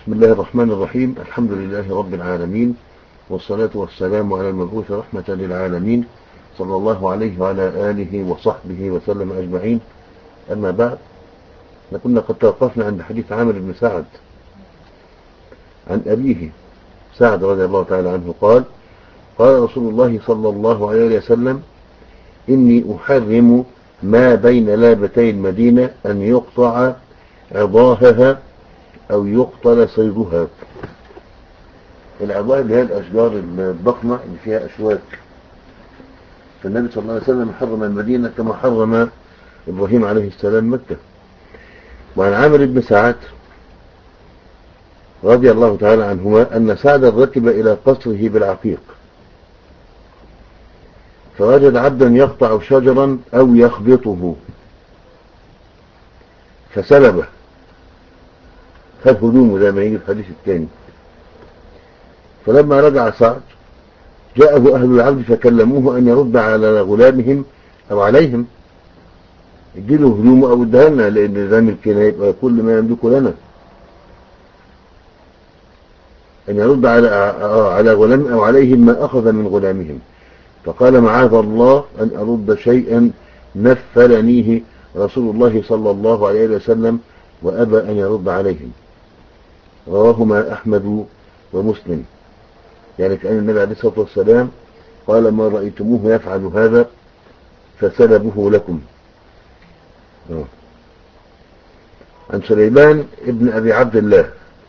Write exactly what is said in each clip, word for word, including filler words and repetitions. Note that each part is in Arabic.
بسم الله الرحمن الرحيم. الحمد لله رب العالمين، والصلاة والسلام على المبعوث رحمة للعالمين صلى الله عليه وعلى آله وصحبه وسلم أجمعين. أما بعد، لكنا قد توقفنا عند حديث عامر بن سعد عن أبيه سعد رضي الله تعالى عنه قال: قال رسول الله صلى الله عليه وسلم: إني أحرم ما بين لابتي المدينة أن يقطع عضاهها أو يقتل صيدها. العضاه اللي هي الأشجار الضخمة اللي فيها أشواك. فالنبي صلى الله عليه وسلم حرم المدينة كما حرم إبراهيم عليه السلام مكة. وعن عامر بن سعد رضي الله تعالى عنهما أن سعدا ركب إلى قصره بالعقيق، فوجد عبدا يقطع شجرا أو يخبطه فسلبه، خد هدومه زي ما يجي في الحديث الثاني. فلما رجع سعد جاءه أهل العبد فكلموه أن يرد على غلامهم أو عليهم، اديله هدومه أو اديها لنا، لأن ده ملكنا يبقى كل ما يملكه لنا. أن يرد على على غلام أو عليهم ما أخذ من غلامهم. فقال: معاذ الله أن أرد شيئا نفلنيه رسول الله صلى الله عليه وسلم، وأبى أن يرد عليهم. رواهما أحمد ومسلم. يعني كأن النبي عليه الصلاة والسلام قال: ما رأيتموه يفعل هذا فسلبه لكم. أوه. عن سليمان ابن أبي عبد الله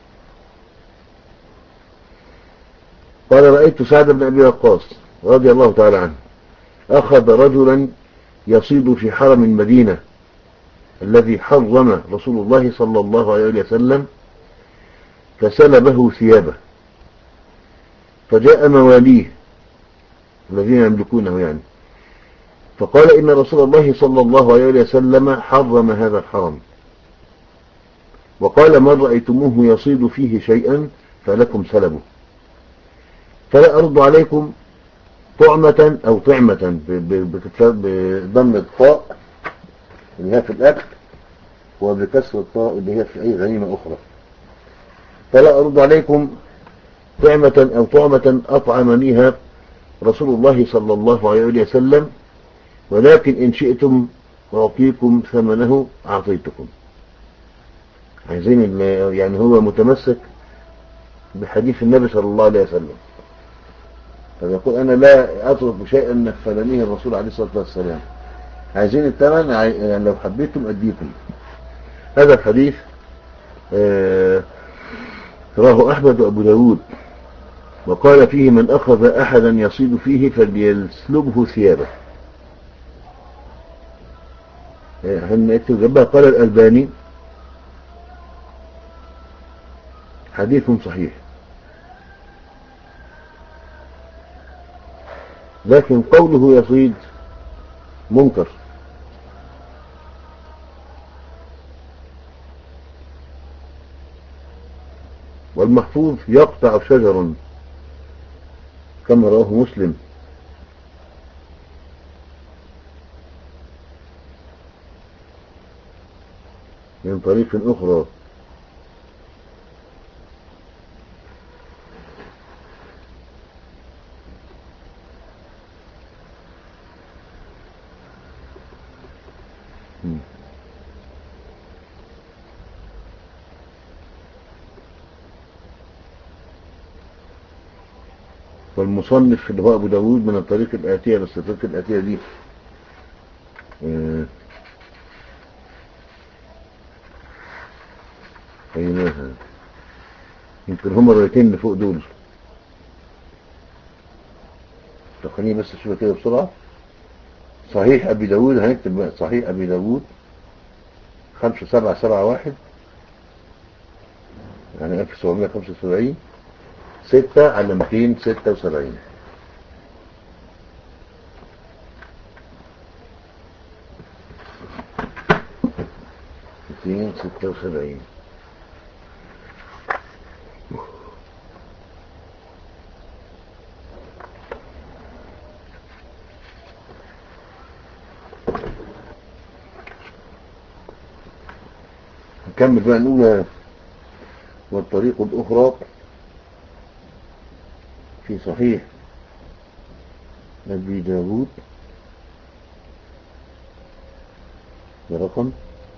قال: رأيت سعد بن أبي وقاص رضي الله تعالى عنه أخذ رجلا يصيد في حرم المدينة الذي حرم رسول الله صلى الله عليه وسلم، فسلبه ثيابه. فجاء مواليه الذين يملكونه يعني، فقال: إن رسول الله صلى الله عليه وسلم حرم هذا الحرم، وقال: من رأيتموه يصيد فيه شيئا فلكم سلبه، فلا أرد عليكم طعمة أو طعمة بضم الطاء اللي هي في الأكل، وبكسر الطاء اللي هي في أي غنيمة أخرى. فلا أرد عليكم طعمة أو طعمة أطعمنيها رسول الله صلى الله عليه وسلم، ولكن إن شئتم أعطيكم ثمنه أعطيتكم. عايزين يعني هو متمسك بحديث النبي صلى الله عليه وسلم، فيقول: أنا لا أترك شيئا نفلنيه الرسول عليه الصلاة والسلام، عايزين الثمن يعني لو حبيتم أديكم. هذا الحديث آه رواه أحمد وأبو داود، وقال فيه: من أخذ أحدا يصيد فيه فليسلبه ثيابه. قال الألباني: حديث صحيح، لكن قوله يصيد منكر. والمحفوظ يقطع شجرا كما رواه مسلم. من طريق أخرى. والمصنف اللي هو أبو داود من الطريق الآتية، بس الطريق الآتية دي أيناها، يمكن هم الروايتين اللي فوق دول. تخليني بس اشوفها كده بسرعة. صحيح أبي داود، هنكتب بقى صحيح أبي داود خمسة سبعة سبعة واحد، يعني ألف وسبعمائة وخمسة وسبعين، ستة على مئتين وستة وسبعين. مئتين وستة وسبعين. نكمل بقى نقول: والطريق الأخرى في صحيح أبي داود برقم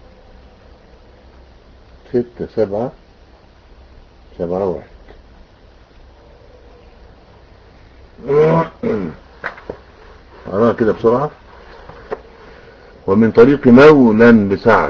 ستة سبعة سبعة واحد. أراها كده بسرعة. ومن طريق مولى لسعد،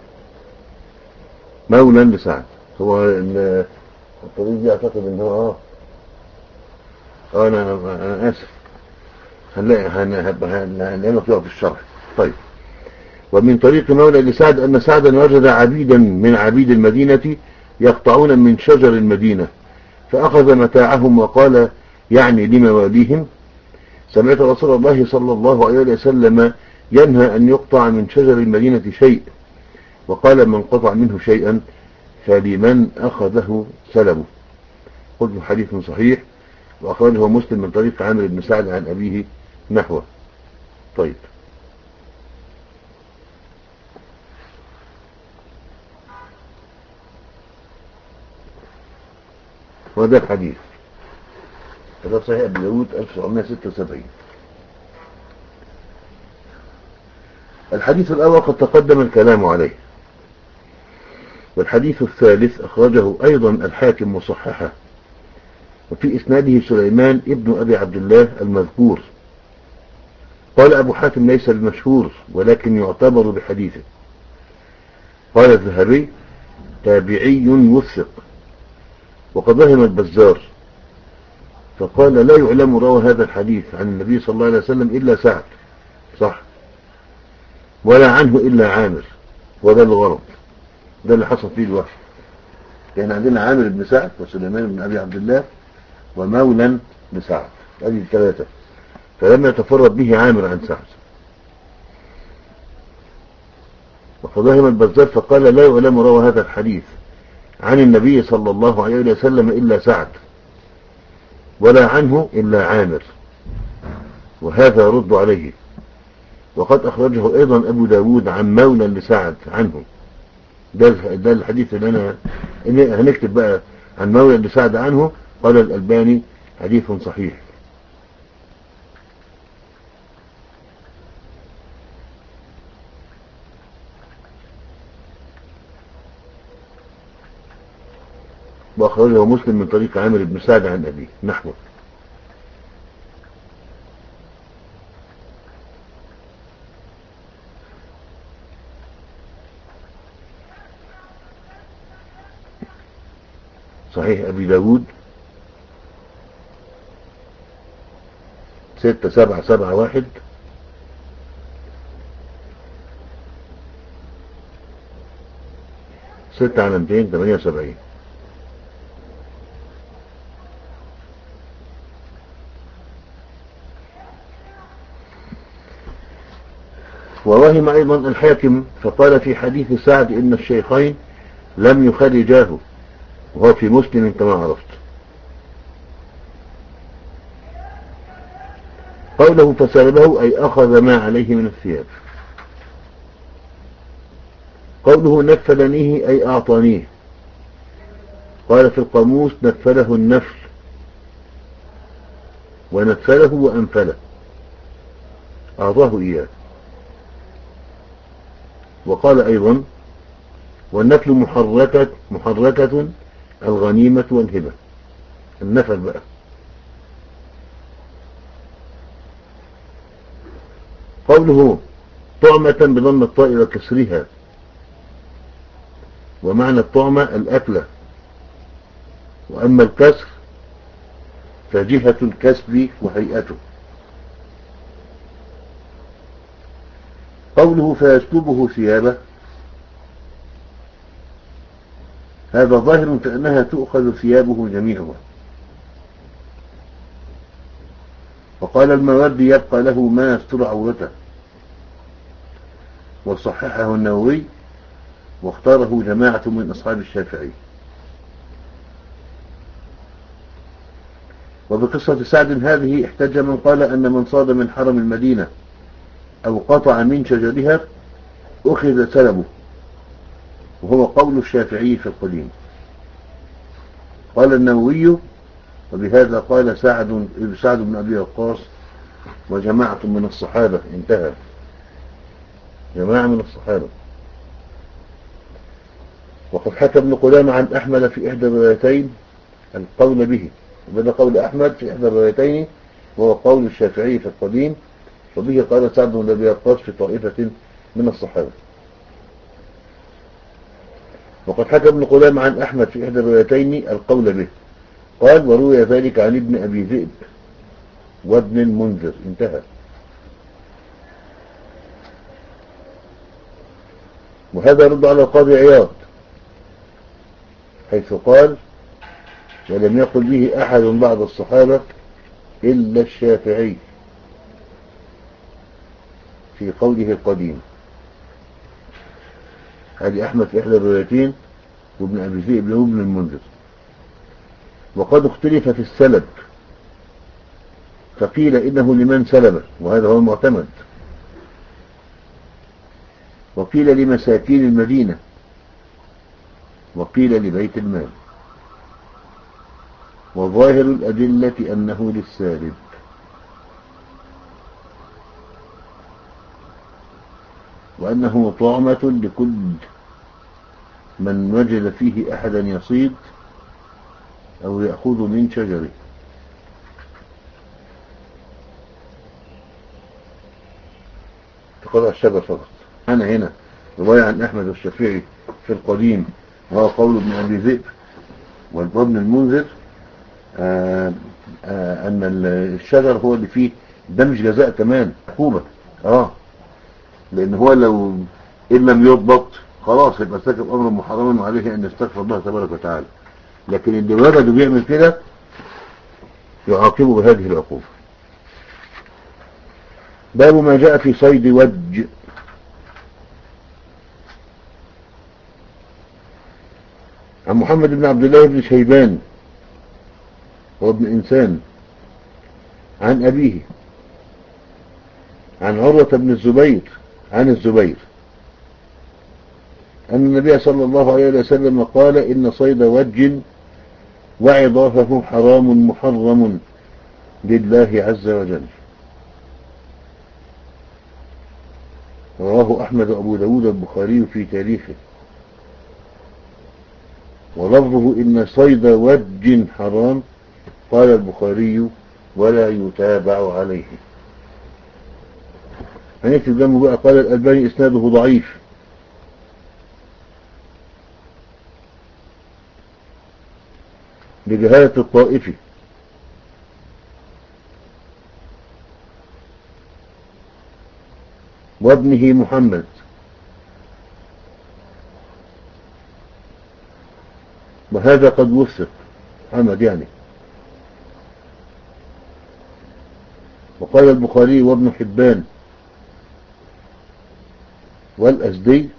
مولى لسعد هو الطريق دي أعتقد إن هو اه أنا أنا آسف هنلاقي هنلاقي مكتوبة في الشرح. طيب. ومن طريق مولى لسعد أن سعدا وجد عبيدا من عبيد المدينة يقطعون من شجر المدينة، فأخذ متاعهم وقال يعني لمواليهم: سمعت رسول الله صلى الله عليه وسلم ينهى أن يقطع من شجر المدينة شيء، وقال: من قطع منه شيئا فلمن أخذه سلبه. قلت حديث صحيح، وأخرجه مسلم من طريق عامر بن سعد عن أبيه نحوه. طيب. وده الحديث هذا صحيح أبي داود ألف وسبعمائة وستة وسبعين. الحديث الأول قد تقدم الكلام عليه. والحديث الثالث أخرجه أيضا الحاكم وصححه، وفي إسناده سليمان ابن أبي عبد الله المذكور. قال أبو حاتم: ليس بمشهور ولكن يعتبر بحديثه. قال الذهبي: تابعي وثق. وقد وهم البزار فقال: لا يعلم روى هذا الحديث عن النبي صلى الله عليه وسلم إلا سعد، صح، ولا عنه إلا عامر. وده الغرض، ده اللي حصل فيه الوحي. كان عندنا عامر بن سعد وسليمان بن أبي عبد الله ومولا لسعد، هذه الثلاثة، فلم يتفرد به عامر عن سعد. وقد وهم البزار فقال: لا يعلم روى هذا الحديث عن النبي صلى الله عليه وسلم إلا سعد، ولا عنه إلا عامر، وهذا رد عليه. وقد أخرجه أيضا أبو داود عن مولى لسعد عنه. ده, ده الحديث اللي أنا هنكتب بقى عن مولى لسعد عنه. قال الألباني: حديث صحيح. وأخرجه مسلم من طريق عامر بن سعد عن أبيه نحوه. صحيح أبي داود ستة سبعة سبعة واحد. ستة على مئتين ثمانية وسبعين. ووهم أيضا الحاكم فقال في حديث سعد إن الشيخين لم يخرجاه، وهو في مسلم كما عرفت. قوله فسلبه أي أخذ ما عليه من الثياب. قوله نفلنيه أي أعطانيه. قال في القاموس: نفله النفل، ونفله وأنفله، أعطاه إياه. وقال أيضا: والنفل محركة محركة الغنيمة والهبة. النفل بقى. قوله طعمة بضم الطاء وكسرها، ومعنى الطعمة الأكلة، وأما الكسر فجهة الكسب وهيئته. قوله فيسلبه ثيابه، هذا ظاهر كأنها تؤخذ ثيابه جميعها. وقال الماوردي: يبقى له ما يستر عورته. وصححه النووي واختاره جماعة من أصحاب الشافعي. وبقصة سعد هذه احتج من قال أن من صاد من حرم المدينة أو قطع من شجرها أخذ سلبه، وهو قول الشافعي في القديم. قال النووي وبهذا قال سعد سعد بن أبي وقاص وجماعة من الصحابة. انتهى. جماعة من الصحابة. وقد حكى ابن قدامة عن أحمد في إحدى الروايتين القول به، وبدأ قول أحمد في إحدى الروايتين وهو قول الشافعي في القديم، وبه قال سعد بن أبي وقاص في طائفة من الصحابة. وقد حكى ابن قدامة عن أحمد في إحدى الروايتين القول به، قال وروي ذلك عن ابن أبي ذئب وابن المنذر. انتهى. وهذا رد على القاضي عياض حيث قال ولم يقل به أحد بعد الصحابة إلا الشافعي في قوله القديم. هذه أحمد في إحدى الروايتين وابن أبي ذئب وابن المنذر. وقد اختلف في السلب، فقيل إنه لمن سلبه وهذا هو المعتمد، وقيل لمساكين المدينة، وقيل لبيت المال، وظاهر الأدلة أنه للسالب. وأنه طعمة لكل من وجد فيه أحدا يصيد أو يأخذ من شجره. تقطع الشجر فقط. أنا هنا رواية عن أحمد والشافعي في القديم وهو قول ابن أبي ذئب والابن المنذر آآ آآ أن الشجر هو اللي فيه، ده مش جزاء كمان عقوبة. اه لأن هو لو إن لم يضبط خلاص يبقى ارتكب أمر محرم عليه أن يستغفر الله تبارك وتعالى، لكن اللي ولده بيعمل كده يعاقبه بهذه العقوبة. باب ما جاء في صيد وج. عن محمد بن عبد الله بن شيبان وابن إنسان عن أبيه عن عروة بن الزبير عن الزبير أن النبي صلى الله عليه وسلم قال إن صيد وج وعظافه حرام محرم لله عز وجل. رواه أحمد وأبو داود البخاري في تاريخه. ولفظه إن صيد وج حرام قال البخاري ولا يتابع عليه. هنكتب جنبه بقى قال الألباني إسناده ضعيف. لجهالة الطائفي وابنه محمد وهذا قد وثق محمد يعني. وقال البخاري وابن حبان والأزدي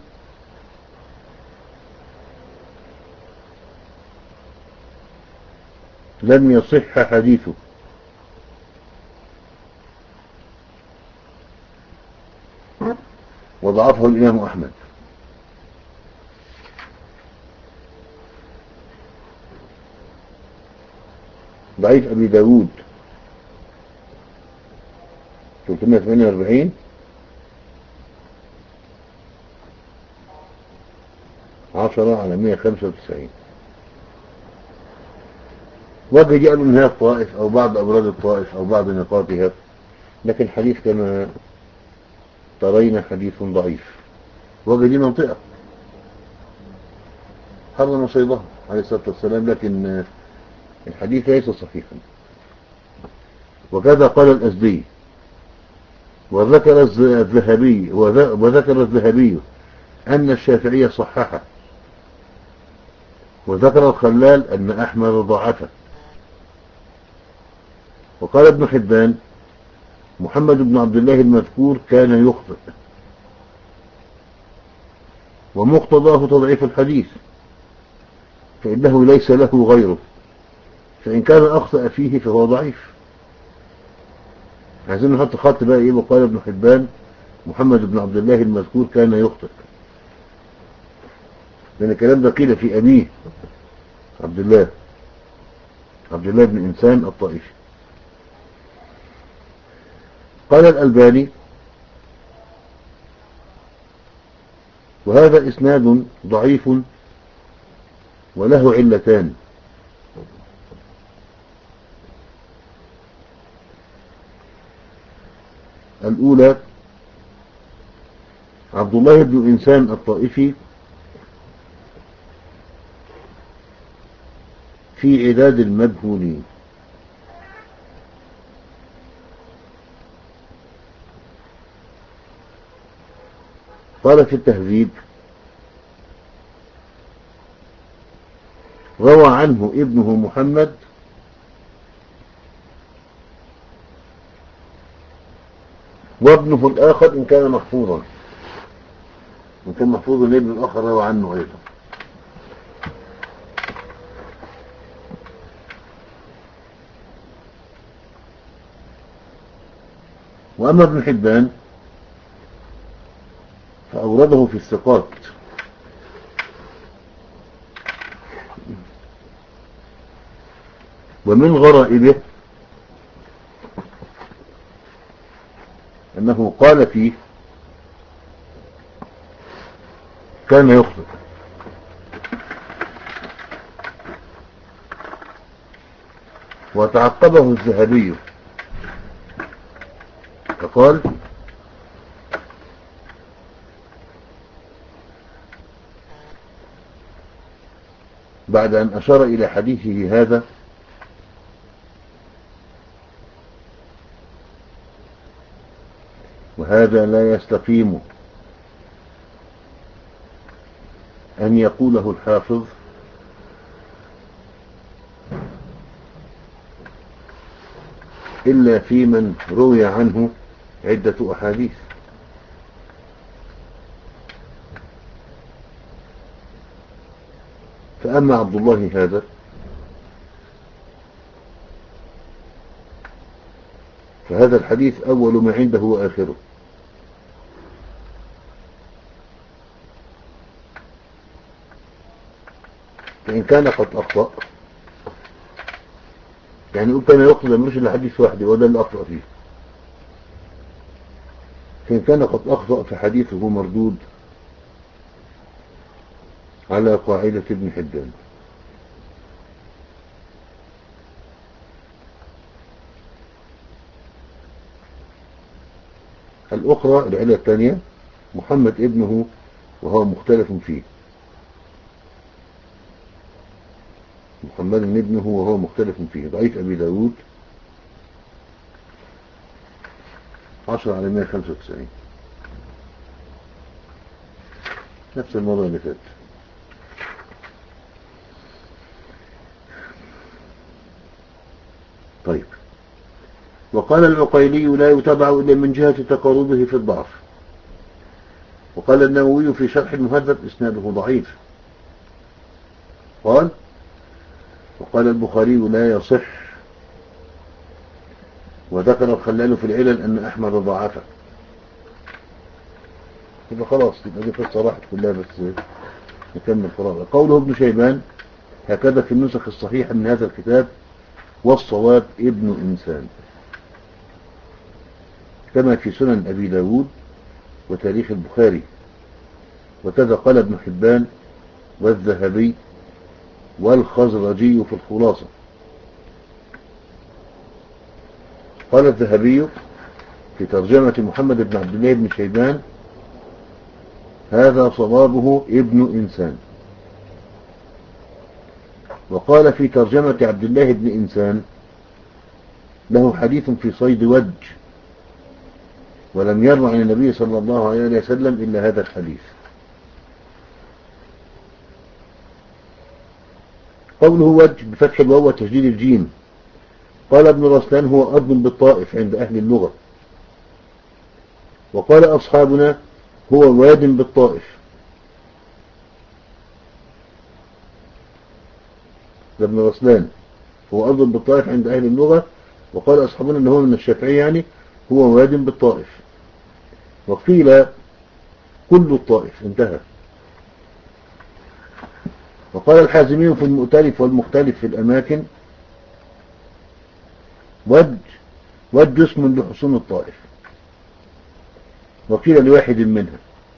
لم يصح حديثه. وضعفه الإمام أحمد. ضعيف أبي داود ثلاثمائة وثمانية وأربعين عشرة على مئة وخمسة وتسعين. وجه جاء من هذا الطائف أو بعض أبراج الطائف أو بعض نقاطها، لكن حديث كما ترين حديث ضعيف. وجه دي منطقة حرم صيدها عليه الصلاة والسلام، لكن الحديث ليس صحيحا. وكذا قال الأزدي. وذكر الذهبي وذكر الذهبي أن الشافعي صححه، وذكر الخلال أن أحمد ضعفه. وقال ابن حبان محمد بن عبد الله المذكور كان يخطئ، ومقتضاه تضعيف الحديث فإنه ليس له غيره، فإن كان أخطأ فيه فهو ضعيف. عايزين نحط خط بقى إيه. وقال ابن حبان محمد بن عبد الله المذكور كان يخطئ، لأن الكلام ده قيل في أبيه عبد الله، عبد الله بن إنسان الطائفي. قال الألباني: وهذا إسناد ضعيف وله علتان. الأولى: عبد الله بن إنسان الطائفي في عداد المدهونين. قال في التهذيب: روى عنه ابنه محمد وابنه الآخر إن كان محفوظا، إن كان محفوظا الابن الآخر روى عنه أيضا. وأما ابن حبان فأورده في الثقات، ومن غرائبه أنه قال فيه: كان يخطئ. وتعقبه الذهبي فقال: بعد أن أشار إلى حديثه هذا: وهذا لا يستقيم أن يقوله الحافظ إلا في من روي عنه عدة أحاديث. فأما عبد الله هذا فهذا الحديث أول ما عنده وآخره، فإن كان قد أخطأ، يعني يقول كان يقصد مش الحديث واحد وده اللي أخطأ فيه، فإن كان قد أخطأ فحديثه مردود على قاعدة ابن حبان. الأخرى العلة الثانية: محمد ابنه وهو مختلف فيه. محمد ابنه وهو مختلف فيه، ضعيف أبي داود عشرة على مئة وخمسة وتسعين، نفس الموضوع اللي فات. طيب. وقال العقيلي: لا يتبع إلا من جهة تقاربه في الضعف. وقال النووي في شرح المهذب: إسناده ضعيف. قال: وقال البخاري: لا يصح. وذكر الخلال في العلل أن أحمد ضعفه. يبقى خلاص، يبقى دي قصة راحت كلها، بس نكمل قراءة. قوله ابن شيبان هكذا في النسخ الصحيحة من هذا الكتاب، والصواب ابن إنسان، كما في سنن أبي داود وتاريخ البخاري. وكذا قال ابن حبان والذهبي والخزرجي في الخلاصة. قال الذهبي في ترجمة محمد بن عبد الله بن شيبان: هذا صوابه ابن إنسان. وقال في ترجمة عبد الله بن إنسان: له حديث في صيد وج، ولم يروى عن النبي صلى الله عليه وسلم إلا هذا الحديث. قوله وج بفتح الواو وتشديد الجيم. قال ابن رسلان: هو أرض بالطائف عند أهل اللغة. وقال أصحابنا: هو واد بالطائف. ده ابن رسلان: هو أرض بالطائف عند أهل اللغة. وقال أصحابنا أنه هو من الشافعي، يعني هو واد بالطائف. وقيل كل الطائف، انتهى. وقال الحازمي في المؤتلف والمختلف في الأماكن: ود ود اسم لحصون الطائف، وقيل لواحد منها،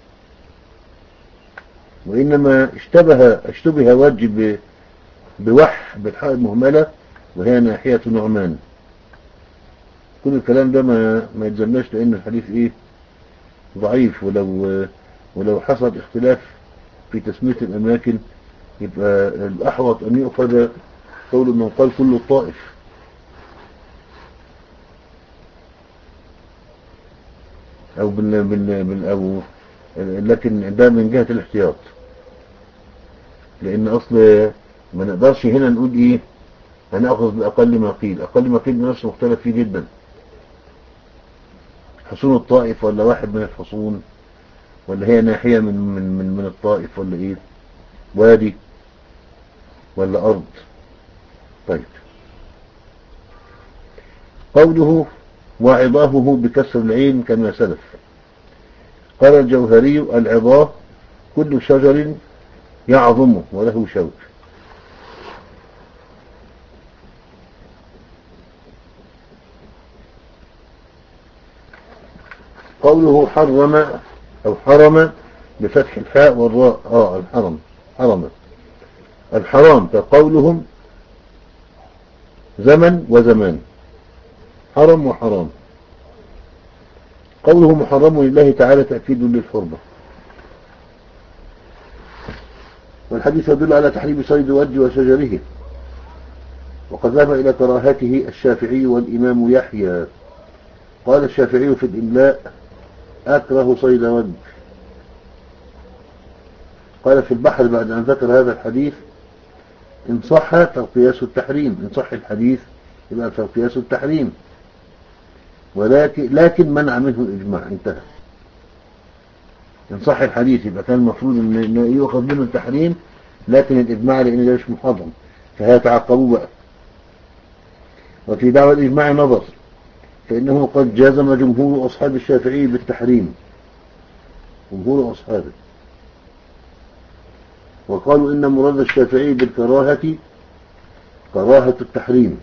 وإنما اشتبه اشتبه ود بوح بالحاء المهملة وهي ناحية نعمان. كل الكلام ده ما ما يتزمناش، لأن الحديث إيه ضعيف، ولو ولو حصل اختلاف في تسمية الأماكن يبقى الأحوط أن يؤخذ قول من قال كل الطائف، أو بال بال بال أو لكن ده من جهة الاحتياط، لأن أصل ما نقدرش هنا نقول إيه هنأخذ بأقل ما قيل. أقل ما قيل بنفسه مختلف فيه جدا، حصون الطائف ولا واحد من الحصون، ولا هي ناحية من من من, من الطائف، ولا إيه وادي ولا أرض. طيب، قوله وعظاهه بكسر العين كما سلف. قال الجوهري العظاه كل شجر يعظمه وله شوك. قوله حرم أو حرم بفتح الحاء والراء، آه الحرم حرم الحرام، كقولهم زمن وزمان، حرم وحرام. قوله محرم لله تعالى تأكيد للحرمة، والحديث يدل على تحريم صيد ود وشجره، وقد ذهب إلى كراهته الشافعي والإمام يحيى. قال الشافعي في الإملاء أكره صيد ود. قال في البحر بعد أن ذكر هذا الحديث إن صح فالقياس التحريم، إن صح الحديث يبقى فالقياس التحريم، ولكن لكن منع منه الإجماع، انتهى. إن صح الحديث يبقى كان المفروض أن يؤخذ منه التحريم، لكن الإجماع لأن ده مش محرم فهيتعقبوا بقى. وفي دعوى الإجماع نظر، فإنه قد جازم جمهور أصحاب الشافعي بالتحريم، جمهور أصحابه، وقالوا إن مراد الشافعي بالكراهة كراهة التحريم.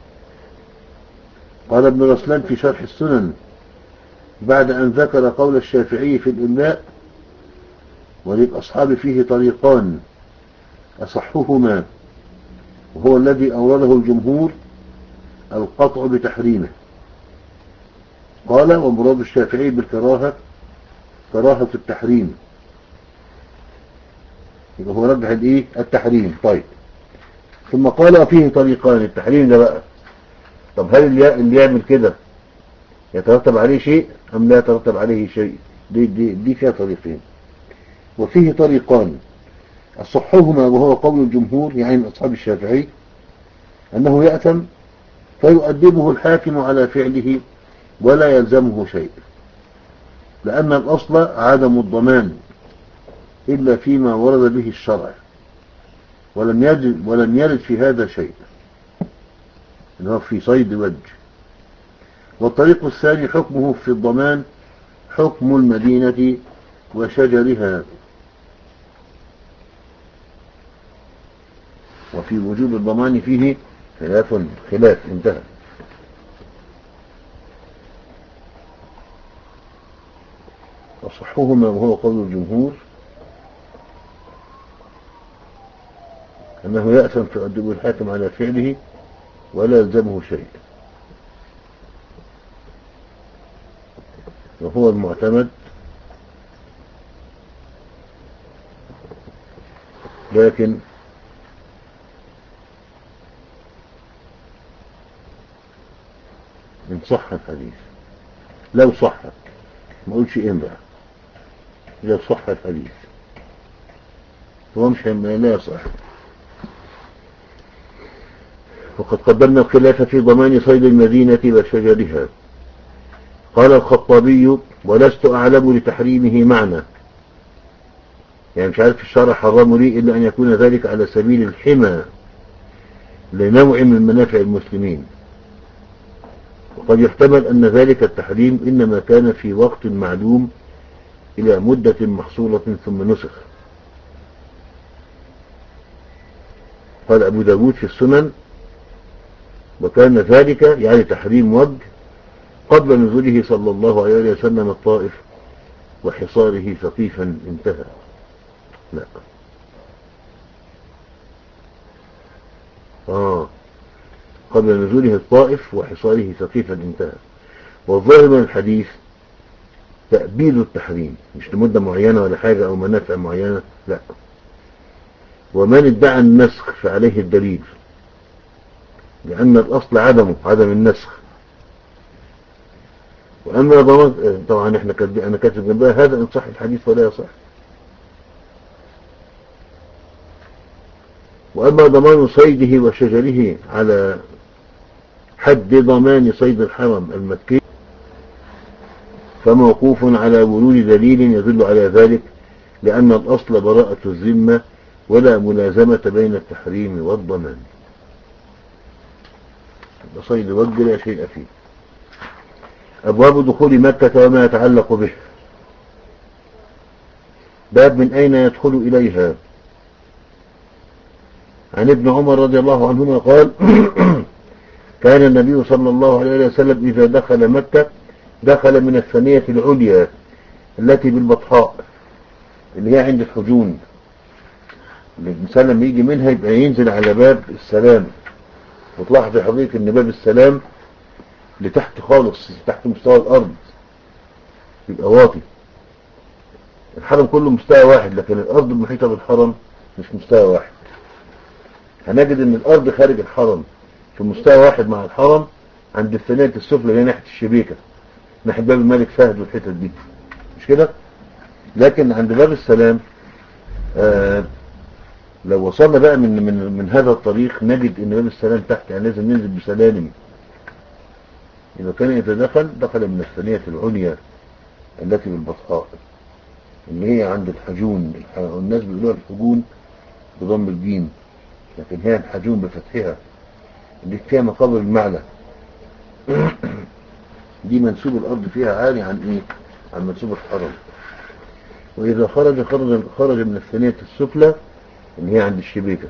قال ابن رسلان في شرح السنن بعد أن ذكر قول الشافعي في الإملاء وللأصحاب فيه طريقان أصحهما وهو الذي أورده الجمهور القطع بتحريمه. قال ومراد الشافعي بالكراهة كراهة التحريم، يبقى هو رجح الايه التحريم. طيب، ثم قال فيه طريقان، التحريم ده بقى طب هل اللي يعمل كده يترتب عليه شيء أم لا يترتب عليه شيء؟ دي, دي, دي فيها طريقين. وفيه طريقان أصحهما وهو قول الجمهور يعني من أصحاب الشافعي أنه يأثم فيؤدبه الحاكم على فعله ولا يلزمه شيء، لأن الأصل عدم الضمان إلا فيما ورد به الشرع، ولم يرد ولم يرد في هذا شيء اللي هو في صيد وجه. والطريق الثاني حكمه في الضمان حكم المدينة وشجرها، وفي وجوب الضمان فيه خلاف خلاف انتهى. أصحهما وهو قول الجمهور أنه يأثم فيؤدب الحاكم على فعله ولا يلزمه شيء، وهو المعتمد، لكن إن صح الحديث، لو صح ما أقولش إيه بقى، إذا صح الحديث هو مش لا صح. وقد قدمنا الخلاف في ضمان صيد المدينة وشجرها. قال الخطابي ولست أعلم لتحريمه معنى، يعني مش عارف الشرع حرمه لي إلا أن يكون ذلك على سبيل الحمى لنوع من منافع المسلمين، وقد يحتمل أن ذلك التحريم إنما كان في وقت معلوم إلى مدة محصولة ثم نسخ. قال أبو داود في السنن وكان ذلك يعني تحريم وجه قبل نزوله صلى الله عليه وسلم الطائف وحصاره ثقيفا انتهى. لا آه قبل نزوله الطائف وحصاره ثقيفا انتهى. والظاهر من الحديث تأبيد التحريم، مش لمدة معينة ولا حاجة أو منافع معينة، لا. ومن ادعى النسخ فعليه الدليل، لأن الأصل عدمه عدم النسخ. وأما ضمان، طبعا احنا كاتب أنا كاتب جنبها هذا إن صح الحديث ولا يصح. وأما ضمان صيده وشجره على حد ضمان صيد الحرم المكي فموقوف على ورود دليل يدل على ذلك، لأن الأصل براءة الذمة ولا ملازمة بين التحريم والضمان. صيد وجه لا شيء فيه. أبواب دخول مكة وما يتعلق به. باب من أين يدخل إليها. عن ابن عمر رضي الله عنهما قال كان النبي صلى الله عليه وسلم إذا دخل مكة دخل من الثانية العليا التي بالبطحاء اللي هي عند الحجون. الإنسان لما يجي منها يبقى ينزل على باب السلام، وتلاحظ يا حضرتك ان باب السلام لتحت خالص، تحت مستوى الأرض، يبقى واطي. الحرم كله مستوى واحد، لكن الأرض المحيطة بالحرم مش مستوى واحد. هنجد ان الأرض خارج الحرم في مستوى واحد مع الحرم عند الثانية السفلى اللي ناحية الشبيكة، ناحية باب الملك فهد والحتت دي، مش كده؟ لكن عند باب السلام آه لو وصلنا بقى من من من هذا الطريق نجد ان باب السلام تحت، يعني لازم ننزل بسلالم. إذا كان إذا دخل دخل من الثانية العليا التي بالبطحاء اللي هي عند الحجون. الناس بيقولوها الحجون بضم الجيم، لكن هي الحجون بفتحها اللي فيها مقابر المعلى. دي منسوب الأرض فيها عالي عن إيه؟ عن منسوب الحرم. وإذا خرج خرج خرج من الثانية السفلى اللي هي عند الشبيكة،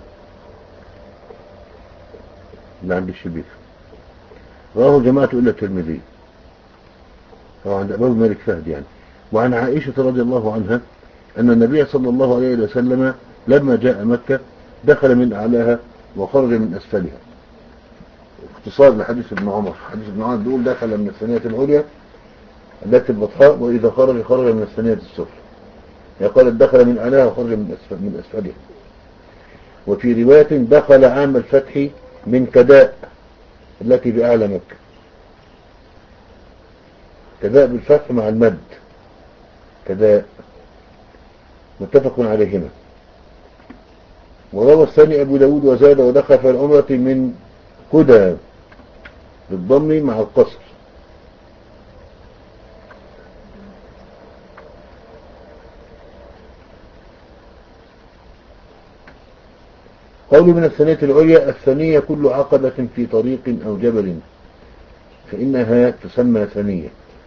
اللي عند الشبيكة. رواه جماعة إلا الترمذي، أو عند أبو مالك فهد يعني. وعن عائشة رضي الله عنها أن النبي صلى الله عليه وسلم لما جاء مكة دخل من أعلاها وخرج من أسفلها. اختصار لحديث ابن عمر. حديث ابن عمر بيقول دخل من الثانية العليا التي البطحاء، وإذا خرج خرج من الثانية السفلى. يقال دخل من أعلاها وخرج من أسفل من أسفلها. وفي رواية دخل عام الفتح من كداء التي بأعلى مكة. كداء بالفتح مع المد، كداء، متفق عليهما. وروى الثاني أبو داود وزاد ودخل في العمرة من كدى بالضم مع القصر. قولوا من الثانية العليا الثانية كل عقبة في طريق أو جبل فإنها تسمى ثانية.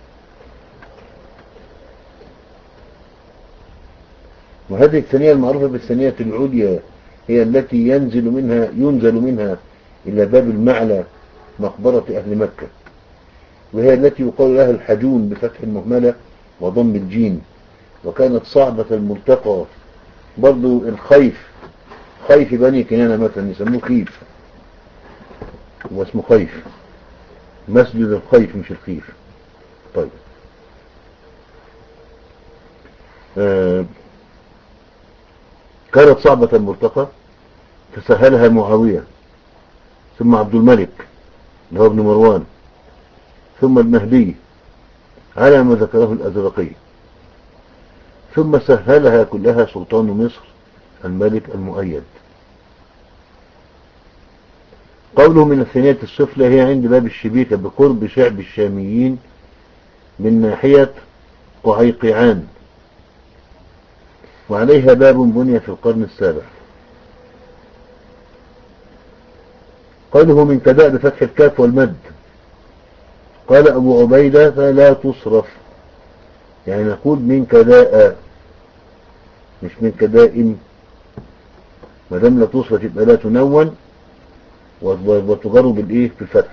وهذه الثانية المعروفة بالثانية العليا هي التي ينزل منها ينزل منها إلى باب المعلى مقبرة أهل مكة، وهي التي يقال لها الحجون بفتح المهملة وضم الجيم. وكانت صعبة الملتقى. برضو الخيف، خيف بني كنانة مثلا يسموه خيف، هو اسمه خيف، مسجد الخيف مش الخيف. طيب آه كانت صعبة الملتقى فسهلها معاوية، ثم عبد الملك اللي هو ابن مروان، ثم المهدي على ما ذكره الأزرقي، ثم سهلها كلها سلطان مصر الملك المؤيد. قوله من الثانية السفلى هي عند باب الشبيكة بقرب شعب الشاميين من ناحية قعيقعان، وعليها باب بني في القرن السابع. قوله من كداء بفتح الكاف والمد، قال أبو عبيدة فلا تصرف، يعني نقول من كداء مش من كدائم. ما دام لا تصرف يبقى لا تنون، وتجر بالايه بالفتح.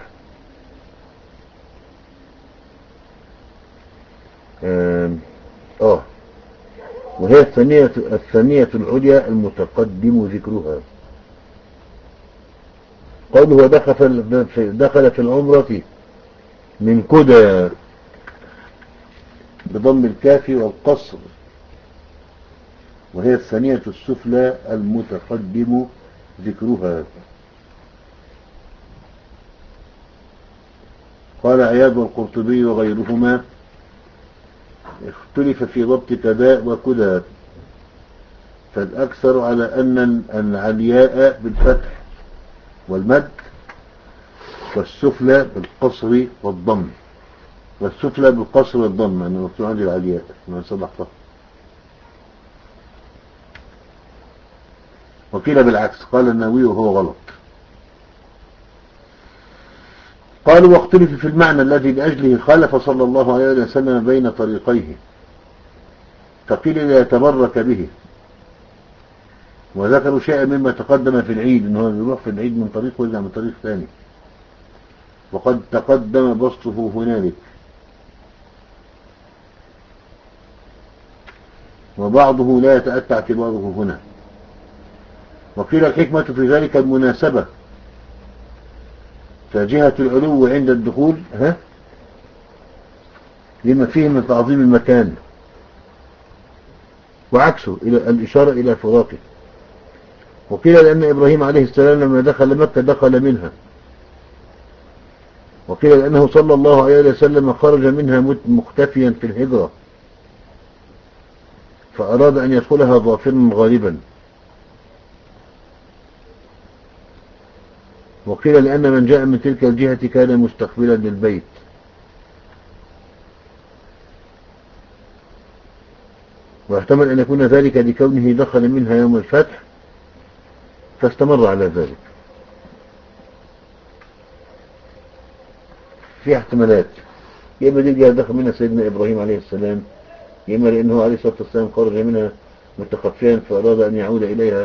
اه, آه. وهي الثانية الثانية العليا المتقدم ذكرها. قوله دخل في دخل في العمرة من كدى بضم الكاف والقصر، وهي الثانية السفلى المتقدم ذكرها. قال عياض والقرطبي وغيرهما اختلف في ضبط كداء وكدى، فالأكثر على أن العلياء بالفتح والمد، والسفلى بالقصر والضم، والسفلى بالقصر والضم. أنا مكتوب عندي العلياء ما صدحتها. وقيل بالعكس، قال النووي وهو غلط. قالوا واختلف في المعنى الذي لأجله خالف صلى الله عليه وسلم بين طريقيه، فقيل لا يتبرك به، وذكروا شيئا مما تقدم في العيد، انه يروح في العيد من طريق ويرجع من طريق ثاني، وقد تقدم بسطه هنالك. وبعضه لا يتأتى اعتباره هنا. وقيل الحكمة في ذلك المناسبة، فجهة العلو عند الدخول ها لما فيه من تعظيم المكان، وعكسه إلى الإشارة إلى فراقه. وقيل لأن إبراهيم عليه السلام لما دخل مكة دخل منها. وقيل لأنه صلى الله عليه وسلم خرج منها مختفيا في الهجرة، فأراد أن يدخلها ظافرا غالبا. وقيل لأن من جاء من تلك الجهة كان مستقبلا للبيت. واحتمل أن يكون ذلك لكونه دخل منها يوم الفتح فاستمر على ذلك. في احتمالات، يا إما دي الجهة دخل منها سيدنا إبراهيم عليه السلام، يا إما لأنه عليه الصلاة والسلام خرج منها متخفيا فأراد أن يعود إليها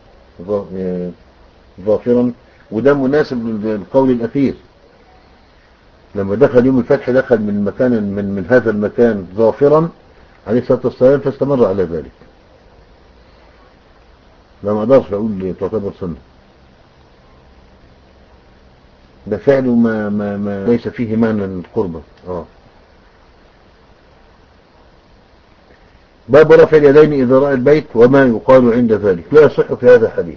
ظافرا. وده مناسب للقول الأخير، لما دخل يوم الفتح دخل من مكان من من هذا المكان ظافرا عليه الصلاة والسلام فاستمر على ذلك. لا ما اقدرش اقول تعتبر سنة، ده فعل ما, ما, ما ليس فيه معنى القربة. اه باب رفع اليدين إذا رأى البيت وما يقال عند ذلك. لا يصح في هذا حديث.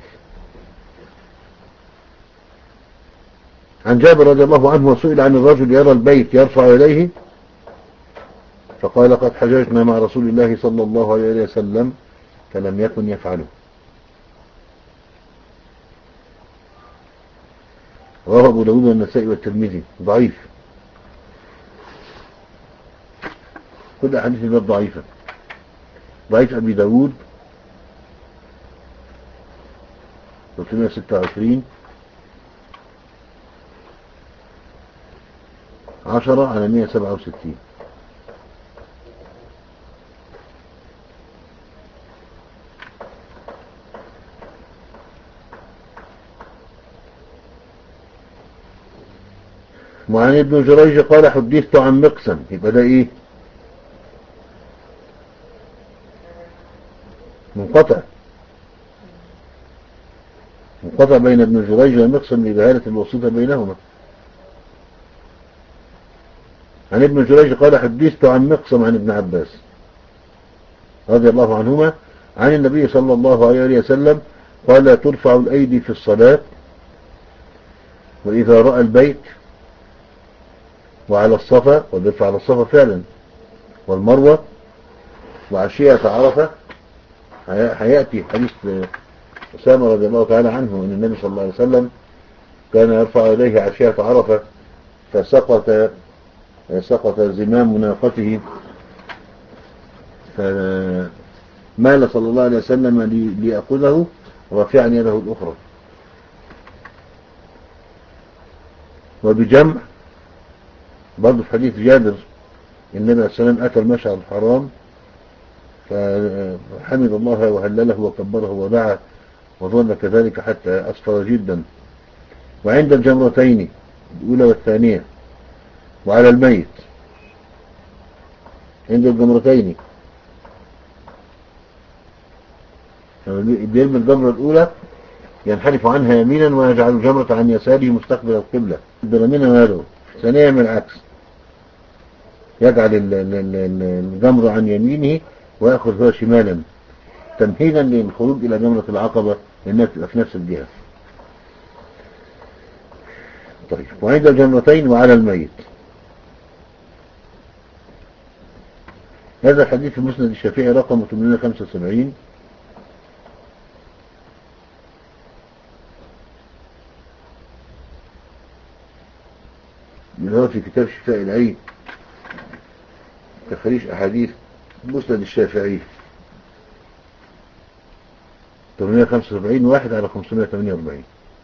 عن جابر رضي الله عنه وسئل عن الرجل يرى البيت يرفع يديه فقال قد حججنا مع رسول الله صلى الله عليه وسلم فلم يكن يفعله. رواه أبو داود والنسائي والترمذي. ضعيف، كل أحاديث الباب ضعيفة. ضعيف أبي داود ثلاثمائة وستة وعشرين عشرة على مائة وسبعة وستين. وعن ابن جريج قال حدثت عن مقسم. يبقى ده ايه؟ منقطع منقطع بين ابن جريج ومقسم لجهالة الوسيطة بينهما. عن ابن جريج قال حدثت عن مقسم عن ابن عباس رضي الله عنهما عن النبي صلى الله عليه وسلم قال لا ترفع الأيدي في الصلاة وإذا رأى البيت وعلى الصفا، وبيرفع على الصفا فعلا، والمروة وعشية عرفة. هيأتي حديث أسامة رضي الله تعالى عنه أن النبي صلى الله عليه وسلم كان يرفع إليه عشية عرفة فسقط سقط زمام ناقته فمال صلى الله عليه وسلم ليأخذه رافعا يده الأخرى. وبجمع برضو في حديث جابر النبي عليه السلام أتى المشعر الحرام فحمد الله وهلله وكبره ودعا وظل كذلك حتى أسفر جدا، وعند الجمرتين الأولى والثانية وعلى الميت عند الجمرتين بيرمي الجمرة الأولى ينحرف عنها يمينا ويجعل الجمرة عن يساره مستقبل القبلة يمينا ويدعو. ثانيا يعمل العكس، يجعل الجمرة عن يمينه ويأخذ هو شمالا تمهيدا للخروج إلى جمرة العقبة لأنها تبقى في نفس الجهة. طيب وعند الجمرتين وعلى الميت. هذا الحديث في مسند الشافعي رقم ثمانمائة وخمسة وسبعين. اللي هو في كتاب شفاء العين تخريج أحاديث مسند الشافعي ثمانمائة وخمسة وسبعين واحد على خمسمائة وثمانية وأربعين.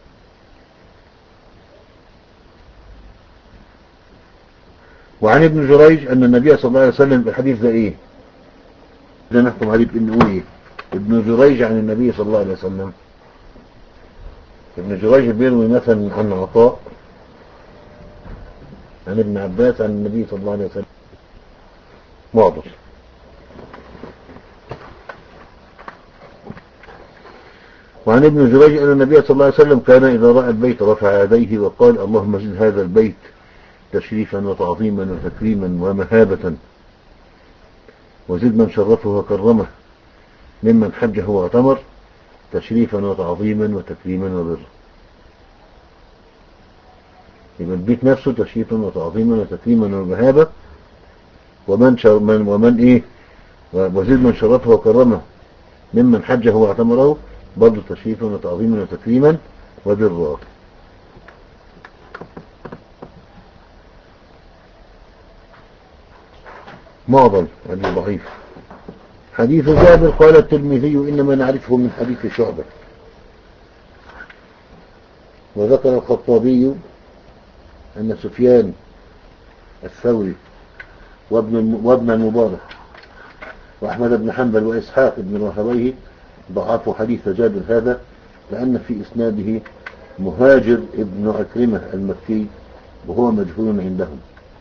وعن ابن جريج أن النبي صلى الله عليه وسلم بالحديث ده إيه؟ ده نحكم عليه بأنه إيه؟ ابن جريج عن النبي صلى الله عليه وسلم. ابن جريج بيروي مثلا عن عطاء عن ابن عباس عن النبي صلى الله عليه وسلم معضل. وعن ابن جريج أن النبي صلى الله عليه وسلم كان إذا رأى البيت رفع يديه وقال اللهم زد هذا البيت تشريفا وتعظيما وتكريما ومهابة وزد من شرفه وكرمه ممن حجه واعتمر تشريفا وتعظيما وتكريما وبرا. يبقى البيت نفسه تشريفا وتعظيما وتكريما ومهابة ومن شر من ومن ايه وزد من شرفه وكرمه ممن حجه واعتمره برضه تشريفا وتعظيما وتكريما وبرا. معضل هذا ضعيف. حديث جابر قال الترمذي إنما نعرفه من حديث شعبة. وذكر الخطابي أن سفيان الثوري وابن, وابن المبارك وأحمد بن حنبل وإسحاق بن راهويه ضعفوا حديث جابر هذا لأن في إسناده مهاجر ابن عكرمة المكي وهو مجهول عندهم.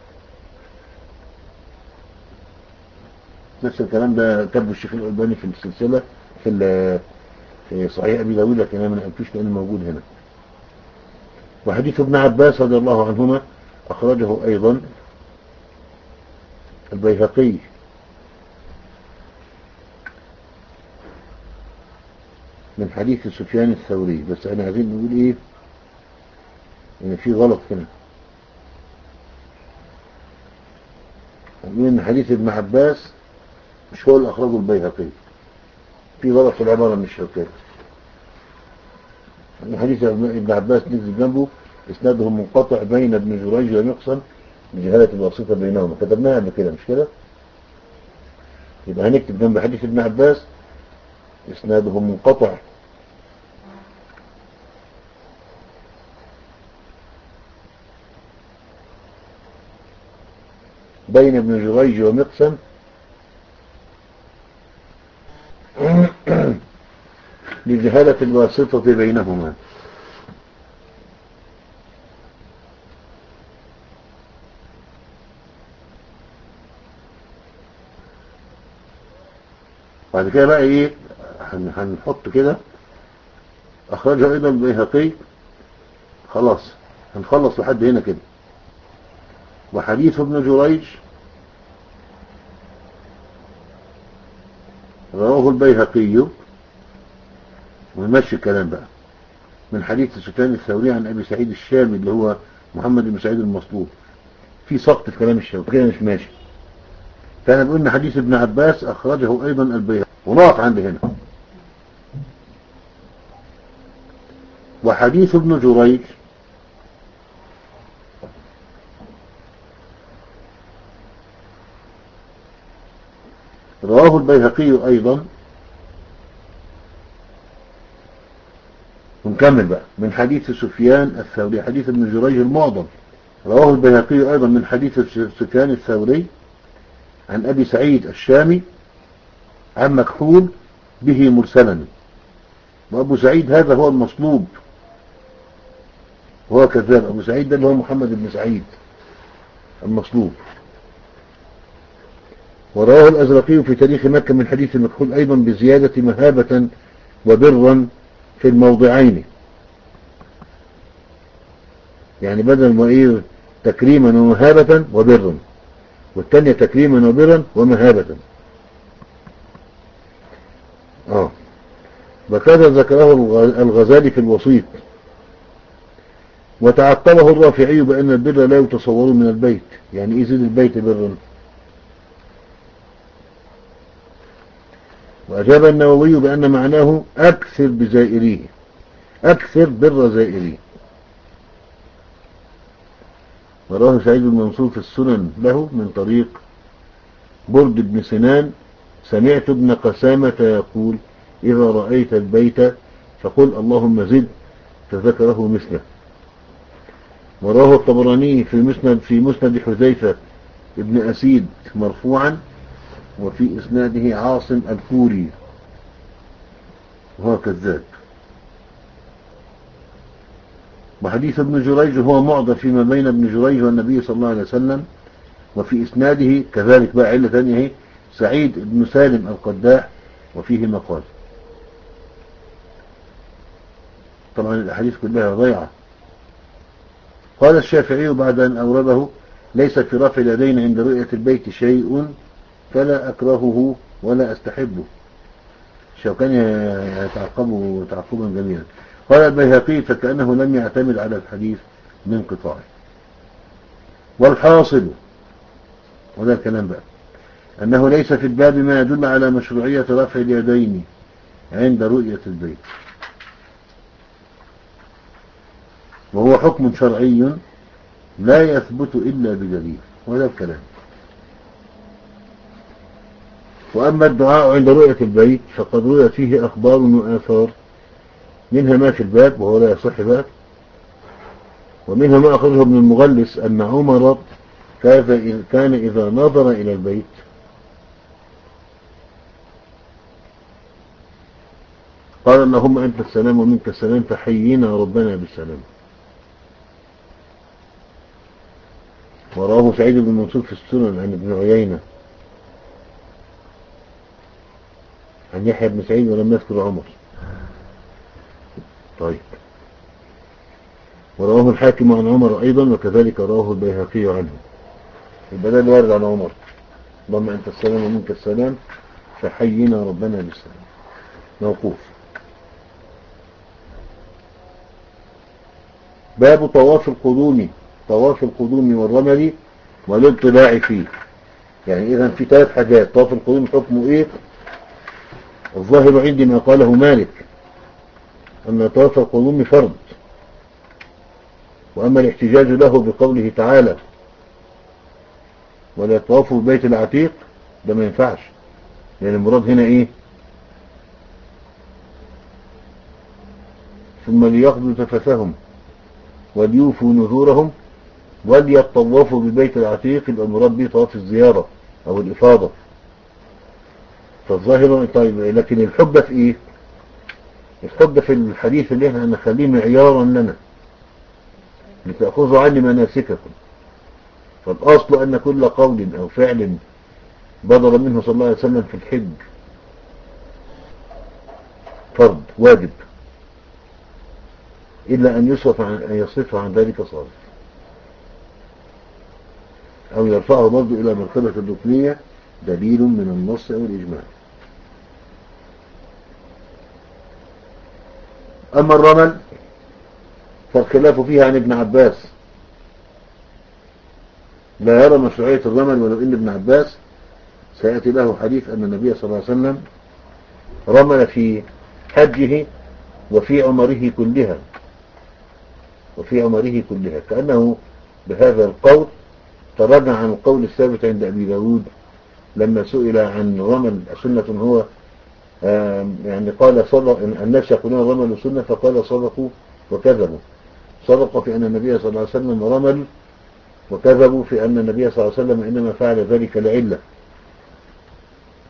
نفس الكلام ده كتب الشيخ الألباني في السلسلة في في صحيح أبي داود لكن أنا ما نقلتوش لأنه موجود هنا. وحديث ابن عباس رضي الله عنهما أخرجه أيضا البيهقي من حديث سفيان الثوري. بس أنا عايزين نقول إيه إن في غلط هنا. نقول إن حديث ابن عباس مش هو اللي أخرجه البيهقي، في غلط في العبارة من الشركات. حديث ابن عباس نزل جنبه اسناده منقطع بين ابن جريج ومقسم بجهالة الواسطة بينهما. كتبناها قبل كده مش كده؟ يبقى هنكتب جنب حديث ابن عباس اسناده منقطع بين ابن جريج ومقسم لجهالة الواسطة بينهما. بعد كده بقى ايه هنحط كده اخرجه ايضا البيهقي. خلاص هنخلص لحد هنا كده. وحديث ابن جريج رواه البيهقي ونمشي الكلام بقى من حديث سفيان الثوري عن ابي سعيد الشامي اللي هو محمد بن سعيد المصلوب. في سقط في كلام الشافعي كده مش ماشي. فاحنا بنقول ان حديث ابن عباس اخرجه ايضا البيهقي ونقف عند هنا. وحديث ابن جريج رواه البيهقي ايضا. ونكمل بقى من حديث سفيان الثوري. حديث ابن جريج المعظم رواه البيهقي ايضا من حديث سفيان الثوري عن ابي سعيد الشامي عن مكحول به مرسلا. وابو سعيد هذا هو المصلوب وهو كذاب. أبو سعيد ده اللي هو محمد بن سعيد المصلوب. ورواه الأزرقي في تاريخ مكة من حديث المكحول أيضا بزيادة مهابة وبرا في الموضعين، يعني بدل ما إيه تكريما ومهابة وبرا، والثانية تكريما وبرا ومهابة. آه وكذا ذكره الغزالي في الوسيط. وتعقبه الرافعي بأن البر لا يتصور من البيت. يعني إيه زيد البيت برا؟ وأجاب النووي بأن معناه أكثر بزائريه، أكثر بر زائريه. وراه سعيد بن منصور في السنن له من طريق برد بن سنان: سمعت ابن قسامة يقول: إذا رأيت البيت فقل اللهم زد، فذكره مثله. وراه الطبراني في مسند في مسند حذيفة ابن أسيد مرفوعا، وفي إسناده عاصم الكوري وهو كذاب. وحديث ابن جريج هو معضل فيما بين ابن جريج والنبي صلى الله عليه وسلم، وفي إسناده كذلك بقى علة ثانية سعيد بن سالم القداح، وفيه مقال. طبعا الأحاديث كلها ضيعة. قال الشافعي بعد أن أورده: ليس في رفع اليدين عند رؤية البيت شيء فلا أكرهه ولا أستحبه. الشوكاني يتعقبه تعقبا جميلا. قال البيهقي: فكأنه لم يعتمد على الحديث من قطاعه. والحاصل، وده الكلام بقى، أنه ليس في الباب ما يدل على مشروعية رفع اليدين عند رؤية البيت، وهو حكم شرعي لا يثبت إلا بدليل، وهذا الكلام. وأما الدعاء عند رؤية البيت فقد رويت فيه أخبار وآثار، منها ما في الباب وهو لا يصح باب، ومنها ما أخرجه ابن المغلس أن عمر كان إذا نظر إلى البيت قال: اللهم أنت السلام ومنك السلام فحيينا ربنا بالسلام. وراه سعيد بن منصور في السنن عن ابن عيينة عن يحيى بن سعيد ولم يذكر عمر. طيب. وراه الحاكم عن عمر أيضا، وكذلك رواه البيهقي عنه. البدل وارد عن عمر: اللهم أنت السلام ومنك السلام فحيينا ربنا بالسلام. موقوف. باب طواف القدوم، طواف القدوم والرمل والاطلاع فيه. يعني إذا في ثلاث حاجات. طواف القدوم حكمه إيه؟ الظاهر عندي ما قاله مالك أن طواف القدوم فرض، وأما الاحتجاج له بقوله تعالى: ولا يطوافوا بالبيت العتيق، ده ما ينفعش، لأن المراد هنا إيه؟ ثم ليقضوا تفثهم وليوفوا نذورهم وليطوفوا بالبيت العتيق، يبقى المراد به طواف الزيارة أو الإفاضة. فالظاهر. طيب، لكن الحجة في إيه؟ الحجة في الحديث اللي احنا هنخليه معيارا لنا: لتأخذوا عني مناسككم. فالأصل أن كل قول أو فعل بدر منه صلى الله عليه وسلم في الحج فرض واجب، إلا أن يصرف عن أن يصرف عن ذلك صارف، أو يرفعه برضه إلى مرتبة الركنية دليل من النص أو الإجماع. أما الرمل فالخلاف فيها عن ابن عباس، لا يرى مشروعية الرمل، ولو إن ابن عباس سيأتي له حديث أن النبي صلى الله عليه وسلم رمل في حجه وفي عمره كلها، وفي عمره كلها، كأنه بهذا القول تراجع عن القول الثابت عند أبي داود لما سئل عن رمل سنة هو يعني قال صدق الناس يقولون رمل سنة، فقال صدقوا وكذبوا. صدقوا في أن النبي صلى الله عليه وسلم رمل، وكذبوا في أن النبي صلى الله عليه وسلم إنما فعل ذلك لعلة.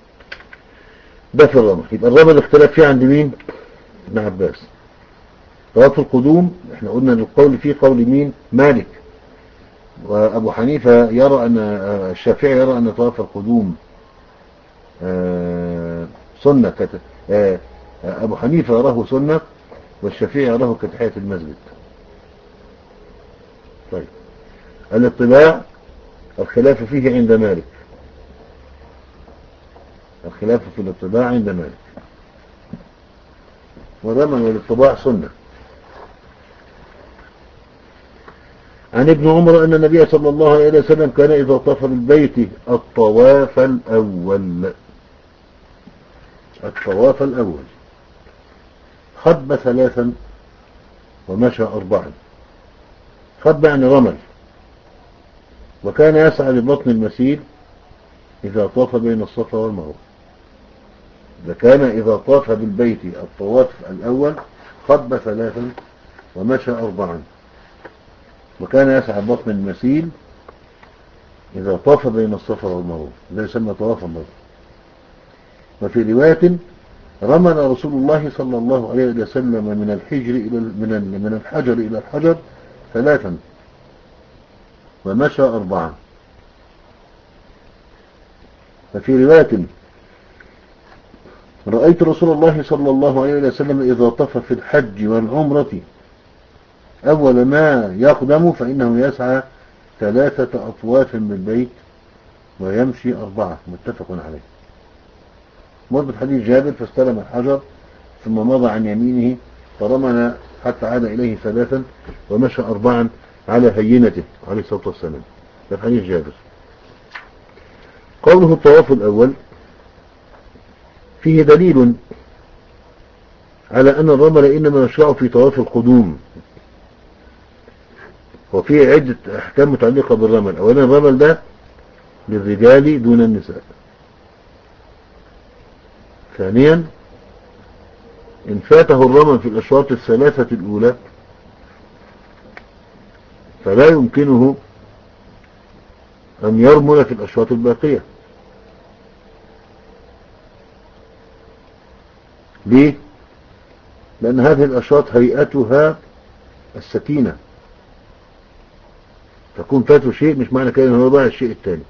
ده في الرمل. يبقى الرمل اختلاف فيه عند مين؟ ابن عباس. طواف القدوم احنا قلنا ان القول فيه قول مين؟ مالك. وابو حنيفة يرى ان الشافعي يرى ان طواف القدوم سنة كت... ابو حنيفة يراه سنة، والشافعي يراه كتحية المسجد. طيب الاطلاع الخلاف فيه عند مالك، الخلاف في الاطلاع عند مالك، والرمل والاطباع سنة. عن ابن عمر أن النبي صلى الله عليه وسلم كان إذا طاف بالبيت الطواف الأول الطواف الأول خب ثلاثا ومشى أربعا. خب يعني رمل، وكان يسعى ببطن المسيل إذا طاف بين الصفا والمروة. كان إذا طاف بالبيت الطواف الأول خب ثلاثا ومشى أربعا، وكان يسعى ببطن المسيل إذا طاف بين الصفا والمروة، ده يسمى طواف البطن. وفي رواية رمل رسول الله صلى الله عليه وسلم من الحجر إلى من من الحجر إلى الحجر ثلاثا ومشى أربعا. ففي رواية رأيت رسول الله صلى الله عليه وسلم إذا طاف في الحج والعمرة أول ما يقدم فإنه يسعى ثلاثة أطواف بالبيت ويمشي أربعة، متفق عليه. مرد حديث جابر فاستلم الحجر ثم مضى عن يمينه فرمل حتى عاد إليه ثلاثا ومشى أربعا على هينته عليه الصلاة والسلام. ده حديث جابر. قوله الطواف الأول فيه دليل على أن الرمل إنما يشرع في طواف القدوم، وفيه عدة أحكام متعلقة بالرمل. أولا الرمل ده للرجال دون النساء. ثانيا إن فاته الرمل في الأشواط الثلاثة الأولى فلا يمكنه أن يرمل في الأشواط الباقية. ليه؟ لأن هذه الأشواط هيئتها السكينة، تكون فاته شيء مش معنى كده أنه ضاع الشيء الثاني.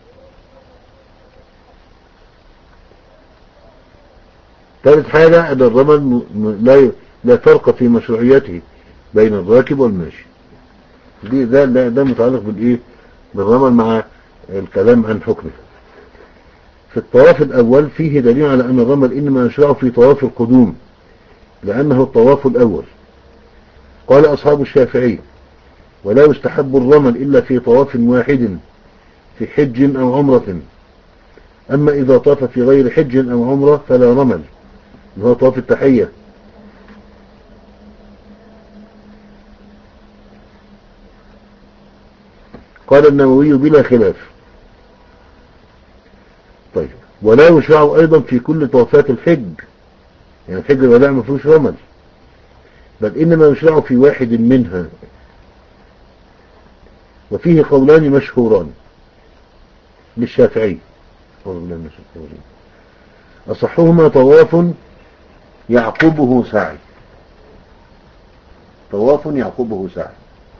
ثالث حاجة أن الرمل لا لا فرق في مشروعيته بين الراكب والماشي. دي ده ده, ده متعلق بالإيه؟ بالرمل مع الكلام عن حكمه. في الطواف الأول فيه دليل على أن الرمل إنما يشرع في طواف القدوم لأنه الطواف الأول. قال أصحاب الشافعي ولا يستحب الرمل إلا في طواف واحد في حج أو عمرة، أما إذا طاف في غير حج أو عمرة فلا رمل، هو طواف التحية. قال النووي بلا خلاف. طيب ولا يشرع أيضا في كل طوافات الحج، يعني الحج الوداع ما فيهوش رمل، بل إنما يشرع في واحد منها. وفيه قولان مشهوران للشافعي أصحهما طواف يعقبه سعي، طواف يعقبه سعي،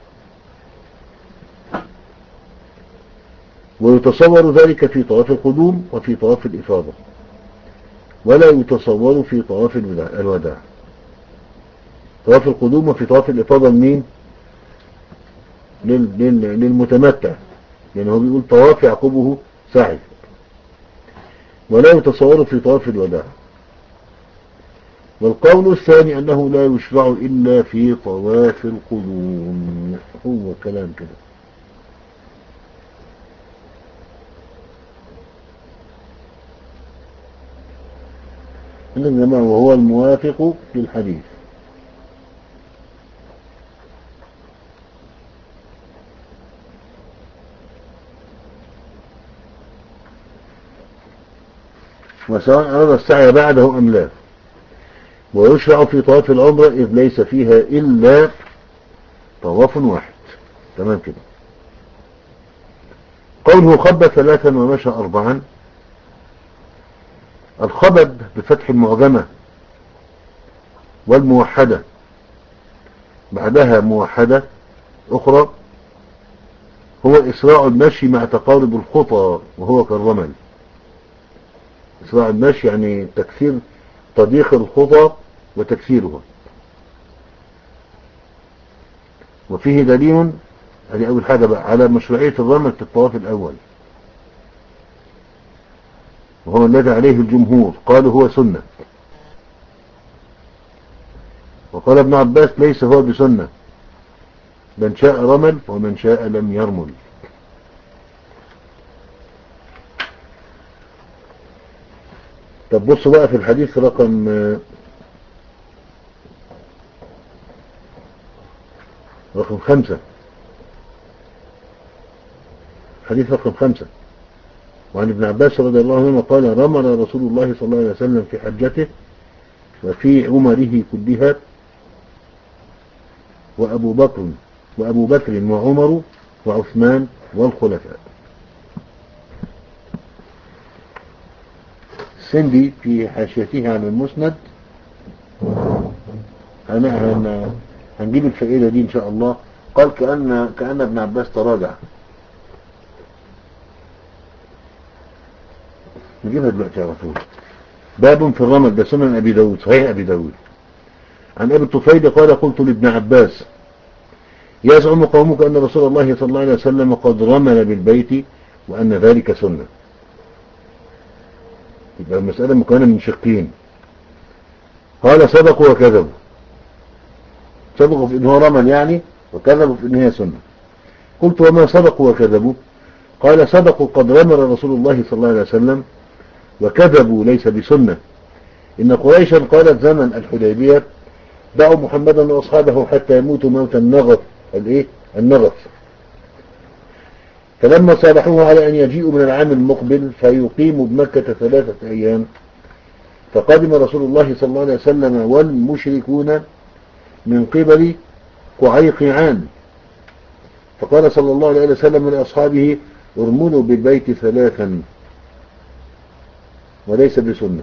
ويتصور ذلك في طواف القدوم وفي طواف الإفاضة، ولا يتصور في طواف الوداع. طواف القدوم وفي طواف الإفاضة لمين؟ للمتمتع، يعني هو بيقول طواف يعقبه سعي، ولا يتصور في طواف الوداع. والقول الثاني أنه لا يشرع إلا في طواف القدوم. هو كلام كده. إنما وهو الموافق للحديث. وسواء أراد السعي بعده أم لا. ويشرع في طواف العمرة إذ ليس فيها إلا طواف واحد. تمام كده. قوله خب ثلاثا ومشى أربعا، الخبب بفتح المعجمة والموحدة بعدها موحدة أخرى، هو إسراع المشي مع تقارب الخطى وهو كالرمل. إسراع المشي يعني تكثير تضييق الخطى وتكثيرها. وفيه دليل، هذه أول حاجة بقى، على مشروعية الرمل في الطواف الأول، وهو الذي عليه الجمهور، قالوا هو سنة. وقال ابن عباس ليس هو بسنة، من شاء رمل ومن شاء لم يرمل. طب بصوا بقى في الحديث رقم رقم خمسة، حديث رقم خمسة. وعن ابن عباس رضي الله عنه قال رمل رسول الله صلى الله عليه وسلم في حجته وفي عمره كلها، وأبو بكر وأبو بكر وعمر وعثمان والخلفاء. السندي في حاشيته على المسند، أنا هنجيب الفائدة دي إن شاء الله. قال كأن كأن ابن عباس تراجع، نجيبها دلوقتي على طول. باب في الرمل، ده سنن أبي داود، صحيح أبي داود. عن أبي الطفيل قال قلت لابن عباس يزعم قومك أن رسول الله صلى الله عليه وسلم قد رمل بالبيت وأن ذلك سنة. يبقى المسألة مكونة من شقين، قال صدقوا وكذبوا، صدقوا في إنه رمل يعني، وكذبوا في إنها سنة. قلت وما صدقوا وكذبوا؟ قال صدقوا قد رمل رسول الله صلى الله عليه وسلم، وكذبوا ليس بسنة. إن قريشا قالت زمن الحديبية دعوا محمدا وأصحابه حتى يموتوا موت النغف، الايه النغف. فلما صالحوه على أن يجيئوا من العام المقبل فيقيموا بمكة ثلاثة أيام، فقدم رسول الله صلى الله عليه وسلم والمشركون من قبل قعيقعان، فقال صلى الله عليه وسلم لأصحابه ارملوا بالبيت ثلاثا وليس بسنة.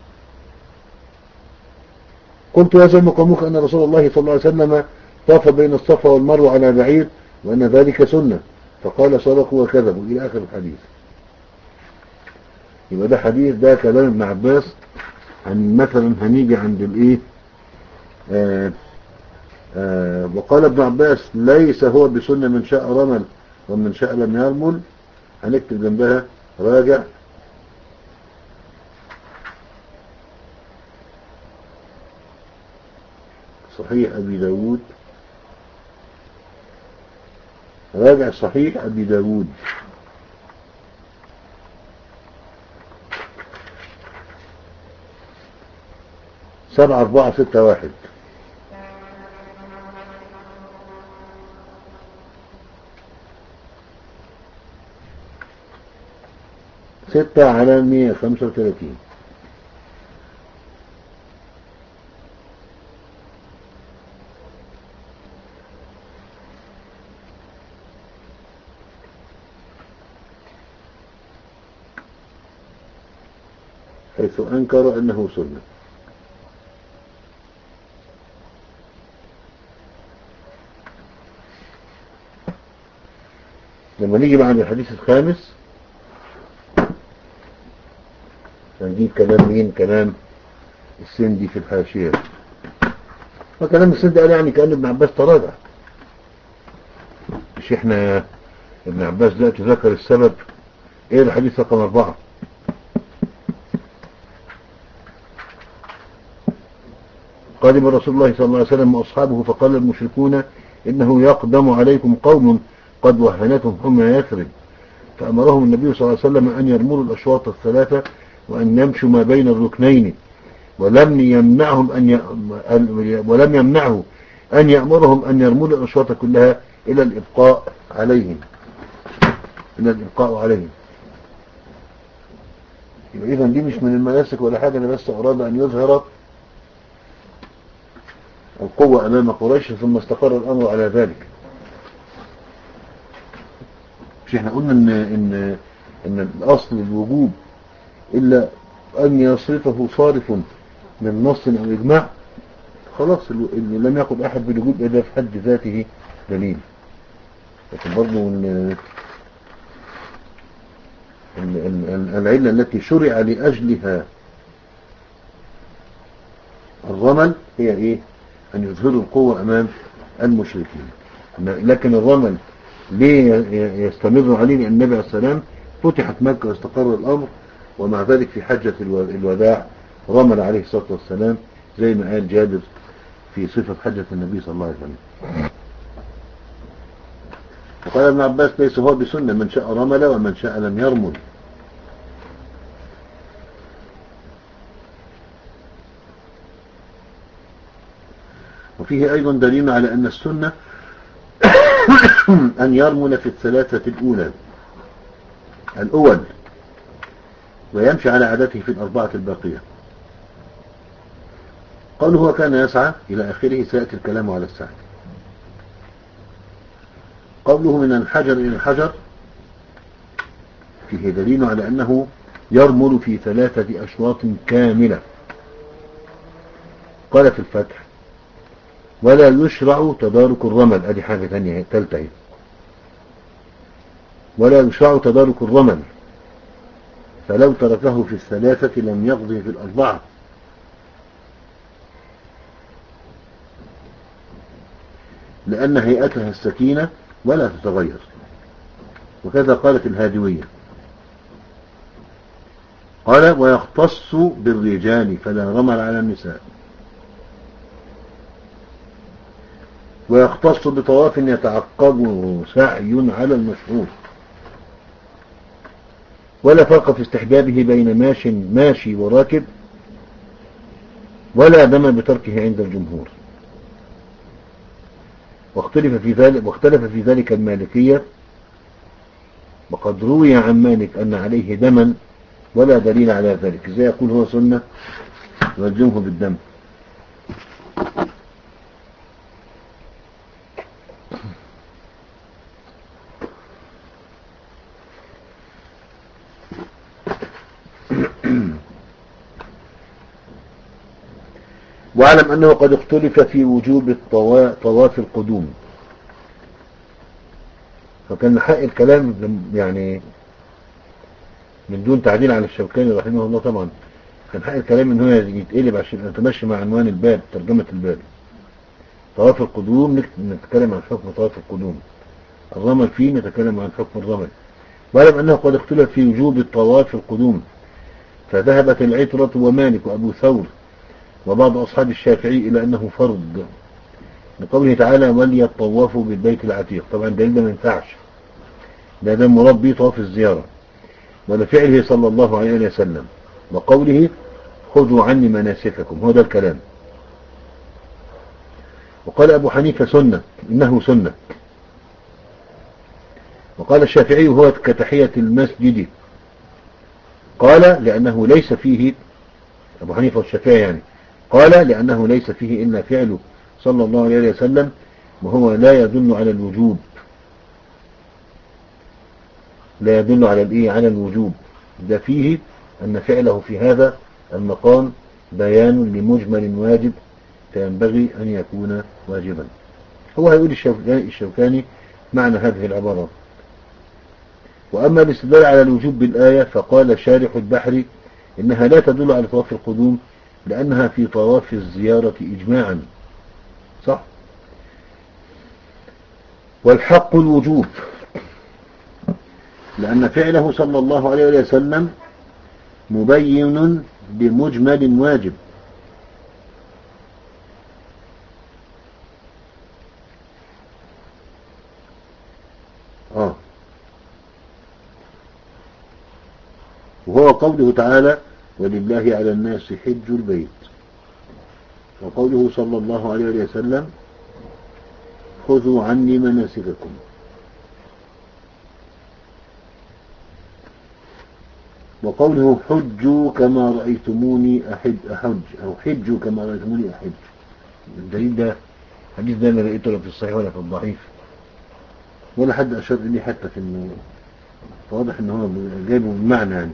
قلت يزعم قومك أن رسول الله صلى الله عليه وسلم طاف بين الصفا والمروة على بعير وأن ذلك سنة، فقال صدقوا وكذبوا إلى آخر الحديث. يبقى ده حديث، ده كلام ابن عباس. عن مثلا هنيجي عند الايه آه آه وقال ابن عباس ليس هو بسنة من شاء رمل ومن شاء لم يرمل، هنكتب جنبها راجع صحيح أبي داود، راجع صحيح أبي داود. سبعة أربعة ستة واحد. ستة على مية خمسة وثلاثين. حيث أنكر أنه سنة. لما نيجي بعد الحديث الخامس هنجيب كلام مين؟ كلام السندي في الحاشية. وكلام السندي قال يعني كأن ابن عباس تراجع، مش احنا ابن عباس دلوقتي ذكر السبب. ايه الحديث رقم اربعة؟ قادم رسول الله صلى الله عليه وسلم وأصحابه فقال المشركون إنه يقدم عليكم قوم قد وهنتهم حمى يثرب، فأمرهم النبي صلى الله عليه وسلم أن يرملوا الأشواط الثلاثة وأن يمشوا ما بين الركنين، ولم يمنعهم أن ي... ولم يمنعه أن يأمرهم أن يرملوا الأشواط كلها إلى الإبقاء عليهم إلى الإبقاء عليهم. إذا دي مش من المناسك ولا حاجة، أنا بس أراد أن يظهر القوة أمام قريش، ثم استقر الأمر على ذلك. مش احنا قلنا إن, إن, إن الأصل الوجوب إلا أن يصرفه صارف من نص أو إجماع. خلاص اللي لم يقل أحد بالوجوب إذا في حد ذاته دليل. لكن برضه ال- ال- ال- العلة التي شرع لأجلها الرمل هي إيه؟ أن يظهروا القوة أمام المشركين. لكن الرمل ليه يستمر عليه؟ لأن النبي عليه السلام فتحت مكة واستقر الأمر، ومع ذلك في حجة الوداع رمل عليه الصلاة والسلام زي ما قال جابر في صفة حجة النبي صلى الله عليه وسلم. وقال ابن عباس ليس هو بسنة، من شاء رمل ومن شاء لم يرمل. وفيه أيضا دليل على أن السنة أن يرمل في الثلاثة الأولى الأول ويمشي على عادته في الأربعة الباقية. قوله هو كان يسعى إلى آخره سيأتي الكلام على السعي. قوله من الحجر إلى الحجر فيه دليل على أنه يرمل في ثلاثة أشواط كاملة. قال في الفتح ولا يشرع تدارك الرمل، ادي حاجة ثانية ثالثة، ولا يشرع تدارك الرمل فلو تركه في الثلاثة لم يقضي في الأربعة، لأن هيئتها السكينة ولا تتغير. وكذا قالت الهادوية. قال ويختص بالرجال فلا رمل على النساء. ويختص بطواف يتعقبه سعي على المشهور. ولا فرق في استحبابه بين ماش ماشي وراكب، ولا دم بتركه عند الجمهور. واختلف في ذلك واختلف في ذلك المالكية، وقد روي عن مالك أن عليه دما ولا دليل على ذلك. ازاي يقول هو سنة يلزمه بالدم؟ واعلم أنه قد اختلف في وجوب طواف القدوم، فكان حق الكلام يعني من دون تعديل على الشوكاني رحمه الله طبعا، كان حق الكلام ان هو يتقلب عشان يتمشي مع عنوان الباب ترجمة الباب. طواف القدوم نتكلم عن حكم طواف القدوم، الرمل فيه نتكلم عن حكم الرمل. واعلم أنه قد اختلف في وجوب الطواف القدوم، فذهبت العترة ومالك وأبو ثور وبعض أصحاب الشافعي إلى أنه فرض، لقوله تعالى وليطوفوا بالبيت العتيق. طبعا دليل ده ما ينفعش، ده ده مراد به طواف الزيارة، ولفعله صلى الله عليه وسلم وقوله خذوا عني مناسككم، هو ده الكلام. وقال أبو حنيفة سنة، إنه سنة. وقال الشافعي هو كتحية المسجد، قال لأنه ليس فيه، أبو حنيفة والشافعي يعني، قال لأنه ليس فيه إلا فعله صلى الله عليه وسلم، وهو لا يدل على الوجوب، لا يدل على الإيه على الوجوب، ده فيه أن فعله في هذا المقام بيان لمجمل واجب فينبغي أن يكون واجبا. هو هيقول الشوكاني معنى هذه العبارة. وأما الاستدلال على الوجوب بالآية فقال شارح البحر إنها لا تدل على طواف القدوم لأنها في طواف الزيارة إجماعا، صح؟ والحق الوجوب لأن فعله صلى الله عليه وسلم مبين بمجمل واجب. آه. وهو قوله تعالى ولله على الناس حج البيت، وقوله صلى الله عليه وسلم خذوا عني مناسككم. وقوله حجوا كما رأيتموني أحج أحج أو حجوا كما رأيتموني أحج. الدليل ده حديث ده لا لقيته لا في الصحيح ولا في الضعيف ولا حد أشار إليه حتى في إنه واضح إنه هو جايبه بالمعنى يعني.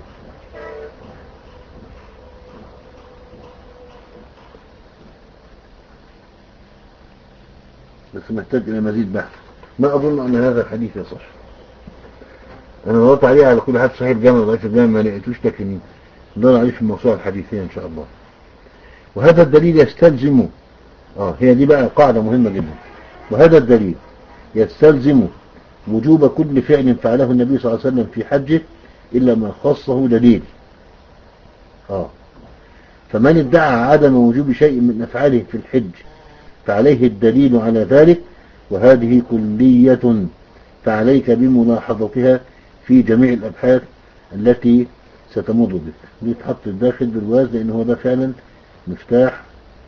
بس محتاج إلى مزيد بحث. ما أظن أن هذا الحديث يصح. أنا دورت عليه على كل حد صحيح الجامع ضعيف الجامع ما لقيتوش، لكن دور عليه في الموسوعة الحديثية إن شاء الله. وهذا الدليل يستلزم آه هي دي بقى قاعدة مهمة جدا. وهذا الدليل يستلزم وجوب كل فعل فعله النبي صلى الله عليه وسلم في حجه إلا ما خصه دليل. آه فمن ادعى عدم وجوب شيء من أفعاله في الحج فعليه الدليل على ذلك، وهذه كلية فعليك بملاحظتها في جميع الأبحاث التي ستمر بك. دي تحط الداخل بالواز لأن هو ده فعلا مفتاح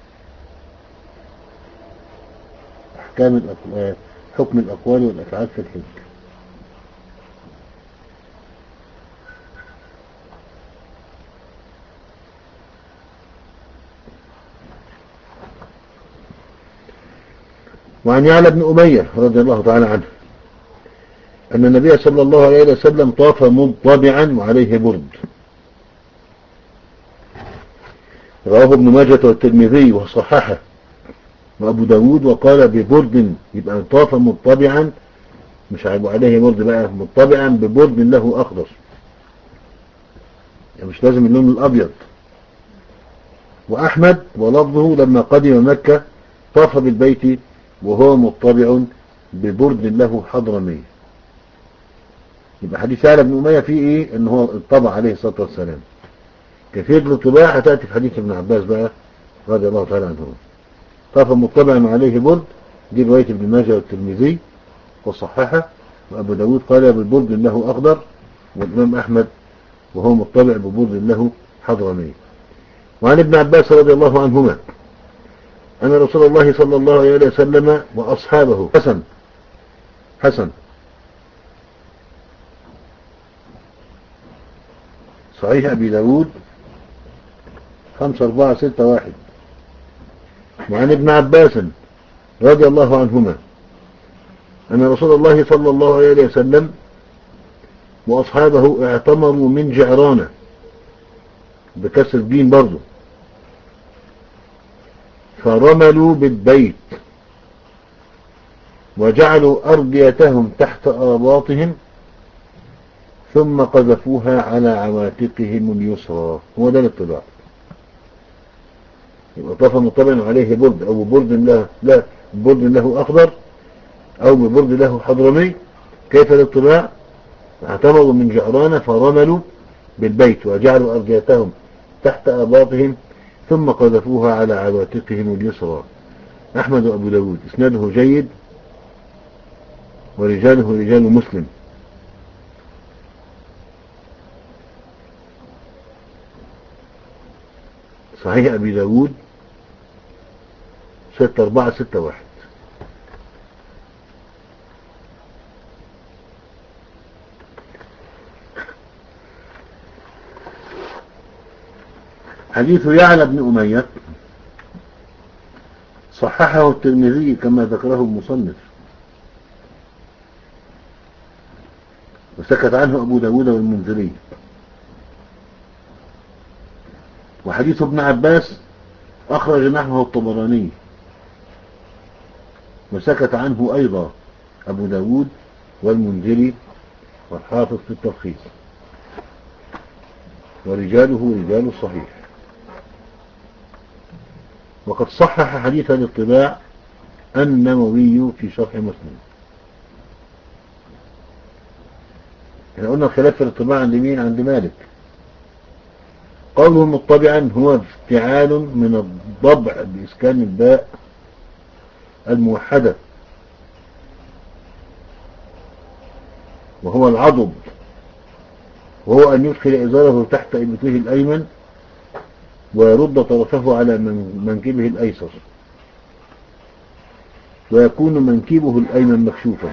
أحكام الأقوال، حكم الأقوال والأفعال في الحج. وعن يعلى بن أمية رضي الله تعالى عنه أن النبي صلى الله عليه وسلم طاف مضطبعا وعليه برد. رواه ابن ماجه والترمذي وصححه وأبو داود وقال ببرد، يبقى طاف مضطبعا مش هيبقى عليه برد بقى، مضطبعا ببرد له أخضر، يعني مش لازم اللون الأبيض. وأحمد ولفظه لما قدم مكة طاف بالبيت وهو مضطبع ببرد له حضرمي. يبقى حديث يعلى بن أمية فيه ايه؟ ان هو اطبع عليه الصلاة والسلام. كثير الاطباع هتأتي في حديث ابن عباس بقى رضي الله تعالى عنه. طاف مضطبع عليه برد، دي رواية ابن ماجه والترمذي وصححه، وابو داود قال بالبرد له اخضر، والامام احمد وهو مضطبع ببرد له حضرمي. وعن ابن عباس رضي الله عنهما أن رسول الله صلى الله عليه وسلم وأصحابه حسن حسن صحيح أبي داود خمسة أربعة ستة واحد. وعن ابن عباس رضي الله عنهما أن رسول الله صلى الله عليه وسلم وأصحابه اعتمروا من جعرانة بكسر الجيم برضو، فرملوا بالبيت وجعلوا أرديتهم تحت آباطهم ثم قذفوها على عواتقهم اليسرى. هو ده الاطلاع. يبقى طاف مطبع عليه برد أو برد له لا برد له أخضر أو ببرد له حضرمي. كيف الاطلاع؟ اعتمروا من جعرانة فرملوا بالبيت وجعلوا أرديتهم تحت آباطهم ثم قذفوها على عواتقهم اليسرى. أحمد وأبو داود إسناده جيد ورجاله رجال مسلم. صحيح أبي داود ستة أربعة ستة واحد. حديث يعلى بن أمية صححه الترمذي كما ذكره المصنف، وسكت عنه أبو داود والمنذري. وحديث ابن عباس أخرج نحوه الطبراني وسكت عنه أيضا أبو داود والمنذري والحافظ في التلخيص، ورجاله رجال الصحيح. وقد صحح حديث الاطباع النووي في شرح مسلم. احنا قلنا الخلاف في الاطباع عند مين؟ عند مالك. قوله مطبعا هو افتعال من الضبع بإسكان الباء الموحدة، وهو العضد، وهو أن يدخل إزاره تحت إبطه الأيمن ويرد طرفه على منكبه الأيسر، ويكون منكبه الأيمن مكشوفا.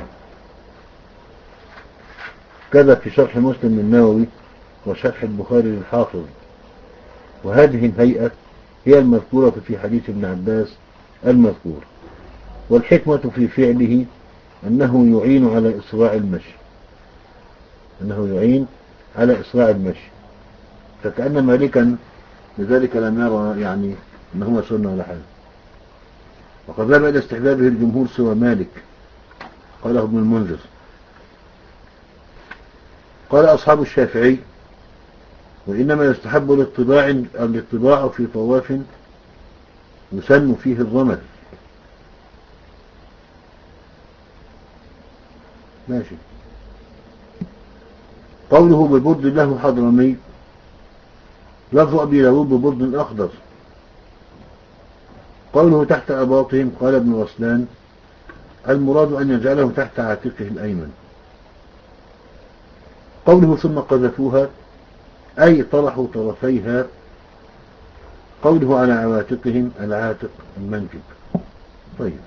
كذا في شرح مسلم النووي وشرح البخاري للحافظ. وهذه الهيئة هي المذكورة في حديث ابن عباس المذكور. والحكمة في فعله أنه يعين على إسراع المشي، أنه يعين على إسراع المشي، فكأن مالكا لذلك لم يرى يعني أنه سنة ولا حاجة. وقد ذهب إلى استحبابه الجمهور سوى مالك، قاله ابن المنذر. قال أصحاب الشافعي: وإنما يستحب الاطباع الاطباع في طواف يسن فيه الرمل. ماشي. قوله ببرد له حضرمي، لفظ أبي داود ببرد أخضر. قوله تحت أباطهم، قال ابن رسلان: المراد أن يجعله تحت عاتقه الأيمن. قوله ثم قذفوها، أي طرحوا طرفيها. قوله على عواتقهم، العاتق المنكب. طيب.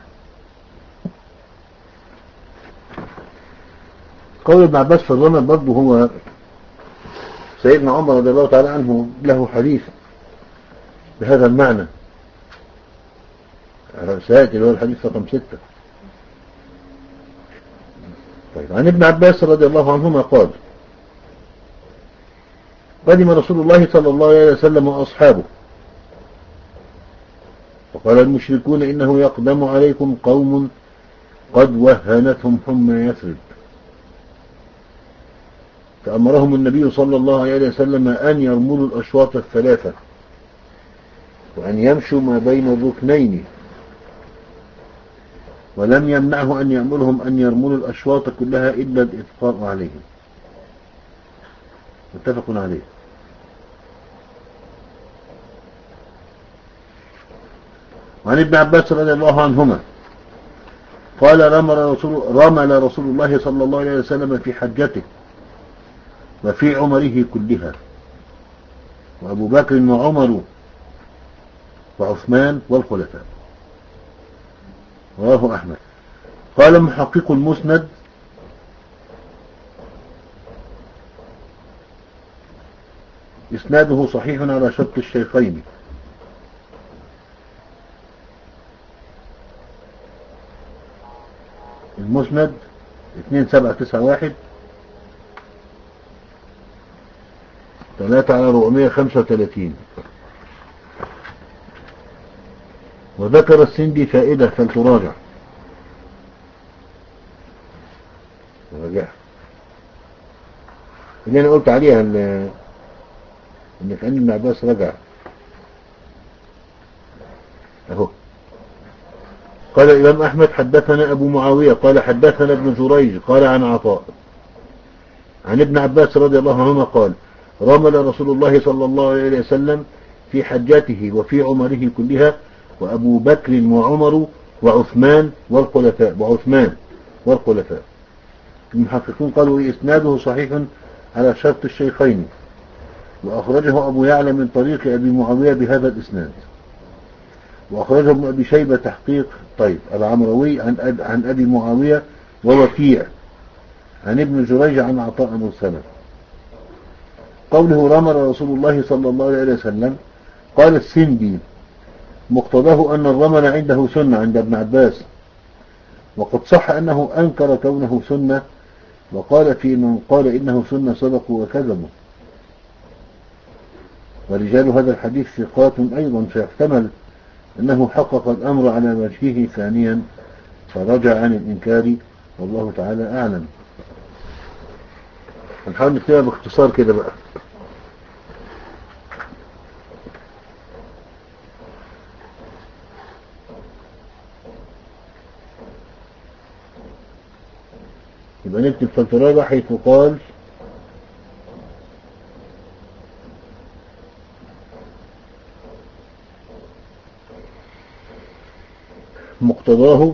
قول ابن عباس في الرمل برضه، هو سيدنا عمر رضي الله تعالى عنه له حديث بهذا المعنى، سيأتي اللي هو الحديث رقم ستة. طيب. عن ابن عباس رضي الله عنهما قال: قدم رسول الله صلى الله عليه وسلم وأصحابه، فقال المشركون: إنه يقدم عليكم قوم قد وهنتهم حمى يثرب، فأمرهم النبي صلى الله عليه وسلم أن يرملوا الأشواط الثلاثة، وأن يمشوا ما بين الركنين، ولم يمنعه أن يأمرهم أن يرملوا الأشواط كلها إلا الإبقاء عليهم. متفق عليه. وعن ابن عباس رضي الله عنهما قال: رمل رسول, رمل رسول الله صلى الله عليه وسلم في حجته وفي عمره كلها، وأبو بكر وعمر وعثمان والخلفاء. رواه أحمد. قال محقق المسند: إسناده صحيح على شرط الشيخين. المسند اثنين سبعة تسعة واحد ثلاثة على أربعمائة وخمسة وثلاثين. وذكر السندي فائدة فلتراجع. راجع اللي أنا قلت عليها، إن كأن ابن عباس رجع أهو. قال الإمام أحمد: حدثنا أبو معاوية قال حدثنا ابن جريج قال عن عطاء عن ابن عباس رضي الله عنهما قال: رمل رسول الله صلى الله عليه وسلم في حجاته وفي عمره كلها، وأبو بكر وعمر وعثمان والخلفاء وعثمان والخلفاء. المحققون قالوا: إسناده صحيح على شرط الشيخين، وأخرجه أبو يعلى من طريق أبي معاوية بهذا الإسناد، وأخرجه ابن أبي شيبة تحقيق طيب العمروي عن أب عن أبي معاوية ووكيع عن ابن جريج عن عطاء مرسلا. قوله رمل رسول الله صلى الله عليه وسلم، قال السندي: مقتضاه أن الرمل عنده سنة عند ابن عباس، وقد صح أنه أنكر كونه سنة، وقال في من قال إنه سنة صدقوا وكذبوا. ورجال هذا الحديث ثقات أيضا، فيحتمل أنه حقق الأمر على وجهه ثانيا فرجع عن الإنكار، والله تعالى أعلم. هنحاول نكتبها باختصار كده بقى. يبقى نكتب فلتراجع حيث قال: مقتضاه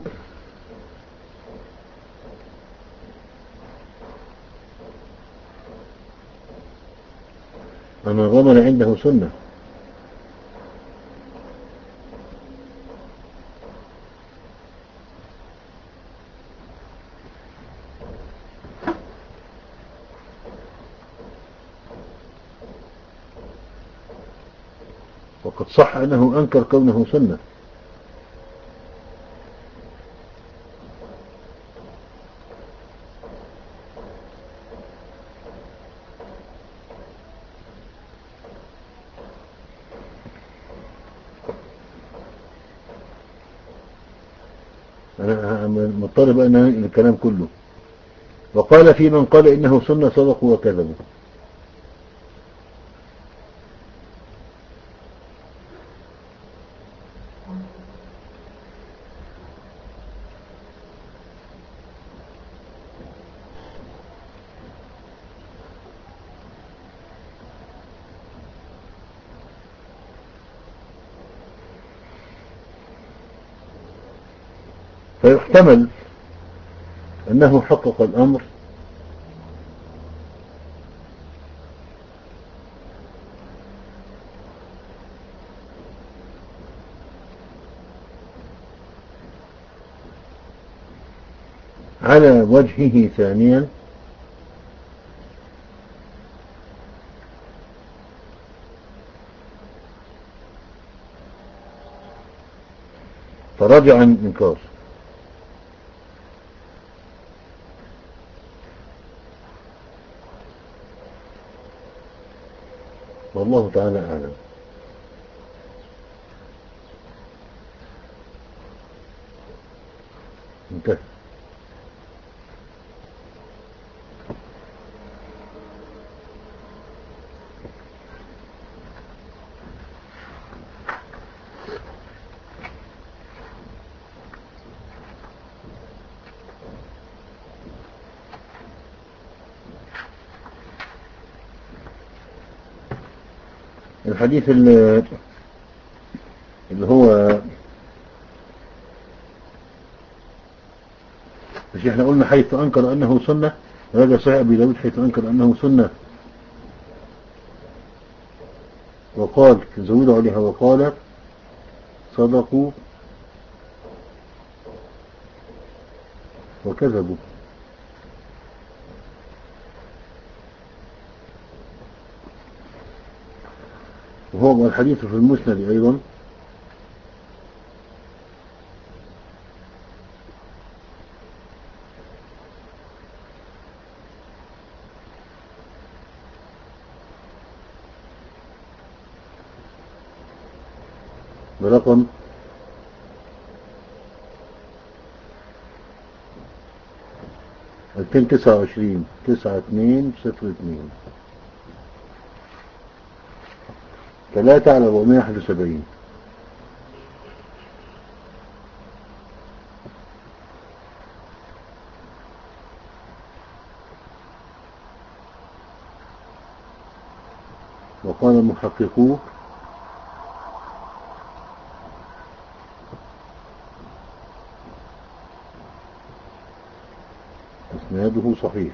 أن الرمل عنده سنة. وقد صح أنه أنكر كونه سنة. أنا مضطر بقى أن أنقل الكلام كله. وقال في من قال إنه سنة صدقوا وكذبوا. فيحتمل أنه حقق الأمر على وجهه ثانيا، فرجع عن الإنكار. والله تعالى أعلم. انتهى. الحديث اللي اللي هو مش احنا قلنا حيث أنكر أنه سنة، هذا صحيح أبي داود، حيث أنكر أنه سنة وقال زودوا عليها وقال صدقوا وكذبوا. وهو الحديث في المسند أيضا برقم ألفين وتسعة وعشرين تسعة اتنين صفر اتنين ثلاثة على أربعمائة وواحد وسبعين. وقال المحققون اسناده صحيح.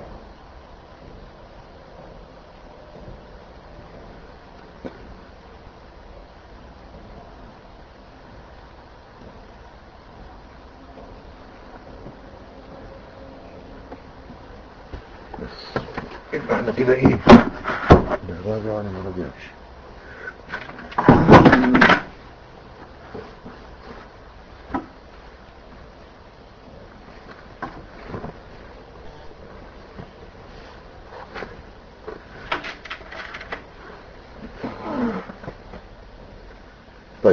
بس يبقى احنا كده ايه نراجع ولا ما نراجعش؟ طيب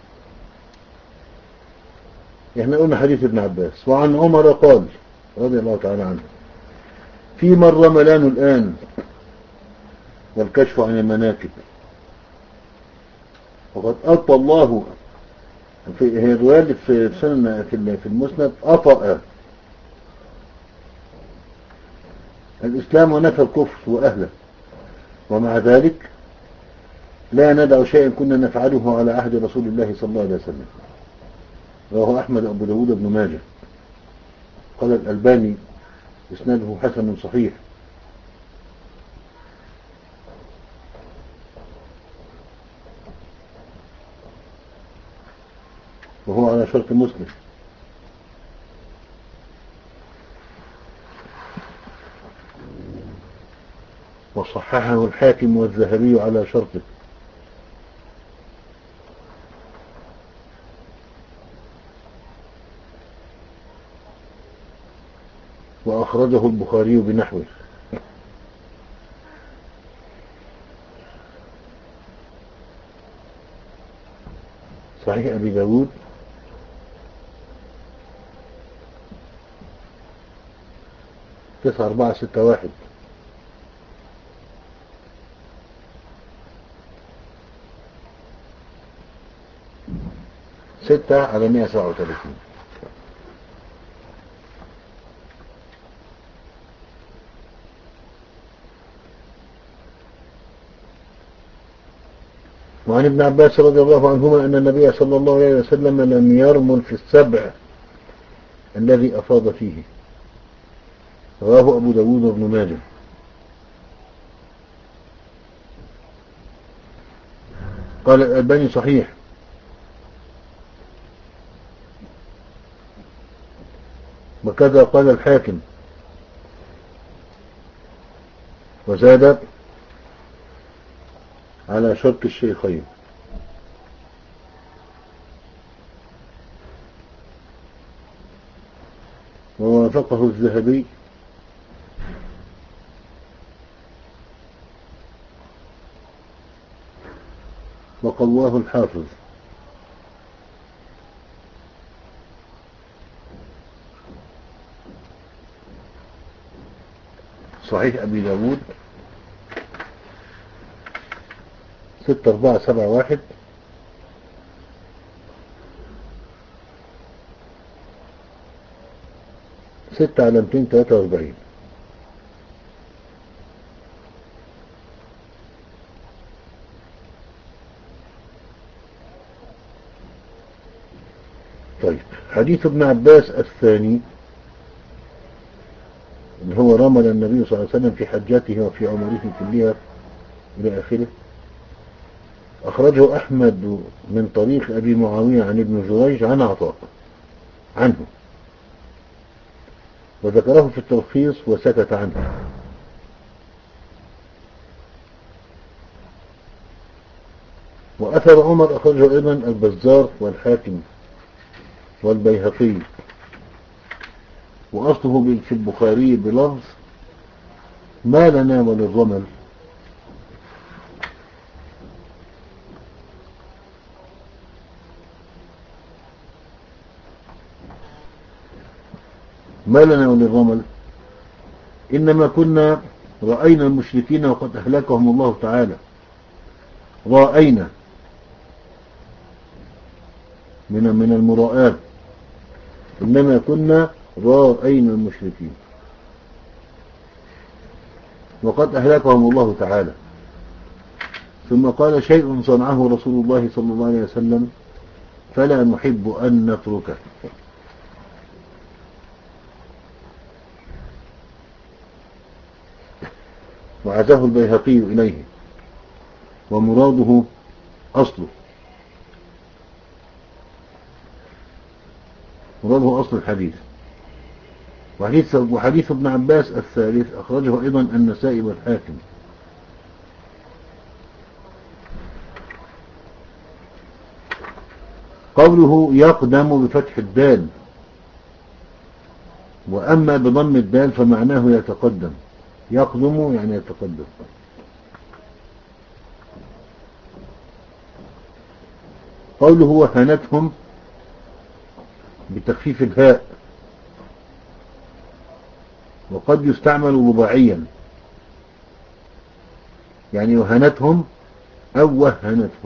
احنا قلنا حديث ابن عباس. وعن عمر قال رضي الله تعالى عنه فيما الرملان الآن والكشف عن المناكب، وقد أطى الله في هي الرواية في سنة في المسند أطأ الإسلام ونفى الكفر وأهله، ومع ذلك لا ندع شيئا كنا نفعله على عهد رسول الله صلى الله عليه وسلم. رواه أحمد أبو داود بن ماجه. قال الألباني إسناده حسن صحيح. وهو على شرط مسلم. وصححه الحاكم والذهبي على شرطه. وأخرجه البخاري بنحوه. صحيح أبي داود تسعة أربعة ستة واحد. ستة على مئة سبعة وثلاثين. وعن ابن عباس رضي الله عنهما أن النبي صلى الله عليه وسلم لم يرمل في السبع الذي أفاض فيه. رواه أبو داود وابن ماجه. قال الألباني صحيح. وكذا قال الحاكم، وزاد على شرط الشيخين. ووافقه الذهبي وقواه الحافظ. صحيح أبي داود ستة أربعة سبعة واحد. ستة على مئتين وثلاثة وأربعين. طيب، حديث ابن عباس الثاني اللي هو رمل النبي صلى الله عليه وسلم في حجته وفي عمره كلها إلى آخره، أخرجه أحمد من طريق أبي معاوية عن ابن جريج عن عطاء عنه، وذكره في التلخيص وسكت عنه. وأثر عمر أخرجه أيضا البزار والحاكم والبيهقي، وأصله في البخاري بلفظ ما لنا وللرمل ما لنا وللرمل إنما كنا رأينا المشركين وقد أهلكهم الله تعالى. رأينا من من المراءات، إنما كنا رأينا المشركين وقد أهلكهم الله تعالى. ثم قال شيء صنعه رسول الله صلى الله عليه وسلم فلا نحب أن نتركه. وعزاه البيهقي إليه، ومراده أصله مراده أصل الحديث. وحديث, وحديث ابن عباس الثالث أخرجه أيضا النسائي والحاكم. قوله يقدم بفتح الدال، وأما بضم الدال فمعناه يتقدم. يقدم يعني يتقدم. قوله وهنتهم بتخفيف الهاء، وقد يستعمل رباعيا، يعني وهنتهم أو وهنتهم.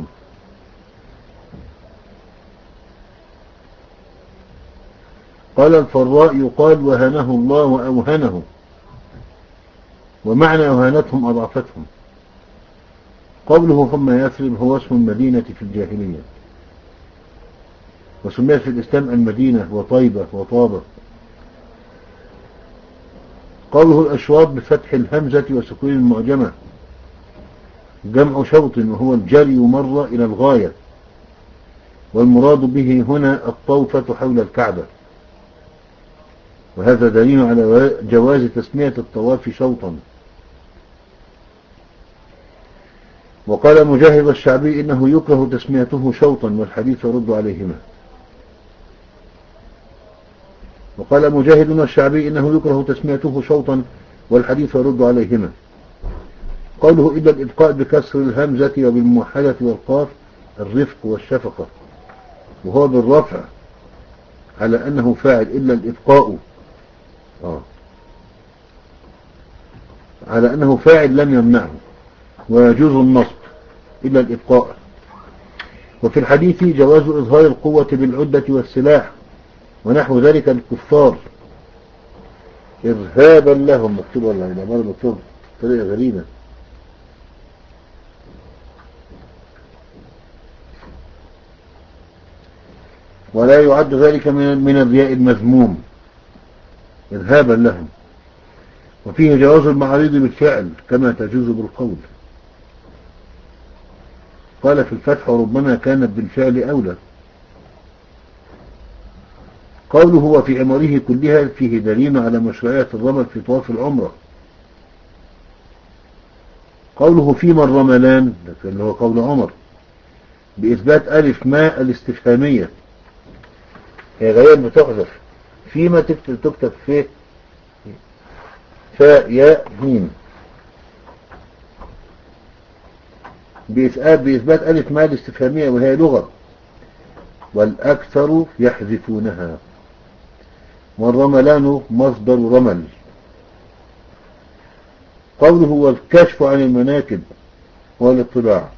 قال الفراء يقال وهنه الله وأوهنه، ومعنى وهنتهم أضعفتهم. قوله ثم يثرب هو اسم المدينة في الجاهلية، وسميت في الإسلام المدينة وطيبة وطابة. قوله الأشواط بفتح الهمزة وسكون المعجمة، جمع شوط وهو الجري مرة إلى الغاية، والمراد به هنا الطوفة حول الكعبة، وهذا دليل على جواز تسمية الطواف شوطا. وقال مجاهد الشعبي إنه يكره تسميته شوطا، والحديث يرد عليهما. وقال مجاهد الشعبي إنه يكره تسميته شوطا، والحديث يرد عليهما. قوله إلا الإبقاء بكسر الهمزة وبالموحدة والقاف الرفق والشفقة، وهو بالرفع على أنه فاعل إلا الإبقاء. آه. على أنه فاعل لم يمنعه، ويجوز النصب إلا الإبقاء. وفي الحديث جواز إظهار القوة بالعدة والسلاح ونحو ذلك الكفار إرهابا لهم. مكتوب ولا العبارة مكتوب طريقة غريبة. ولا يعد ذلك من من الرياء المذموم إرهابا لهم. وفيه جواز المعارض بالفعل كما تجوز بالقول. قال في الفتح وربما كانت بالفعل أولى. قوله وفي عمره كلها فيه دليل على مشروعية الرمل في طواف العمرة. قوله فيما الرملان اللي هو قول عمر بإثبات ألف ماء الاستفهامية، هي غير بتحذف. فيما تكتب تكتب فيه فاء ياء ميم بإثبات بإثبات ألف ماء الاستفهامية وهي لغة، والأكثر يحذفونها. والرملان مصدر رمل. قوله والكشف عن المناكب والاطلاع.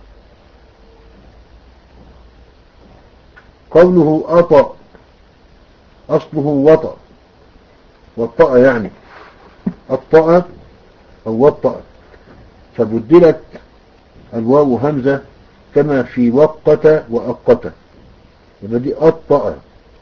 قوله أطأ أصله وطأ، وطأ يعني أطأ أو وطأ، فبدلت الواو همزة كما في وقت وأقت، يبقى دي أطأ،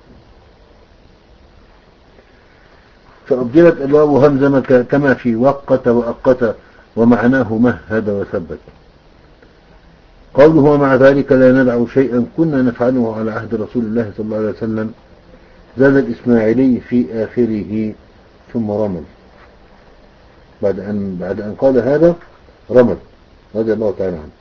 فأبدلت الواو همزة كما في وقت وأقت ومعناه مهد وثبت. قوله ومع ذلك لا ندع شيئا كنا نفعله على عهد رسول الله صلى الله عليه وسلم، زاد الإسماعيلي في آخره ثم رمل. بعد أن, بعد أن قال هذا رمل رضي الله تعالى عنه.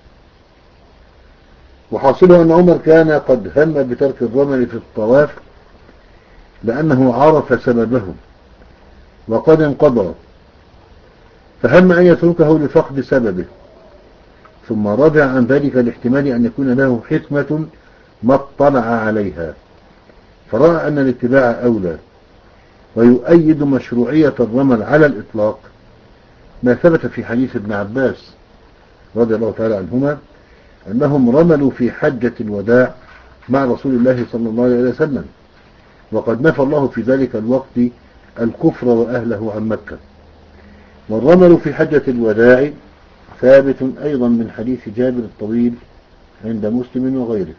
وحاصله أن عمر كان قد هم بترك الرمل في الطواف لأنه عرف سببه وقد انقضى، فهم أن يتركه لفقد سببه، ثم رجع عن ذلك لاحتمال أن يكون له حكمة ما اطلع عليها، فرأى أن الاتباع أولى. ويؤيد مشروعية الرمل على الإطلاق ما ثبت في حديث ابن عباس رضي الله تعالى عنهما أنهم رملوا في حجة الوداع مع رسول الله صلى الله عليه وسلم، وقد نفى الله في ذلك الوقت الكفر وأهله عن مكة. والرمل في حجة الوداع ثابت أيضا من حديث جابر الطويل عند مسلم وغيره.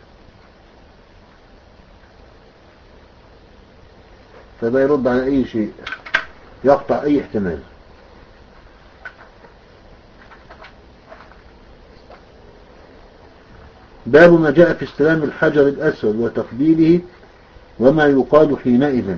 فده يرد على أي شيء يقطع أي احتمال. باب ما جاء في استلام الحجر الأسود وتقبيله وما يقال حينئذ.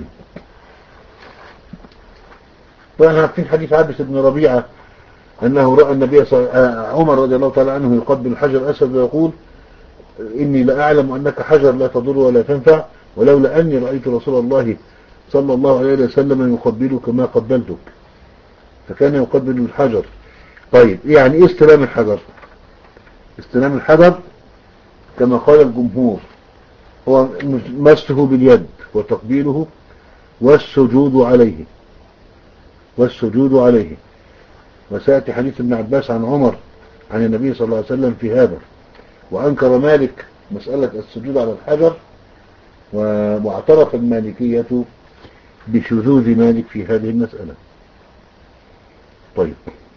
طبعا عارفين حديث عبس بن ربيعة أنه رأى النبي صلى عمر رضي الله تعالى عنه يقبل الحجر الأسود ويقول إني لأعلم أنك حجر لا تضر ولا تنفع، ولولا أني رأيت رسول الله صلى الله عليه وسلم يقبلك ما قبلتك، فكان يقبل الحجر. طيب يعني إيه استلام الحجر؟ استلام الحجر كما قال الجمهور هو مسه باليد وتقبيله والسجود عليه والسجود عليه وسيأتي حديث ابن عباس عن عمر عن النبي صلى الله عليه وسلم في هذا. وأنكر مالك مسألة السجود على الحجر، واعترف المالكية بشذوذ مالك في هذه المسألة. طيب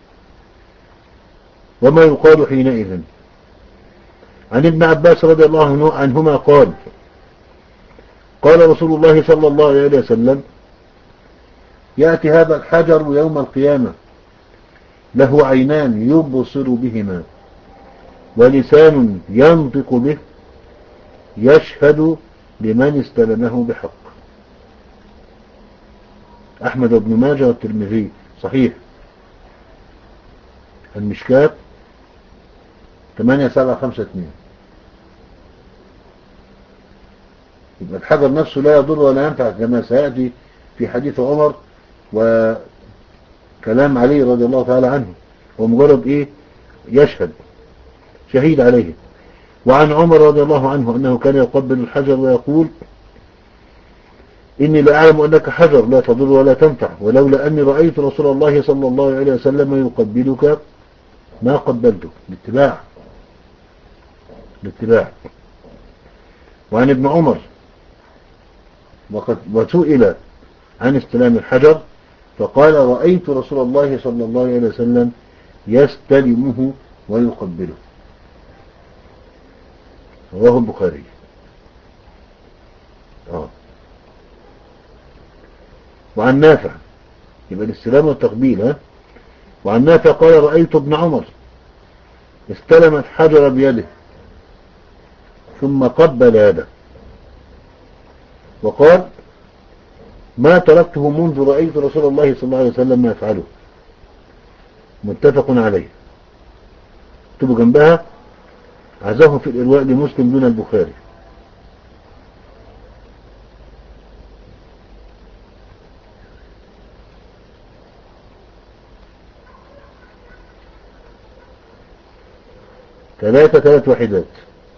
وما يقال حينئذ. عن ابن عباس رضي الله عنهما قال قال رسول الله صلى الله عليه وسلم يأتي هذا الحجر يوم القيامة له عينان يبصر بهما ولسان ينطق به يشهد لمن استلمه بحق. أحمد بن ماجه والترمذي صحيح. المشكات ثمانية سبعة خمسة اثنين. يبقى الحجر نفسه لا يضر ولا ينفع كما سيأتي في حديث عمر وكلام علي رضي الله تعالى عنه، ومجرد ايه يشهد شهيد عليه. وعن عمر رضي الله عنه أنه كان يقبل الحجر ويقول إني لأعلم أنك حجر لا تضر ولا تنفع، ولولا أني رأيت رسول الله صلى الله عليه وسلم يقبلك ما قبلتك. الاتباع الاتباع. وعن ابن عمر وقد وسئل عن استلام الحجر فقال رأيت رسول الله صلى الله عليه وسلم يستلمه ويقبله. رواه البخاري. آه. وعن نافع، يبقى الاستلام والتقبيل. ها. وعن نافع قال رأيت ابن عمر استلم الحجر بيده ثم قبل يده، وقال ما تركته منذ رأيت رسول الله صلى الله عليه وسلم يفعله. متفق عليه. اكتبوا جنبها عزاه في الإرواء لمسلم دون البخاري. ثلاثة ثلاث وحدات.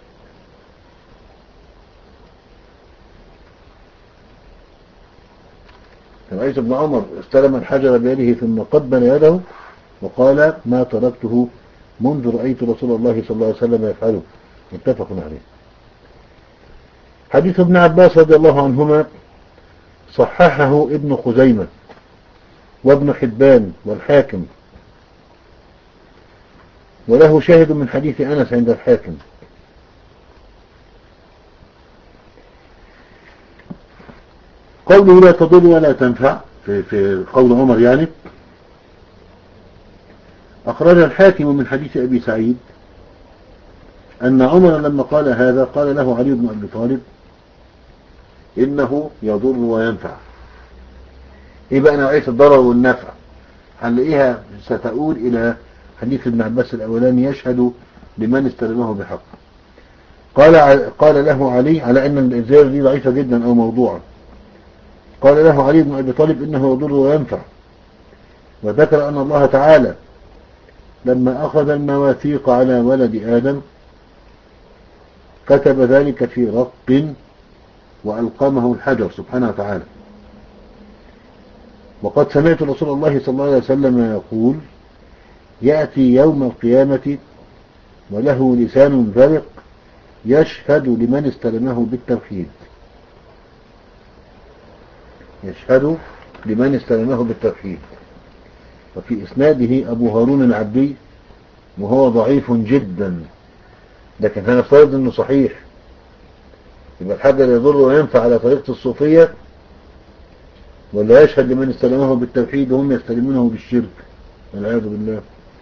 رأيت ابن عمر استلم الحجر بيده ثم قبل يده وقال ما تركته منذ رأيت رسول الله صلى الله عليه وسلم يفعله. متفق عليه. حديث ابن عباس رضي الله عنهما صححه ابن خزيمة وابن حبان والحاكم، وله شاهد من حديث أنس عند الحاكم. قوله لا تضر ولا تنفع في, في قول عمر يعني أخرج الحاكم من حديث أبي سعيد أن عمر لما قال هذا قال له علي بن أبي طالب إنه يضر وينفع. إيه بقى نوعية الضرر والنفع؟ هنلاقيها ستؤول إلى حديث ابن عباس الأولاني يشهد لمن استلمه بحق. قال قال له علي على أن الزيادة دي ضعيفة جدا أو موضوعة. قال له علي بن أبي طالب إنه يضر وينفع، وذكر أن الله تعالى لما أخذ المواثيق على ولد آدم كتب ذلك في رق وألقمه الحجر سبحانه وتعالى. وقد سمعت رسول الله صلى الله عليه وسلم يقول يأتي يوم القيامة وله لسان ذرق يشهد لمن استلمه بالتوحيد. يشهد لمن استلمه بالتوحيد. وفي إسناده أبو هارون العبدي وهو ضعيف جدا، لكن هنفترض أنه صحيح، يبقى الحجر يضر وينفع على طريقة الصوفية، ولا يشهد لمن استلمه بالتوحيد وهم يستلمونه بالشرك والعياذ بالله.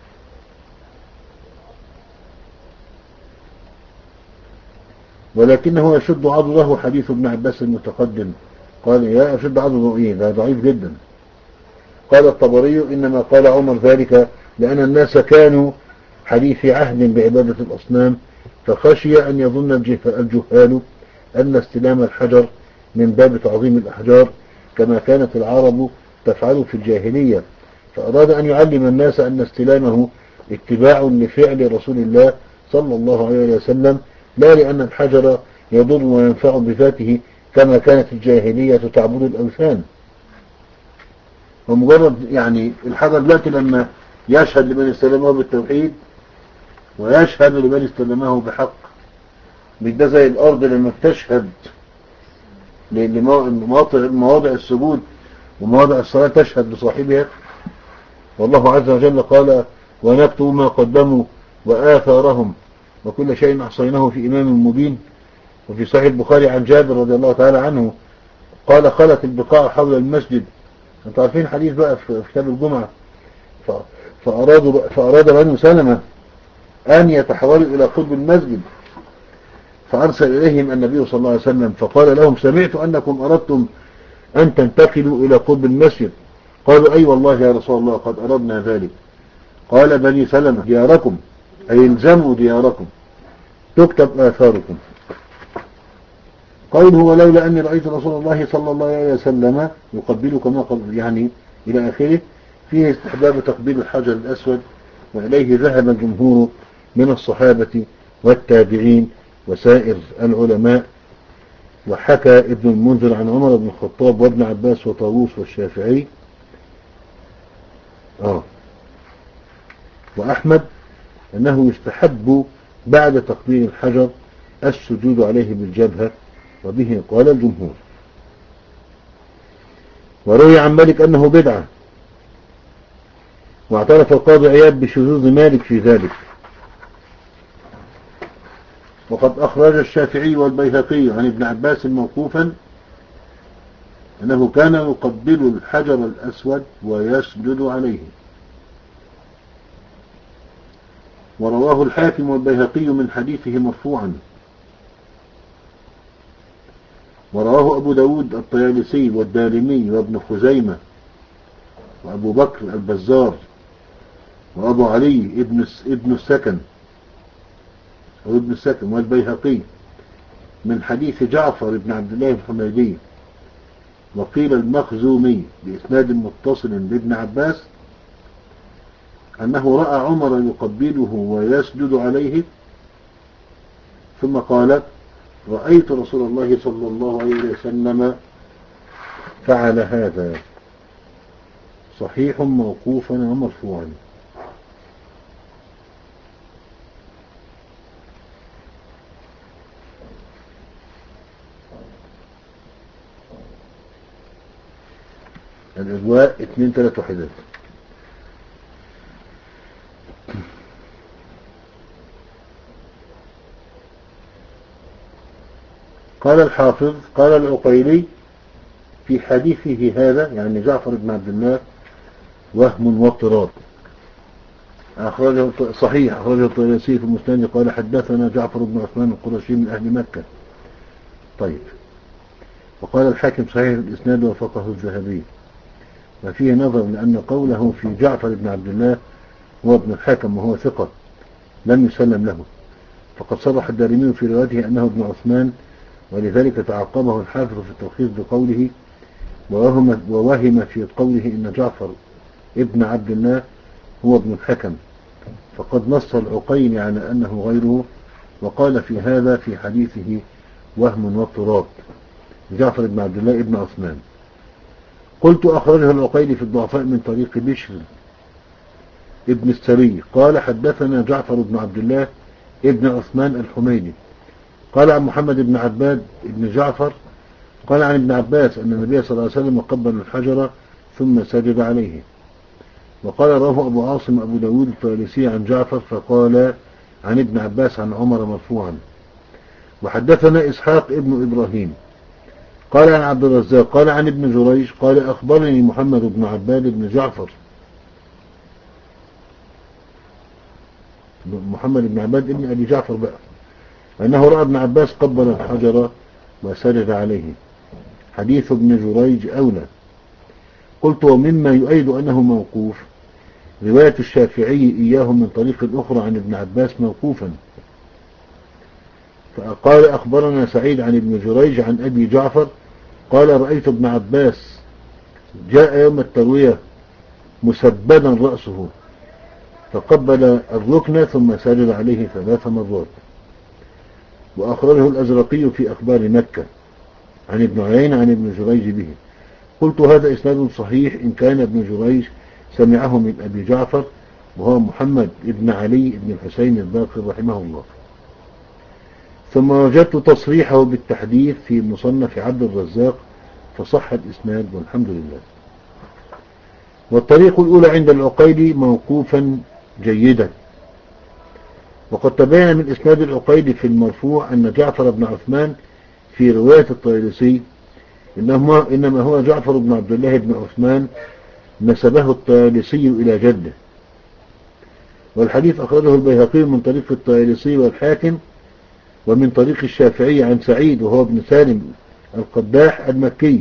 ولكنه يشد عضده حديث ابن عباس المتقدم. قال يا أشد عضده إيه؟ ده ضعيف جدا. قال الطبري إنما قال عمر ذلك لأن الناس كانوا حديث عهد بعبادة الأصنام، فخشي أن يظن الجهال أن استلام الحجر من باب تعظيم الأحجار كما كانت العرب تفعل في الجاهلية، فأراد أن يعلم الناس أن استلامه اتباع لفعل رسول الله صلى الله عليه وسلم، لا لأن الحجر يضر وينفع بذاته كما كانت الجاهلية تعبد الأوثان. ومجرد يعني الحجر دلوقتي لما يشهد لمن استلمه بالتوحيد ويشهد لمن استلمه بحق، مش ده زي الأرض لما بتشهد لمواضع السجود ومواضع الصلاة تشهد لصاحبها. والله عز وجل قال ونكتب ما قدموا وآثارهم وكل شيء أحصيناه في إمام مبين. وفي صحيح البخاري عن جابر رضي الله تعالى عنه قال خلت البقاع حول المسجد. انتوا عارفين حديث بقى في كتاب الجمعة. فأرادوا فأراد بنو سلمة أن يتحولوا إلى قرب المسجد، فأرسل إليهم النبي صلى الله عليه وسلم فقال لهم سمعت أنكم أردتم أن تنتقلوا إلى قرب المسجد. قالوا أي والله يا رسول الله قد أردنا ذلك. قال بني سلمة دياركم أي الزموا دياركم تكتب آثاركم. قوله ولولا أني رأيت رسول الله صلى الله عليه وسلم يقبلك ما قبل يعني إلى آخره، فيه استحباب تقبيل الحجر الأسود، وإليه ذهب الجمهور من الصحابة والتابعين وسائر العلماء. وحكى ابن المنذر عن عمر بن الخطاب وابن عباس وطاووس والشافعي آه وأحمد أنه يستحب بعد تقبيل الحجر السجود عليه بالجبهة، وبه قال الجمهور. وروي عن مالك أنه بدعة، واعترف القاضي عياض بشذوذ مالك في ذلك. وقد أخرج الشافعي والبيهقي عن ابن عباس موقوفا أنه كان يقبل الحجر الأسود ويسجد عليه. ورواه الحاكم والبيهقي من حديثه مرفوعا. ورواه أبو داود الطيالسي والدارمي وابن خزيمة وأبو بكر البزار وأبو علي ابن ابن السكن أو ابن السكن والبيهقي من حديث جعفر بن عبد الله الحميدي. وقيل المخزومي بإسناد متصل بابن عباس أنه رأى عمر يقبله ويسجد عليه، ثم قال: رأيت رسول الله صلى الله عليه وسلم فعل هذا. صحيح موقوفا ومرفوعا. الإجواء اثنين ثلاث وحدات. قال الحافظ: قال العقيلي في حديثه هذا، يعني جعفر بن عبد الله، وهم واضطراب. أخرجه صحيح أخرجه الطيالسي في المسند قال: حدثنا جعفر بن عثمان القرشي من أهل مكة. طيب. وقال الحاكم صحيح الإسناد وفقه الذهبي. وفيه نظر لأن قوله في جعفر بن عبد الله هو ابن الحاكم وهو ثقة لم يسلم له، فقد صرح الدارمي في روايته أنه ابن عثمان، ولذلك تعقبه الحافظ في التلخيص بقوله: ووهم, ووهم في قوله إن جعفر ابن عبد الله هو ابن الحكم، فقد نص العقيل على أنه غيره، وقال في هذا في حديثه وهم واضطراب. جعفر بن عبد الله ابن عثمان. قلت: أخرجه العقيل في الضعفاء من طريق بشر ابن السري قال: حدثنا جعفر بن عبد الله ابن عثمان الحميدي قال عن محمد بن عباد ابن جعفر قال عن ابن عباس أن النبي صلى الله عليه وسلم قبل الحجر ثم سجد عليه. وقال رواه أبو عاصم أبو داود الطيالسي عن جعفر فقال عن ابن عباس عن عمر مرفوعا. وحدثنا إسحاق ابن إبراهيم قال عن عبد الرزاق قال عن ابن جريج قال: أخبرني محمد بن عباد بن جعفر محمد بن عباد ابن أبي جعفر بقى أنه رأى ابن عباس قبل الحجر وسجد عليه. حديث ابن جريج أولى. قلت: ومما يؤيد أنه موقوف رواية الشافعي إياه من طريق أخرى عن ابن عباس موقوفا، فقال: أخبرنا سعيد عن ابن جريج عن أبي جعفر قال: رأيت ابن عباس جاء يوم التروية مسبدا رأسه فقبل الركن ثم سجد عليه ثلاث مرات. وأخرجه الأزرقي في أخبار مكة عن ابن عيين عن ابن جريج به. قلت: هذا إسناد صحيح إن كان ابن جريج سمعه من أبي جعفر وهو محمد ابن علي ابن الحسين الباقر رحمه الله. ثم وجدت تصريحه بالتحديث في مصنف عبد الرزاق فصح الإسناد والحمد لله. والطريق الأولى عند العقيلي موقوفا جيدا. وقد تبين من إسناد العقيلي في المرفوع أن جعفر بن عثمان في رواية الطيالسي إنما هو جعفر بن عبد الله بن عثمان نسبه الطيالسي إلى جده. والحديث أخرجه البيهقي من طريق الطيالسي والحاكم ومن طريق الشافعي عن سعيد وهو ابن سالم القداح المكي،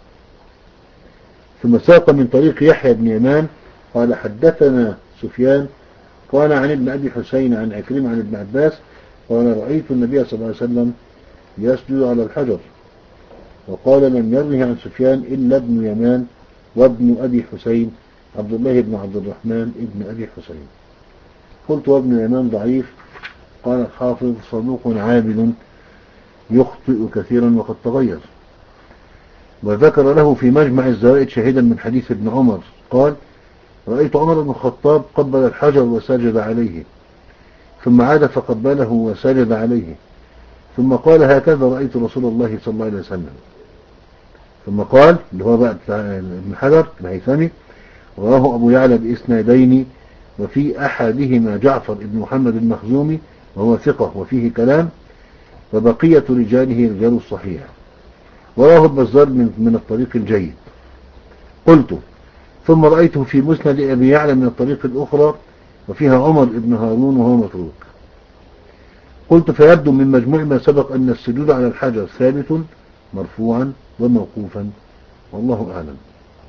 ثم ساق من طريق يحيى بن يمان قال: حدثنا سفيان قال عن ابن أبي حسين عن عكرمة عن ابن عباس قال: رأيت النبي صلى الله عليه وسلم يسجد على الحجر. وقال: لم يروه عن سفيان إلا ابن يمان وابن أبي حسين عبد الله بن عبد الرحمن ابن أبي حسين. قلت: وابن يمان ضعيف. قال الحافظ: صدوق عابد يخطئ كثيرا وقد تغير. وذكر له في مجمع الزوائد شاهدا من حديث ابن عمر قال: رأيت عمر بن الخطاب قبل الحجر وسجد عليه، ثم عاد فقبله وسجد عليه، ثم قال: هكذا رأيت رسول الله صلى الله عليه وسلم. ثم قال اللي هو بقى ابن حجر الهيثمي: رواه أبو يعلى بإسنادين، وفي أحدهما جعفر بن محمد المخزومي وهو ثقة وفيه كلام، وبقية رجاله رجال الصحيح. ورواه البزار من, من الطريق الجيد. قلت: ثم رأيته في مسند أبي يعلى من الطريق الأخرى وفيها عمر بن هارون وهو متروك. قلت: فيبدو من مجموع ما سبق أن السجود على الحجر ثابت مرفوعا وموقوفا، والله أعلم.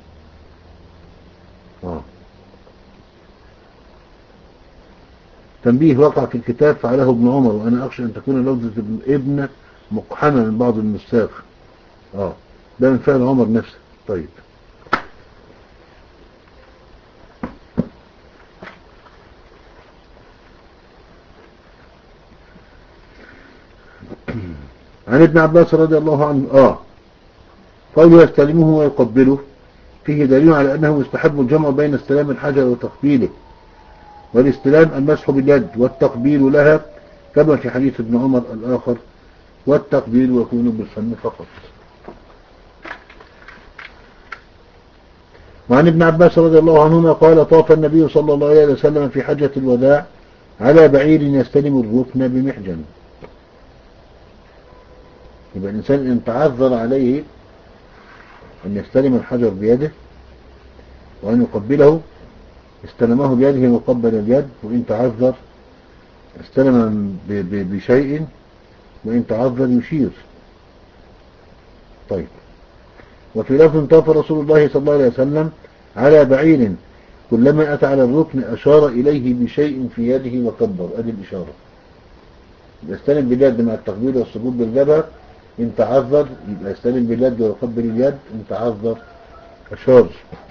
آه. تنبيه وقع في الكتاب فعله ابن عمر، وأنا أخشى أن تكون لفظة ابن, ابن مقحمة من بعض النساخ. آه. ده من فعل عمر نفسه. طيب. عن ابن عباس رضي الله عنه آه قوله: يستلمه ويقبله، فيه دليل على أنه يستحب الجمع بين استلام الحجر وتقبيله، والاستلام المسح باليد والتقبيل لها، كما في حديث ابن عمر الآخر: والتقبيل يكون بالفم فقط. وعن ابن عباس رضي الله عنهما قال: طاف النبي صلى الله عليه وسلم في حجة الوداع على بعير يستلم الركن بمحجن. يبقى الإنسان إن تعذر عليه أن يستلم الحجر بيده وأن يقبله استلمه بيده وقبل اليد، وإن تعذر استلم بشيء، وإن تعذر يشير. طيب. وفي لفظ: طاف رسول الله صلى الله عليه وسلم على بعير كلما أتى على الركن أشار إليه بشيء في يده وكبر. أدي الإشارة. يستلم باليد مع التقبيل والسجود بالجبهة. إن تعذر يبقى يستلم باليد ويقبل اليد، إن تعذر أشار.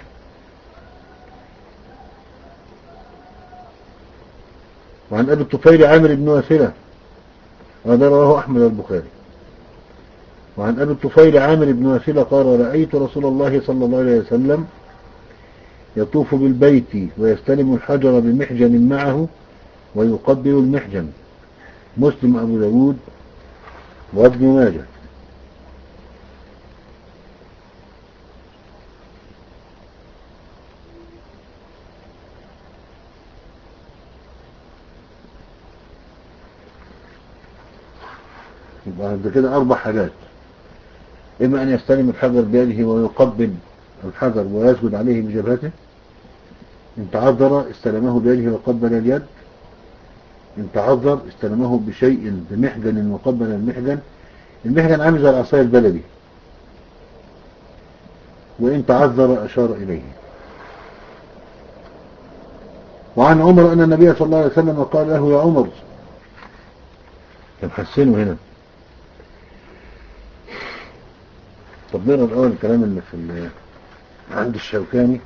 وعن أبي الطفيل عامر بن واثلة، هذا رواه أحمد البخاري. وعن أبي الطفيل عامر بن واثلة قال: رأيت رسول الله صلى الله عليه وسلم يطوف بالبيت ويستلم الحجر بمحجن معه ويقبل المحجن. مسلم أبو داود وابن ماجه. يبقى عند كده أربع حاجات: إما أن يستلم الحجر بيده ويقبل الحجر ويسجد عليه بجبهته، إن تعذر استلمه بيده وقبل اليد، إن تعذر استلمه بشيء بمحجن وقبل المحجن. المحجن عامل زي العصاية البلدي. وإن تعذر أشار إليه. وعن عمر أن النبي صلى الله عليه وسلم قال له: يا عمر، كان حسنه هنا. طب نقرأ الأول الكلام اللي في عند الشوكاني.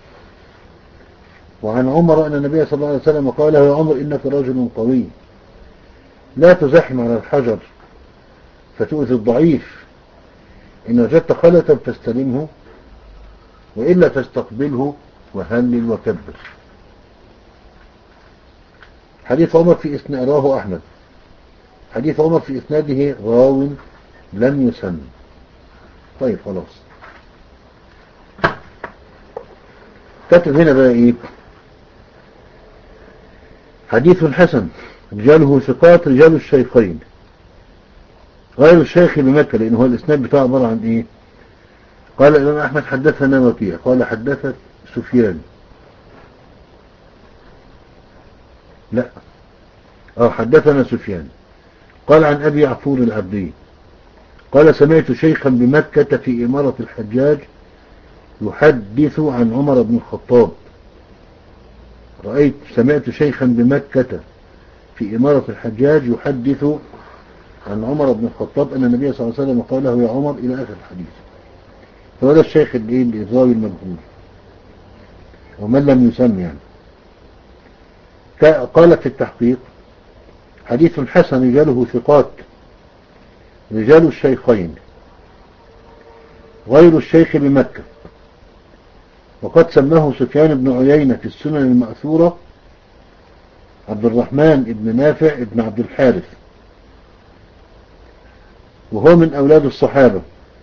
وعن عمر أن النبي صلى الله عليه وسلم قال له: يا عمر، إنك رجل قوي، لا تزحم على الحجر فتؤذي الضعيف، إن وجدت خلة فاستلمه، وإلا فاستقبله وهلل وكبر. حديث عمر في إسناد رواه أحمد. حديث عمر في إسناده راو لم يسن. طيب خلاص. كتب هنا بقى إيه: حديث حسن رجاله ثقات رجال الشيخين غير الشيخ بمكة، لأنه هو الإسناد بتاعه عبارة عن إيه؟ قال الإمام أحمد: حدثنا وكيع قال حدثت سفيان. لا اه حدثنا سفيان قال عن أبي عفور العبدي قال: سمعت شيخا بمكة في إمارة الحجاج يحدث عن عمر بن الخطاب. رأيت سمعت شيخا بمكة في إمارة الحجاج يحدث عن عمر بن الخطاب أن النبي صلى الله عليه وسلم قال له: يا عمر، إلى آخر الحديث. فهذا الشيخ الإضاوي المجهول ومن لم يسمى يعني. قال في التحقيق: حديث حسن رجاله ثقات رجال الشيخين غير الشيخ بمكة، وقد سماه سفيان بن عيينة في السنن المأثورة عبد الرحمن بن نافع بن عبد الحارث، وهو من أولاد الصحابة.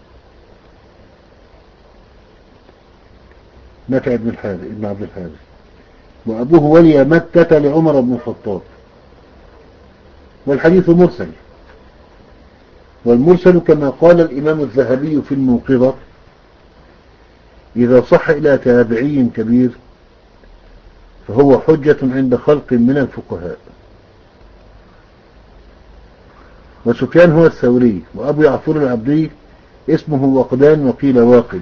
نافع بن الحارث بن عبد الحارث، وأبوه ولي مكة لعمر بن الخطاب. والحديث مرسل، والمرسل كما قال الإمام الذهبي في الموقظة إذا صح إلى تابعي كبير فهو حجة عند خلق من الفقهاء. وسفيان هو الثوري، وأبو يعفور العبدي اسمه وقدان وقيل واقد.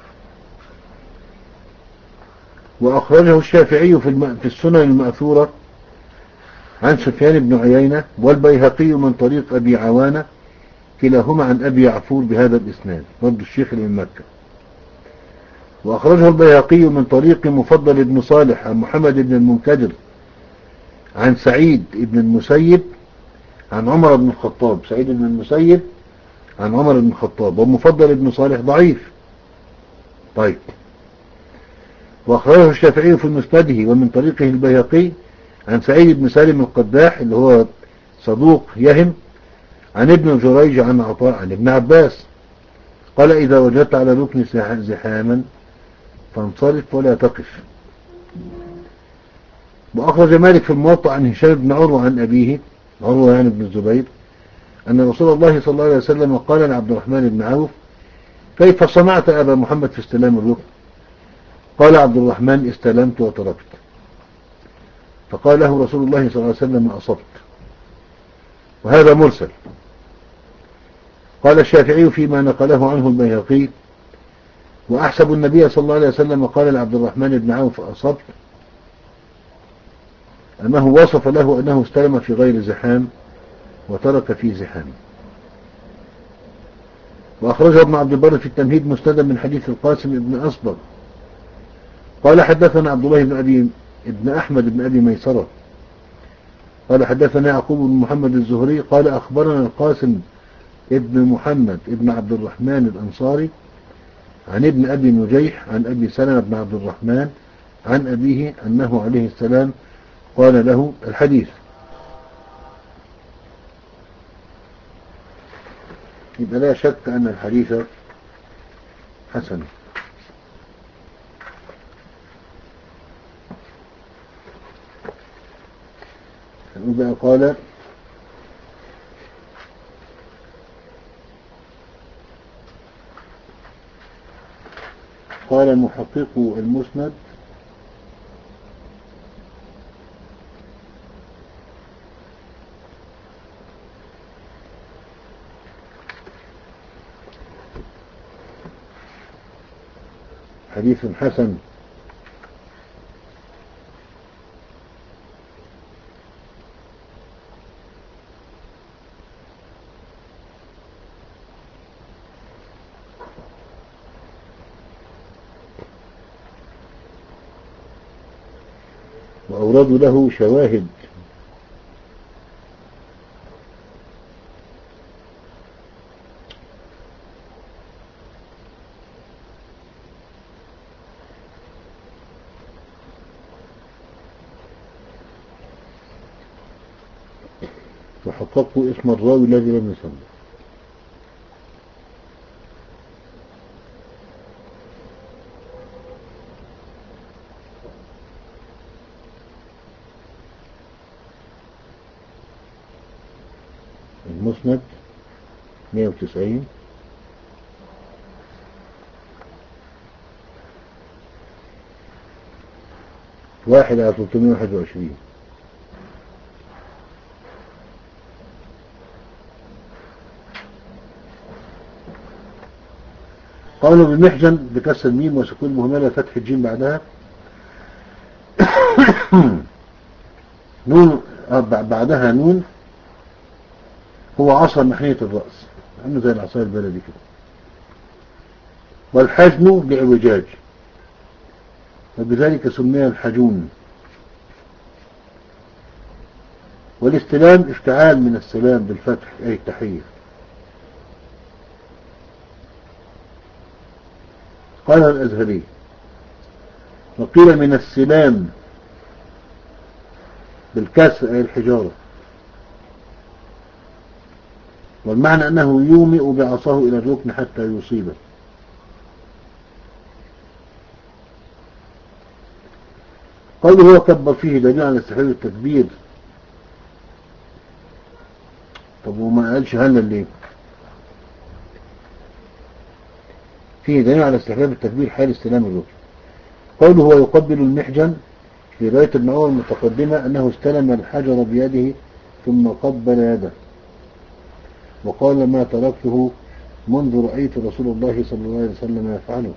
وأخرجه الشافعي في السنن المأثورة عن سفيان بن عيينة، والبيهقي من طريق أبي عوانة، كلاهما عن أبي يعفور بهذا الإسناد، رد الشيخ من مكة. وأخرجه البيهقي من طريق مفضل بن صالح عن محمد بن المنكدر عن سعيد بن المسيب عن عمر بن الخطاب. سعيد بن المسيب عن عمر بن الخطاب، ومفضل بن صالح ضعيف. طيب. وأخرجه الشافعي في مسنده ومن طريقه البيهقي عن سعيد بن سالم القداح اللي هو صدوق يهم، عن ابن جريج عن عطاء عن ابن عباس قال إذا وجدت على ركن زحاما فانصرف ولا تقف. وأخرج مالك في الموطأ عن هشام بن عروة عن أبيه، عروة يعني بن الزبير، أن رسول الله صلى الله عليه وسلم قال لعبد الرحمن بن عوف كيف صنعت أبا محمد في استلام الركن؟ قال عبد الرحمن استلمت وتركت. فقال له رسول الله صلى الله عليه وسلم أصبت. وهذا مرسل. قال الشافعي فيما نقله عنه البيهقي وأحسب النبي صلى الله عليه وسلم قال لعبد الرحمن بن عوف أصبت أنه وصف له أنه استلم في غير زحام وترك في زحام. وأخرجه ابن عبد البر في التمهيد مسندا من حديث القاسم بن أصبغ قال حدثنا عبد الله بن أبي ابن أحمد بن أبي ميسرة قال حدثنا يعقوب بن محمد الزهري قال أخبرنا القاسم ابن محمد ابن عبد الرحمن الأنصاري عن ابن أبي نجيح عن أبي سلمة بن عبد الرحمن عن أبيه أنه عليه السلام قال له الحديث. يبقى لا شك أن الحديث حسن. بقى قال قال محقق المسند حديث حسن. وأوردوا له شواهد وحققوا اسم الراوي الذي لم يسمى. المسند مئة وتسعين واحد على ثلاثمئة وواحد وعشرين. قالوا بالمحجن بكسر الميم وسكون مهملة فتح الجيم بعدها نون بعدها نون هو عصا محنية الرأس عامله زي العصاية البلدي كده. والحجن لعوجاج وبذلك سمي الحجون. والاستلام افتعال من السلام بالفتح أي التحية. قالها الأزهري. وقيل من السلام بالكسر أي الحجارة، والمعنى أنه يومئ بعصاه إلى الركن حتى يصيبه. قوله هو كبر فيه دليل على استحباب التكبير. طب وما قالش هلل ليه؟ فيه دليل على استحباب التكبير حال استلام الركن. قوله هو يقبل المحجن، في رواية ابن عمر المتقدمة أنه استلم الحجر بيده ثم قبل يده، وقال ما تركته منذ رأيت رسول الله صلى الله عليه وسلم يفعله.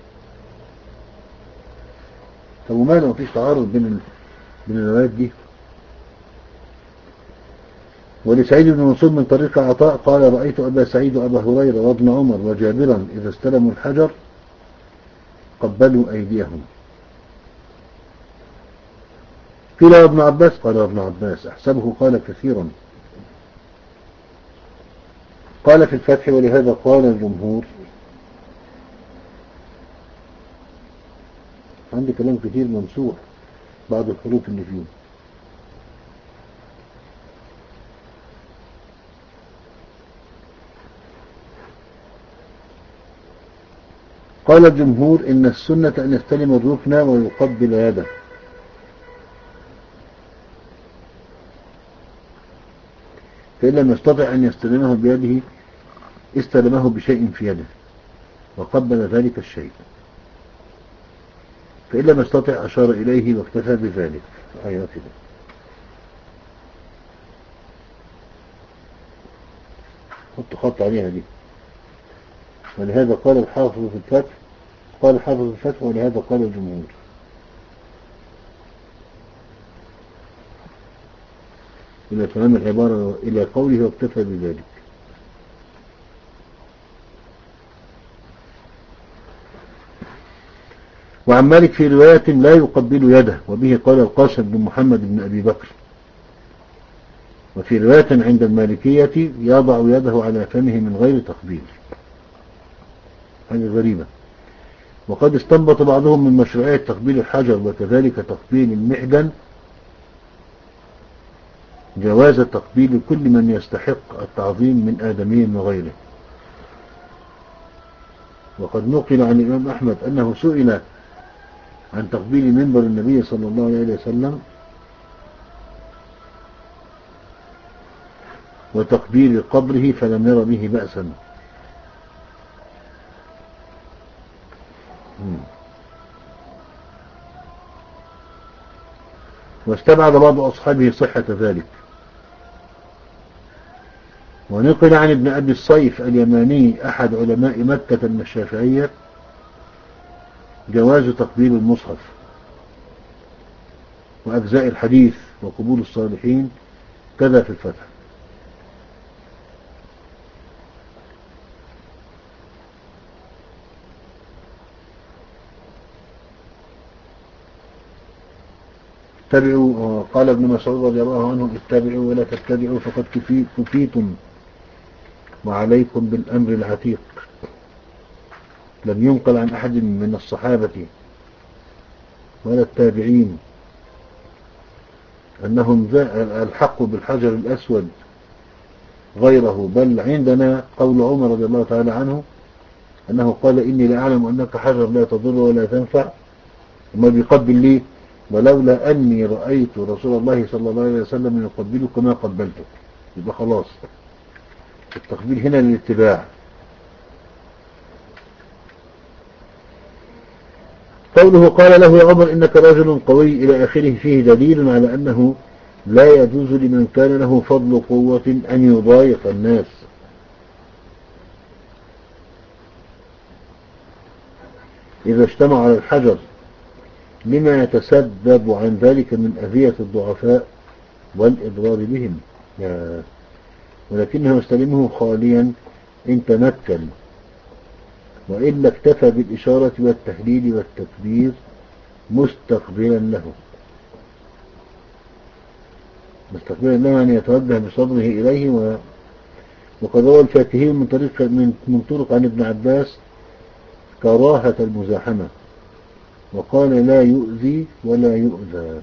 طب وماذا مفيش تعارض بين بين الروايات دي؟ ولسعيد بن منصور من طريق عطاء قال رأيت أبا سعيد وأبا هريرة وابن عمر وجابرا إذا استلموا الحجر قبلوا أيديهم. قيل ابن عباس قال ابن عباس أحسبه قال كثيرا. قال في الفتح ولهذا قال الجمهور. عندي كلام كثير ممسوح بعض الحروف اللي فيه. قال الجمهور إن السنة أن يستلم الركن ويقبل يده، فإن لم يستطع أن يستلمه بيده استلمه بشيء في يده وقبل ذلك الشيء، فإن لم يستطع أشار إليه واكتفى بذلك. أيوة كده. حط خط عليها دي. ولهذا قال الحافظ في الفتح قال الحافظ في الفتح ولهذا قال الجمهور. إلى تمام العبارة إلى قوله واكتفى بذلك. وعن مالك في رواية لا يقبل يده، وبه قال القاسم بن محمد بن أبي بكر. وفي رواية عند المالكية يضع يده على فمه من غير تقبيل. هذه غريبة. وقد استنبط بعضهم من مشروعية تقبيل الحجر وكذلك تقبيل المحجن جواز تقبيل كل من يستحق التعظيم من آدمي وغيره. وقد نقل عن الإمام أحمد أنه سئل عن تقبيل منبر النبي صلى الله عليه وسلم وتقبيل قبره فلم ير به بأسا. واستبعد بعض أصحابه صحة ذلك. ونقل عن ابن أبي الصيف اليماني أحد علماء مكة من الشافعية جواز تقبيل المصحف وأجزاء الحديث وقبول الصالحين كذا في الفتح. اتبعوا. قال ابن مسعود رضي الله عنه اتبعوا ولا تتبعوا فقد كفيتم وعليكم بالأمر العتيق. لم ينقل عن أحد من الصحابة ولا التابعين أنهم الحق بالحجر الأسود غيره، بل عندنا قول عمر رضي الله تعالى عنه أنه قال إني لأعلم أنك حجر لا تضر ولا تنفع، وما بيقبل لي ولولا أني رأيت رسول الله صلى الله عليه وسلم يقبلك ما قبلتك. يبقى خلاص التقبيل هنا للاتباع. قوله قال له يا عمر إنك رجل قوي إلى آخره فيه دليل على أنه لا يجوز لمن كان له فضل قوة أن يضايق الناس، إذا اجتمع على الحجر لما يتسبب عن ذلك من أذية الضعفاء والإضرار بهم، ولكنه يستلمه خاليا إن تمكن، وإلا اكتفى بالإشارة والتهليل والتكبير مستقبلا له. مستقبلا له أن يتوجه بصدره إليه. و... وقد روى الفاتحي من طريق من, من طرق عن ابن عباس كراهة المزاحمة، وقال لا يؤذي ولا يؤذى.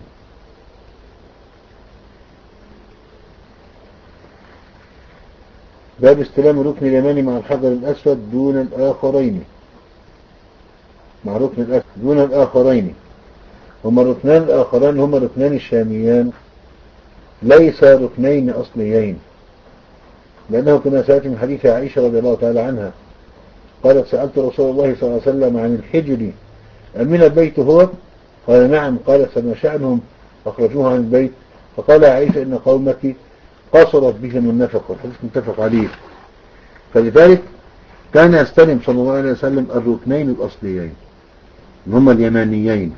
باب استلام الركن اليماني مع الحجر الأسود دون الآخرين، مع ركن الأسود دون الآخرين. هما الركنان الآخران هما ركنان الشاميان، ليس ركنين أصليين، لأنه كما سألت من حديث عائشة رضي الله تعالى عنها قالت سألت رسول الله صلى الله عليه وسلم عن الحجر أمن البيت هو؟ قال نعم. قال فما شأنهم أخرجوها عن البيت؟ فقال عائشة إن قومك قصرت بهم النفق، والحديث متفق عليه. فلذلك كان يستلم صلى الله عليه وسلم الركنين الأصليين هما اليمانيين.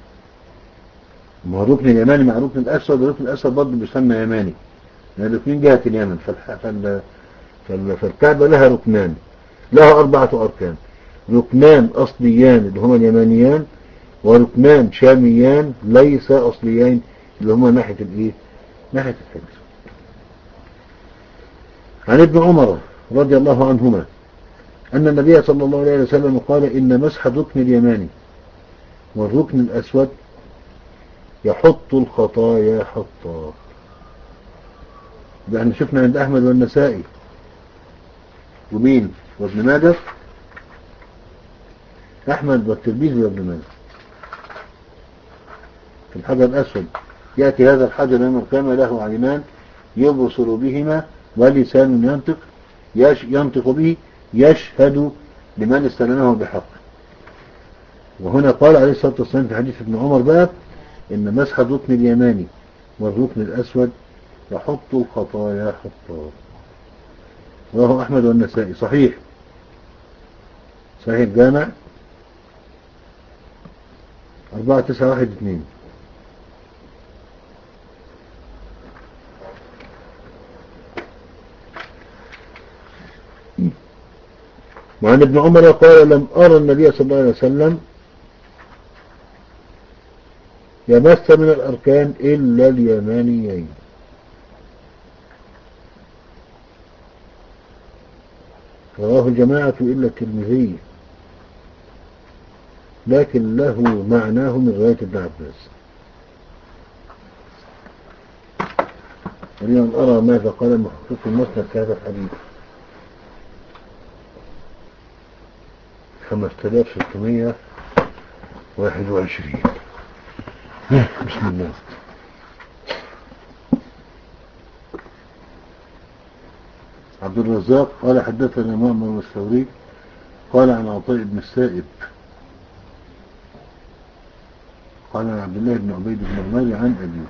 ما هو الركن اليماني مع الركن الأسود، والركن الأسود برضه بيسمى يماني، يعني الاثنين جهة اليمن. فال... فال... فالكعبة لها ركنان، لها أربعة أركان: ركنان أصليان اللي هما اليمانيان، وركنان شاميان ليس أصليين اللي هما ناحية الإيه؟ ناحية الحجر. عن ابن عمر رضي الله عنهما أن النبي صلى الله عليه وسلم قال إن مسح الركن اليماني والركن الأسود يحط الخطايا حطا. ده احنا شفنا عند أحمد والنسائي ومين وابن ماجه، أحمد والترمذي وابن ماجه في الحجر الأسود يأتي هذا الحجر يوم القيامة له عينان يبصر بهما ولسان ينطق يش ينطق به يشهد لمن استلمه بحق. وهنا قال عليه الصلاة والسلام في حديث ابن عمر بقى إن مسح الركن اليماني والركن الأسود يحط الخطايا حطا. رواه أحمد والنسائي، صحيح صحيح الجامع أربعة تسعة واحد اثنين. وعن ابن عمر قال لم أرى النبي صلى الله عليه وسلم يمس من الأركان إلا اليمانيين. رواه الجماعة إلا الترمذي، لكن له معناه من رواية ابن عباس. أريد أن أرى ماذا قال المحقق المسند في هذا الحديث. خمسة آلاف وستمائة وواحد وعشرين. بسم الله. عبد الرزاق قال حدثنا مأمر الثوري قال عن عطاء بن السائب قال عن عبد الله بن عبيد بن عمير عن أبيه.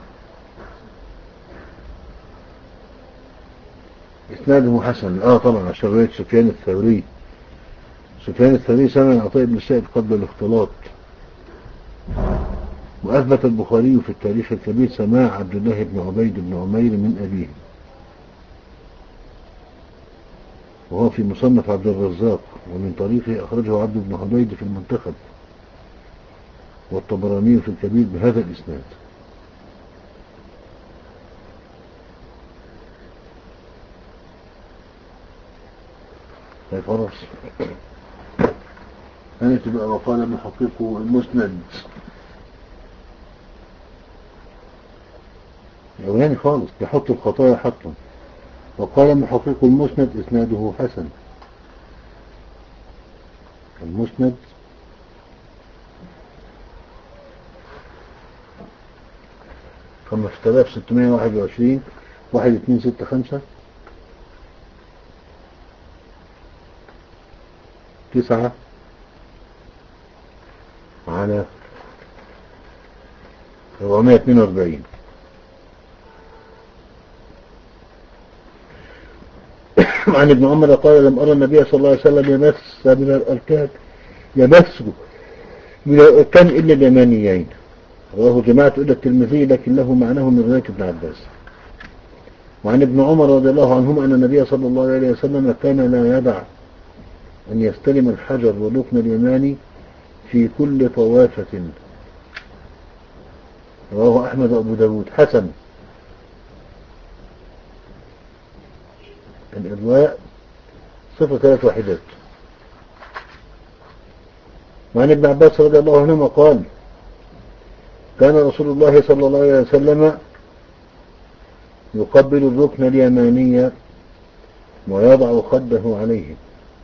إسناده حسن. آه طبعا عشان رواية سفيان الثوري. سفيان الثوري سمع عطاء بن السائب قبل الاختلاط. وأثبت البخاري في التاريخ الكبير سماع عبد الله بن عبيد بن عمير من أبيه، وهو في مصنف عبد الرزاق، ومن طريقه أخرجه عبد بن عبيد في المنتخب، والطبراني في الكبير بهذا الإسناد. طيب خلاص أنا تبقى وقال محقق المسند يعني خالص يحط الخطايا حطا. وقال محقق المسند إسناده حسن. المسند خمسة آلاف وستمائة وواحد وعشرين واحد اثنين ستة خمسة تسعة على أربعمائة واثنين وأربعين. عن ابن عمر قال لم أرى النبي صلى الله عليه وسلم يمس من الأركان يمس من الأركان إلا اليمانيين. رواه جماعة إلا الترمذي، لكن له معناه من رواية ابن عباس. وعن ابن عمر رضي الله عنهما أن النبي صلى الله عليه وسلم كان لا يدع أن يستلم الحجر والركن اليماني في كل طوافة. رواه أحمد وأبو داود حسن. الإرواء صفر ثلاث وحدات. وعن ابن عباس رضي الله عنهما قال كان رسول الله صلى الله عليه وسلم يقبل الركن اليماني ويضع خده عليه.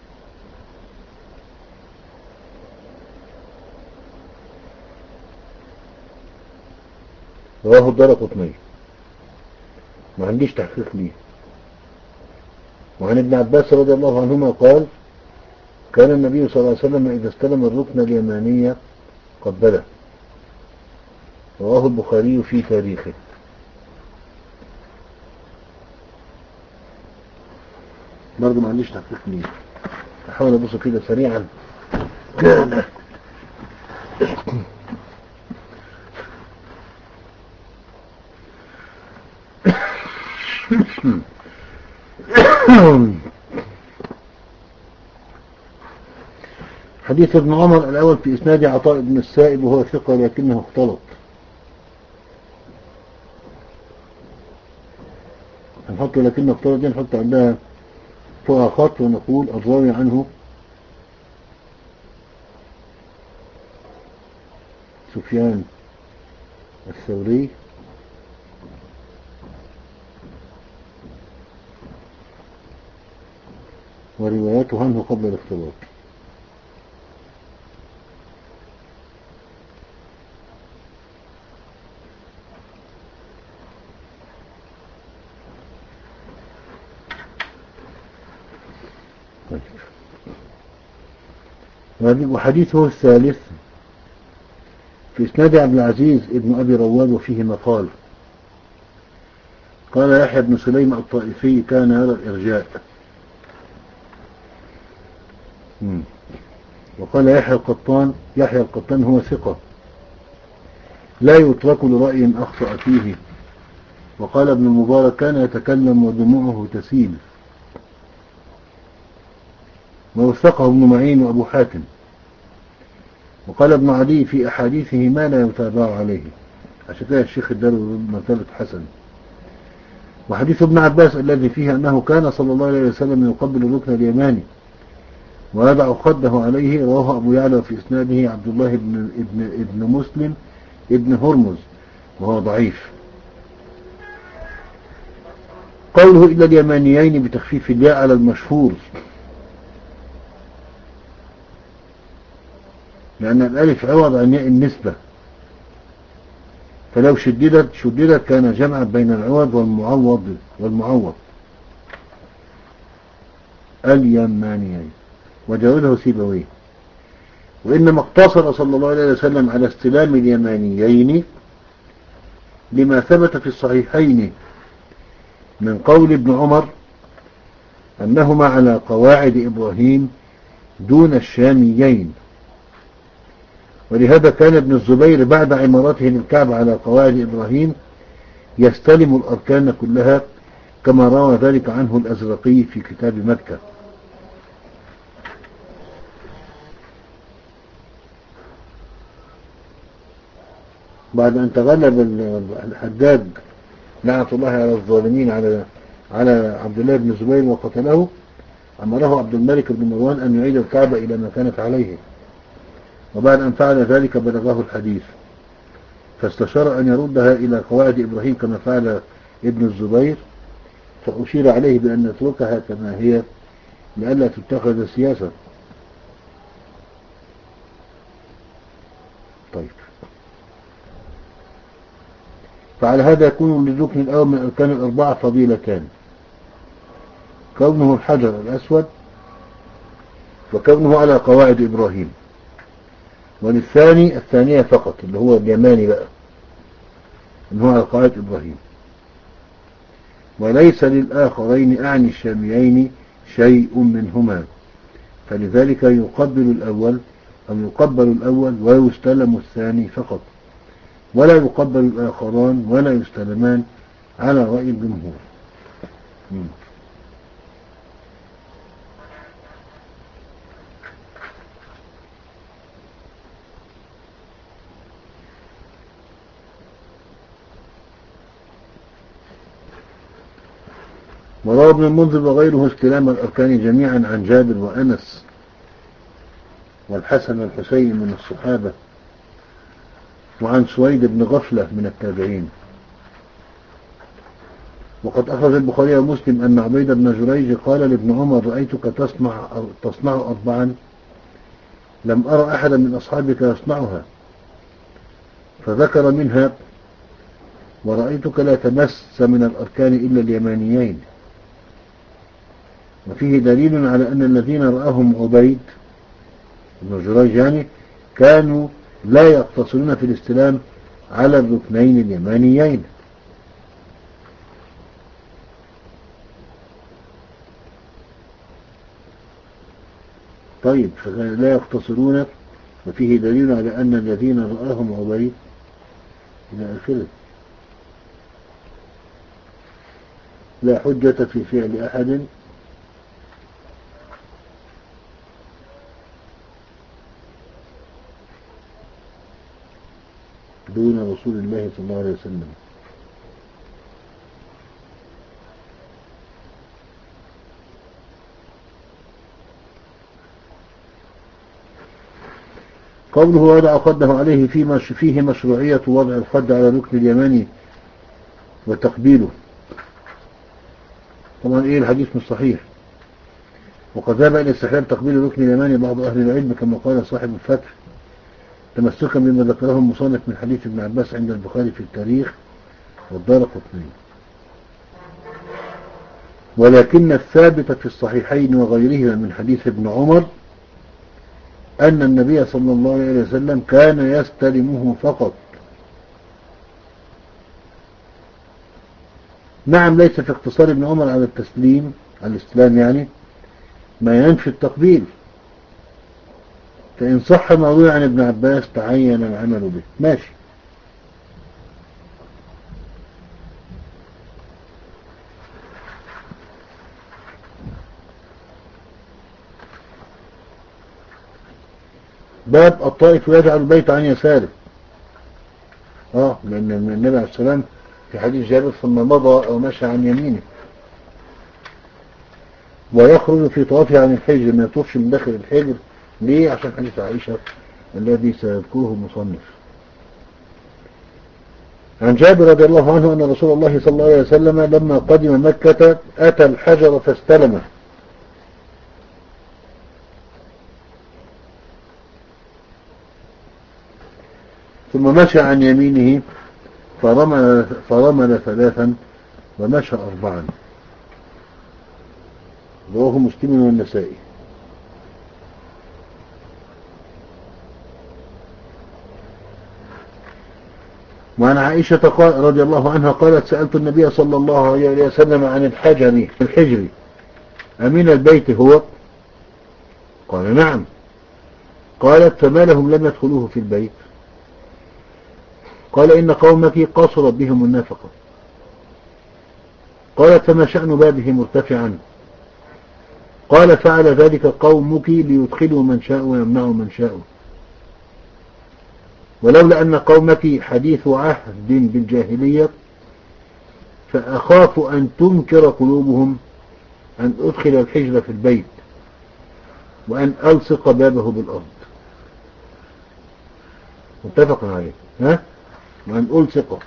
رواه الدارقطني، ما عنديش تحقيق ليه. وعن ابن عباس رضي الله عنهما قال كان النبي صلى الله عليه وسلم إذا استلم الركن اليماني قبله. رواه البخاري في تاريخه. برضه ما عنديش تحقيق ليه، احاول ابص كده سريعا. لا لا حديث ابن عمر الأول في إسناد عطاء بن السائب وهو ثقة لكنه اختلط. هنحط لكنه اختلط دي نحط عندها فوق خط ونقول الراوي عنه سفيان الثوري وروايته عنه قبل الاختلاط. وحديثه الثالث في إسناد عبد العزيز ابن أبي رواد وفيه مقال. قال يحيى بن سليم الطائفي كان يرى الإرجاء. مم. وقال يحيى القطان يحيى القطان هو ثقة لا يترك لرأي أخطأ فيه. وقال ابن المبارك كان يتكلم ودموعه تسيل. ووثقه ابن معين وأبو حاتم. وقال ابن عدي في أحاديثه ما لا يتابع عليه، عشان كده الشيخ اداله مرتبة حسن. وحديث ابن عباس الذي فيه أنه كان صلى الله عليه وسلم يقبل الركن اليماني ويضع خده عليه رواه أبو يعلى في إسناده عبد الله بن, ابن, ابن مسلم ابن هرمز وهو ضعيف. قوله إلا اليمانيين بتخفيف الياء على المشهور، لأن الألف عوض عن ياء النسبة، فلو شددت شددت كان جمعا بين العوض والمعوض والمعوض اليمانيين، وجاوزه سيبويه. وإنما اقتصر صلى الله عليه وسلم على استلام اليمانيين لما ثبت في الصحيحين من قول ابن عمر أنهما على قواعد إبراهيم دون الشاميين. ولهذا كان ابن الزبير بعد عمارته للكعبة على قواعد إبراهيم يستلم الأركان كلها، كما روى ذلك عنه الأزرقي في كتاب مكة. بعد أن تغلب الحجاج لعنة الله على الظالمين على على عبد الله بن الزبير وقتله، أمره عبد الملك بن مروان أن يعيد الكعبة إلى ما كانت عليه. وبعد أن فعل ذلك بلغه الحديث فاستشار أن يردها إلى قواعد إبراهيم كما فعل ابن الزبير، فأشير عليه بأن نتركها كما هي لئلا تتخذ سياسة. طيب، فعلى هذا يكون للركن الأول من الأركان الأربعة فضيلتان: كونه الحجر الأسود، وكونه على قواعد إبراهيم. وللثاني الثانية فقط اللي هو اليماني بقى، إنه على قواعد إبراهيم. وليس للآخرين أعني الشاميين شيء منهما، فلذلك يقبل الأول أو يقبل الأول ويستلم الثاني فقط، ولا يقبل الآخران ولا يستلمان على رأي الجمهور. مم. وروى ابن المنذر وغيره استلام الأركان جميعا عن جابر وأنس والحسن والحسين من الصحابة، وعن سويد بن غفلة من التابعين. وقد أخرج البخاري ومسلم أن عبيد بن جريج قال لابن عمر: رأيتك تصنع, تصنع أربعا لم أرى أحدا من أصحابك يصنعها، فذكر منها: ورأيتك لا تمس من الأركان إلا اليمانيين. وفيه دليل على أن الذين رآهم عبيد بن جريج يعني كانوا لا يقتصرون في الاستلام على الركنين اليمانيين. طيب، لا يقتصرون، وفيه دليل على أن الذين رآهم عبيد إلى آخره. لا حجة في فعل أحد دون رسول الله صلى الله عليه وسلم. قوله: وضع خده عليه فيه مشروعية وضع الخد على الركن اليماني وتقبيله. طبعا ايه الحديث مش صحيح. وقد ذهب الى استحباب تقبيل الركن اليماني بعض اهل العلم كما قال صاحب الفتح، تمسكا بما ذكره المصنف من حديث ابن عباس عند البخاري في التاريخ والدارقطني. ولكن الثابت في الصحيحين وغيرهما من حديث ابن عمر أن النبي صلى الله عليه وسلم كان يستلمه فقط. نعم، ليس في اقتصار ابن عمر على التسليم على الاستلام يعني ما ينفي التقبيل، فإن صح ما روي عن ابن عباس تعين العمل به. ماشي. باب الطائف يجعل البيت عن يساره. اه لأن النبي عليه السلام في حديث جابر: ثم مضى أو مشى عن يمينه. ويخرج في طوافه عن الحجر، ما يطوفش من داخل الحجر. ليه؟ عشان حديث عائشة الذي سيذكره المصنف. عن جابر رضي الله عنه أن رسول الله صلى الله عليه وسلم لما قدم مكة أتى الحجر فاستلمه، ثم مشى عن يمينه فرمل, فرمل ثلاثا ومشى أربعا. رواه مسلم والنسائي. وعن عائشة رضي الله عنها قالت: سألت النبي صلى الله عليه وسلم عن الحجر الحجر أمين البيت هو؟ قال: نعم. قالت: فما لهم لم يدخلوه في البيت؟ قال: إن قومك قصرت بهم النفقة. قالت: فما شأن بابه مرتفعا؟ قال: فعل ذلك قومك ليدخلوا من شاء ويمنعوا من شاء، ولولا أن قومك حديث عهد بالجاهلية فأخاف أن تنكر قلوبهم أن أدخل الحجر في البيت وأن ألصق بابه بالأرض. متفق عليه. ها؟ وأن ألصقه.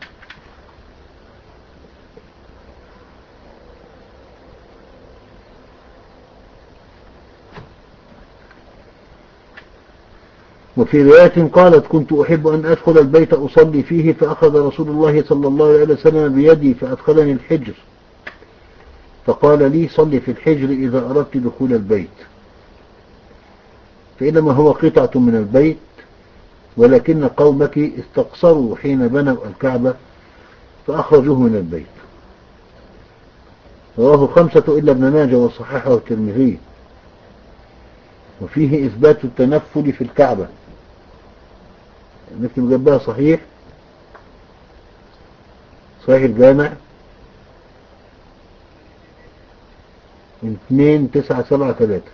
وفي رواية قالت: كنت أحب أن أدخل البيت أصلي فيه، فأخذ رسول الله صلى الله عليه وسلم بيدي فأدخلني الحجر، فقال لي: صلي في الحجر إذا أردت دخول البيت، فإنما هو قطعة من البيت، ولكن قومك استقصروا حين بنوا الكعبة فأخرجوه من البيت. رواه خمسة إلا ابن ماجه وصححه الترمذي. وفيه إثبات التنفل في الكعبة. نكتب جنبها صحيح صحيح الجامع اثنين تسعة سبعة ثلاثة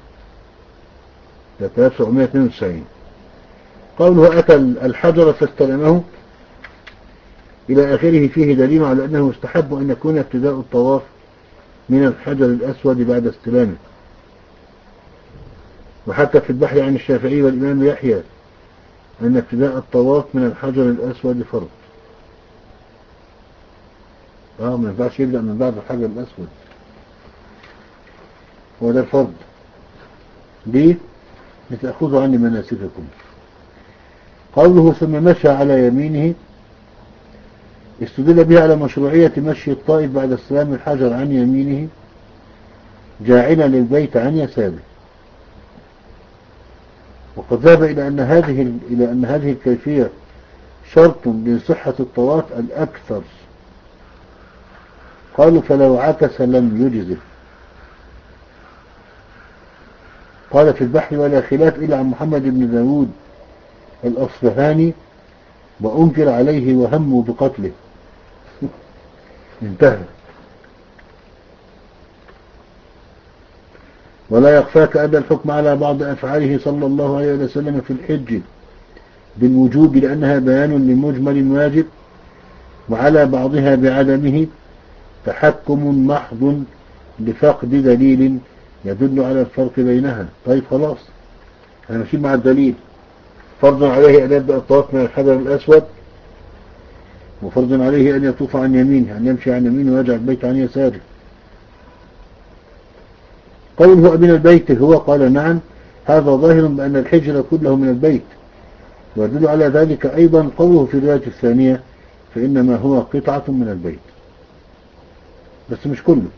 ثلاثة آلاف وسبعمائة واثنين وتسعين. قوله: أتى الحجر فاستلمه إلى آخره فيه دليل على أنه يستحب أن يكون ابتداء الطواف من الحجر الأسود بعد استلامه. وحتى في البحر عن الشافعي والإمام يحيى أن ابتداء الطواف من الحجر الأسود فرض. اه ما ينفعش يبدأ من بعد الحجر الأسود، هو ده الفرض. ليه؟ لتأخذوا عني مناسككم. قوله ثم مشى على يمينه استدل به على مشروعية مشي الطائف بعد استلام الحجر عن يمينه جاعلا للبيت عن يساره. وقد ذهب إلى أن هذه إلى أن هذه الكيفية شرط لصحة الطواف الأكثر. قالوا فلو عكس لم يجزه. قال في البحر ولا خلاف إلا عن محمد بن داود الأصفهاني وأنكر عليه وهموا بقتله. انتهى. ولا يخفاك أن الحكم على بعض أفعاله صلى الله عليه وسلم في الحج بالوجوب لأنها بيان لمجمل واجب، وعلى بعضها بعدمه تحكم محض لفقد دليل يدل على الفرق بينها. طيب خلاص احنا ماشيين مع الدليل. فرض عليه أن يبدأ الطواف من الحجر الأسود، وفرض عليه أن يطوف عن يمينه، أن يمشي عن يمينه ويجعل البيت عن يساره. قوله من البيت هو قال نعم، هذا ظاهر بأن الحجر كله من البيت، ويدل على ذلك أيضا قوله في الرواية الثانية فإنما هو قطعة من البيت، بس مش كله.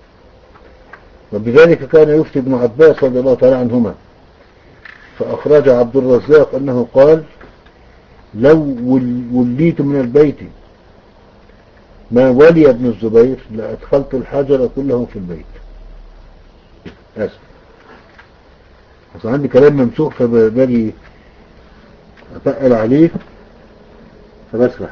وبذلك كان يفتي ابن عباس رضي الله تعالى عنهما، فأخرج عبد الرزاق أنه قال لو وليت من البيت ما ولي ابن الزبير لأدخلت الحجر كله في البيت. آسف، أصلا عندي كلام ممسوح فباجي أتقل عليه فبسرح.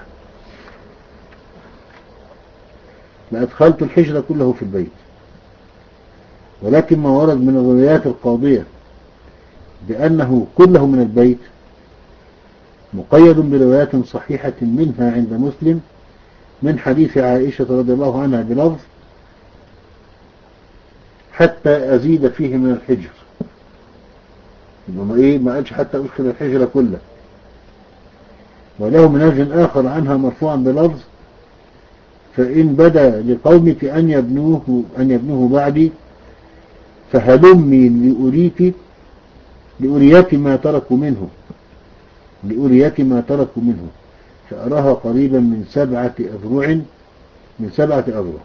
لأدخلت الحجر كله في البيت، ولكن ما ورد من الروايات القاضية بأنه كله من البيت مقيد بروايات صحيحة منها عند مسلم من حديث عائشة رضي الله عنها بلفظ حتى أزيد فيه من الحجر. ما إيه ما قالش حتى أدخل الحجر كله. وله منهج آخر عنها مرفوعا بلفظ فإن بدا لقومك أن يبنوه أن يبنوه بعدي فهلمي لأريك لأريك ما تركوا منه لأريك ما تركوا منه فأراها قريبا من سبعة أذرع من سبعة أذرع.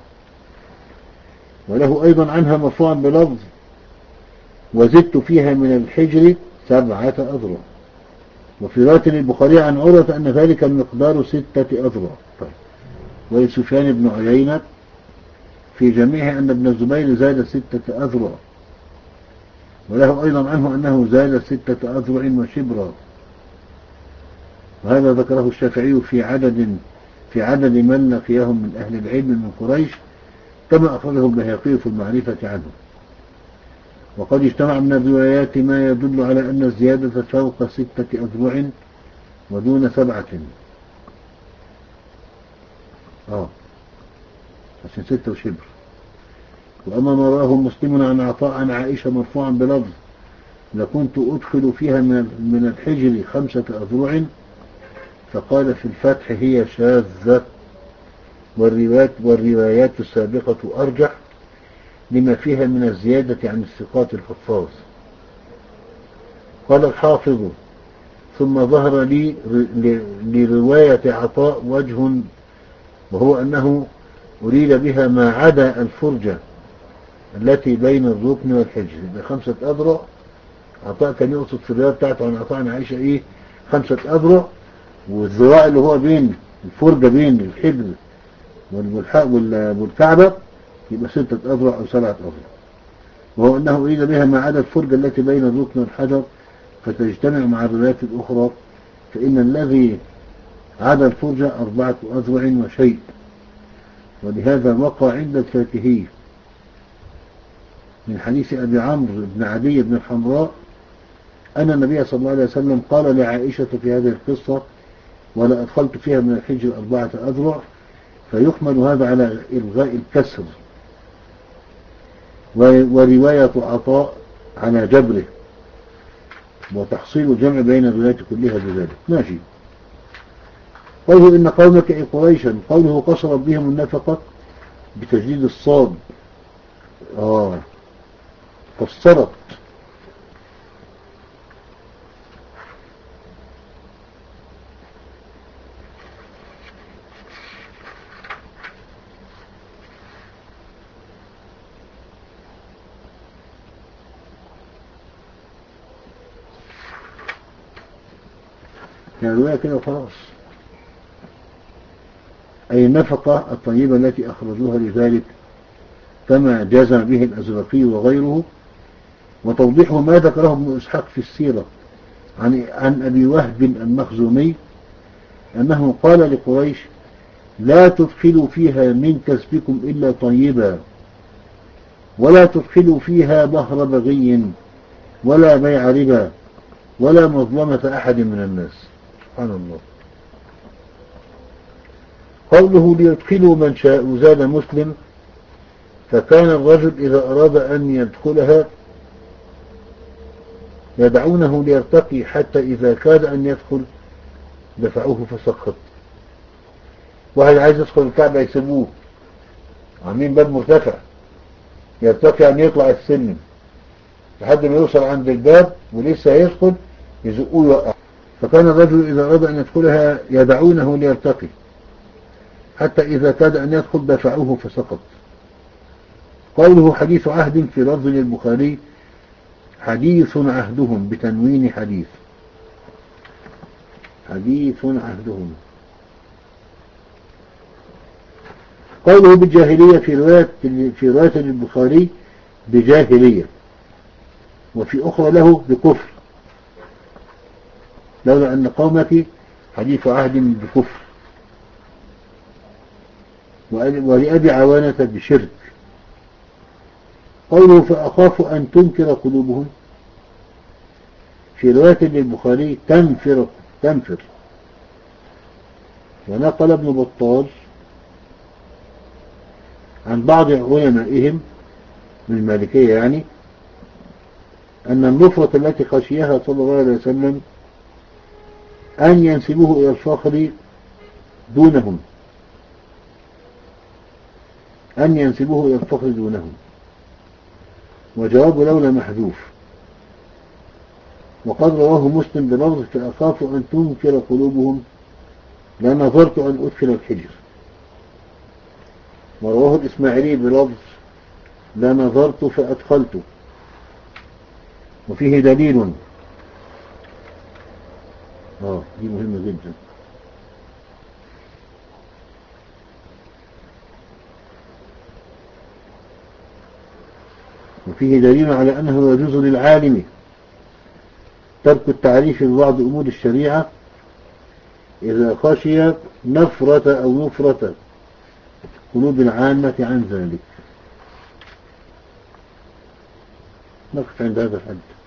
وله أيضا عنها مرفوعا بلفظ وزدت فيها من الحجر سبعة أذرع. وفي رواية البخاري عن عروة أن ذلك المقدار ستة أذرع. طيب. ولسفيان بن عيينة في جميعه أن ابن الزبير زاد ستة أذرع. وله أيضا عنه أنه زاد ستة أذرع وشبرا. وهذا ذكره الشافعي في عدد في عدد من لقيهم من أهل العلم من قريش كما أخرجه البيهقي في المعرفة عنه. وقد اجتمع من الروايات ما يدل على أن الزيادة فوق ستة أذرع ودون سبعة. آه عشان ستة وشبر. وأما ما رواه مسلم عن عطاء عن عائشة مرفوعا بلفظ لكنت أدخل فيها من الحجر خمسة أذرع فقال في الفتح هي شاذة، والروايات, والروايات السابقة أرجح لما فيها من الزيادة عن الثقات الحفاظ. قال الحافظ ثم ظهر لي لرواية عطاء وجه وهو أنه أريد بها ما عدا الفرجة التي بين الركن والحجر بخمسة أذرع. عطاء كان يقصد في الرواية بتاعته عن عطاء عن عائشة إيه خمسة أذرع، والذراع اللي هو بين الفرجة بين الحجر والكعبة يبقى ستة أذرع أو سبعة أذرع. وهو أنه أريد بها ما عدا الفرجة التي بين الركن والحجر فتجتمع مع الروايات الأخرى، فإن الذي عدا الفرجة أربعة أذرع وشيء. ولهذا وقع عند الفاكهي من حديث أبي عمرو بن عدي بن الحمراء أن النبي صلى الله عليه وسلم قال لعائشة في هذه القصة ولا أدخلت فيها من الحجر أربعة أذرع، فيحمل هذا على إلغاء الكسر، ورواية عطاء على جبره وتحصيل الجمع بين الروايات كلها بذلك. ماشي. قوله إن قومك أي قريشا، قوله قصرت بهم النفقة بتجديد الصاد. آه قصرت. يعني رواية كده وخلاص. أي النفقة الطيبة التي أخرجوها لذلك كما جزم به الأزرقي وغيره. وتوضيح ما ذكره ابن إسحاق في السيرة عن, عن أبي وهب المخزومي أنه قال لقريش لا تدخلوا فيها من كسبكم إلا طيبا، ولا تدخلوا فيها بهر بغي ولا بيع ربا ولا مظلمة أحد من الناس. سبحان الله. قوله ليدخلوا من شاء زاد مسلم فكان الرجل إذا أراد أن يدخلها يدعونه ليرتقي حتى إذا كاد أن يدخل دفعوه فسقط. واحد عايز يدخل الكعبة يسيبوه، عاملين باب مرتفع يرتقي أن يطلع السلم لحد ما يوصل عند الباب ولسه يدخل يزقوه يوقع. فكان الرجل إذا أراد أن يدخلها يدعونه ليرتقي حتى إذا كاد أن يدخل دفعوه فسقط. قوله حديث عهد في لفظ البخاري حديث عهدهم بتنوين حديث. حديث عهدهم. قوله بالجاهلية في رواية في رواية البخاري بجاهلية، وفي أخرى له بكفر، لولا أن قومك حديث عهد بكفر. ولأبي عوانة بشرك. قوله فأخاف أن تنكر قلوبهم في رواية للبخاري تنفر تنفر. ونقل ابن بطال عن بعض علمائهم من المالكية يعني أن النفرة التي خشيها صلى الله عليه وسلم أن ينسبوه إلى الفخر دونهم أن ينسبوه إلى الفخر دونهم. وجواب لولا محذوف. وقد رواه مسلم بلفظ فأخاف أن تنكر قلوبهم لنظرت أن أدخل الحجر. ورواه الإسماعيلي بلفظ لنظرت فأدخلت. وفيه دليل. آه دي مهمة جدا. وفيه دليل على أنه يجوز للعالم ترك التعريف ببعض أمور الشريعة إذا خشي نفرة أو نفرة قلوب العامة عن ذلك. نقف عند هذا الحد.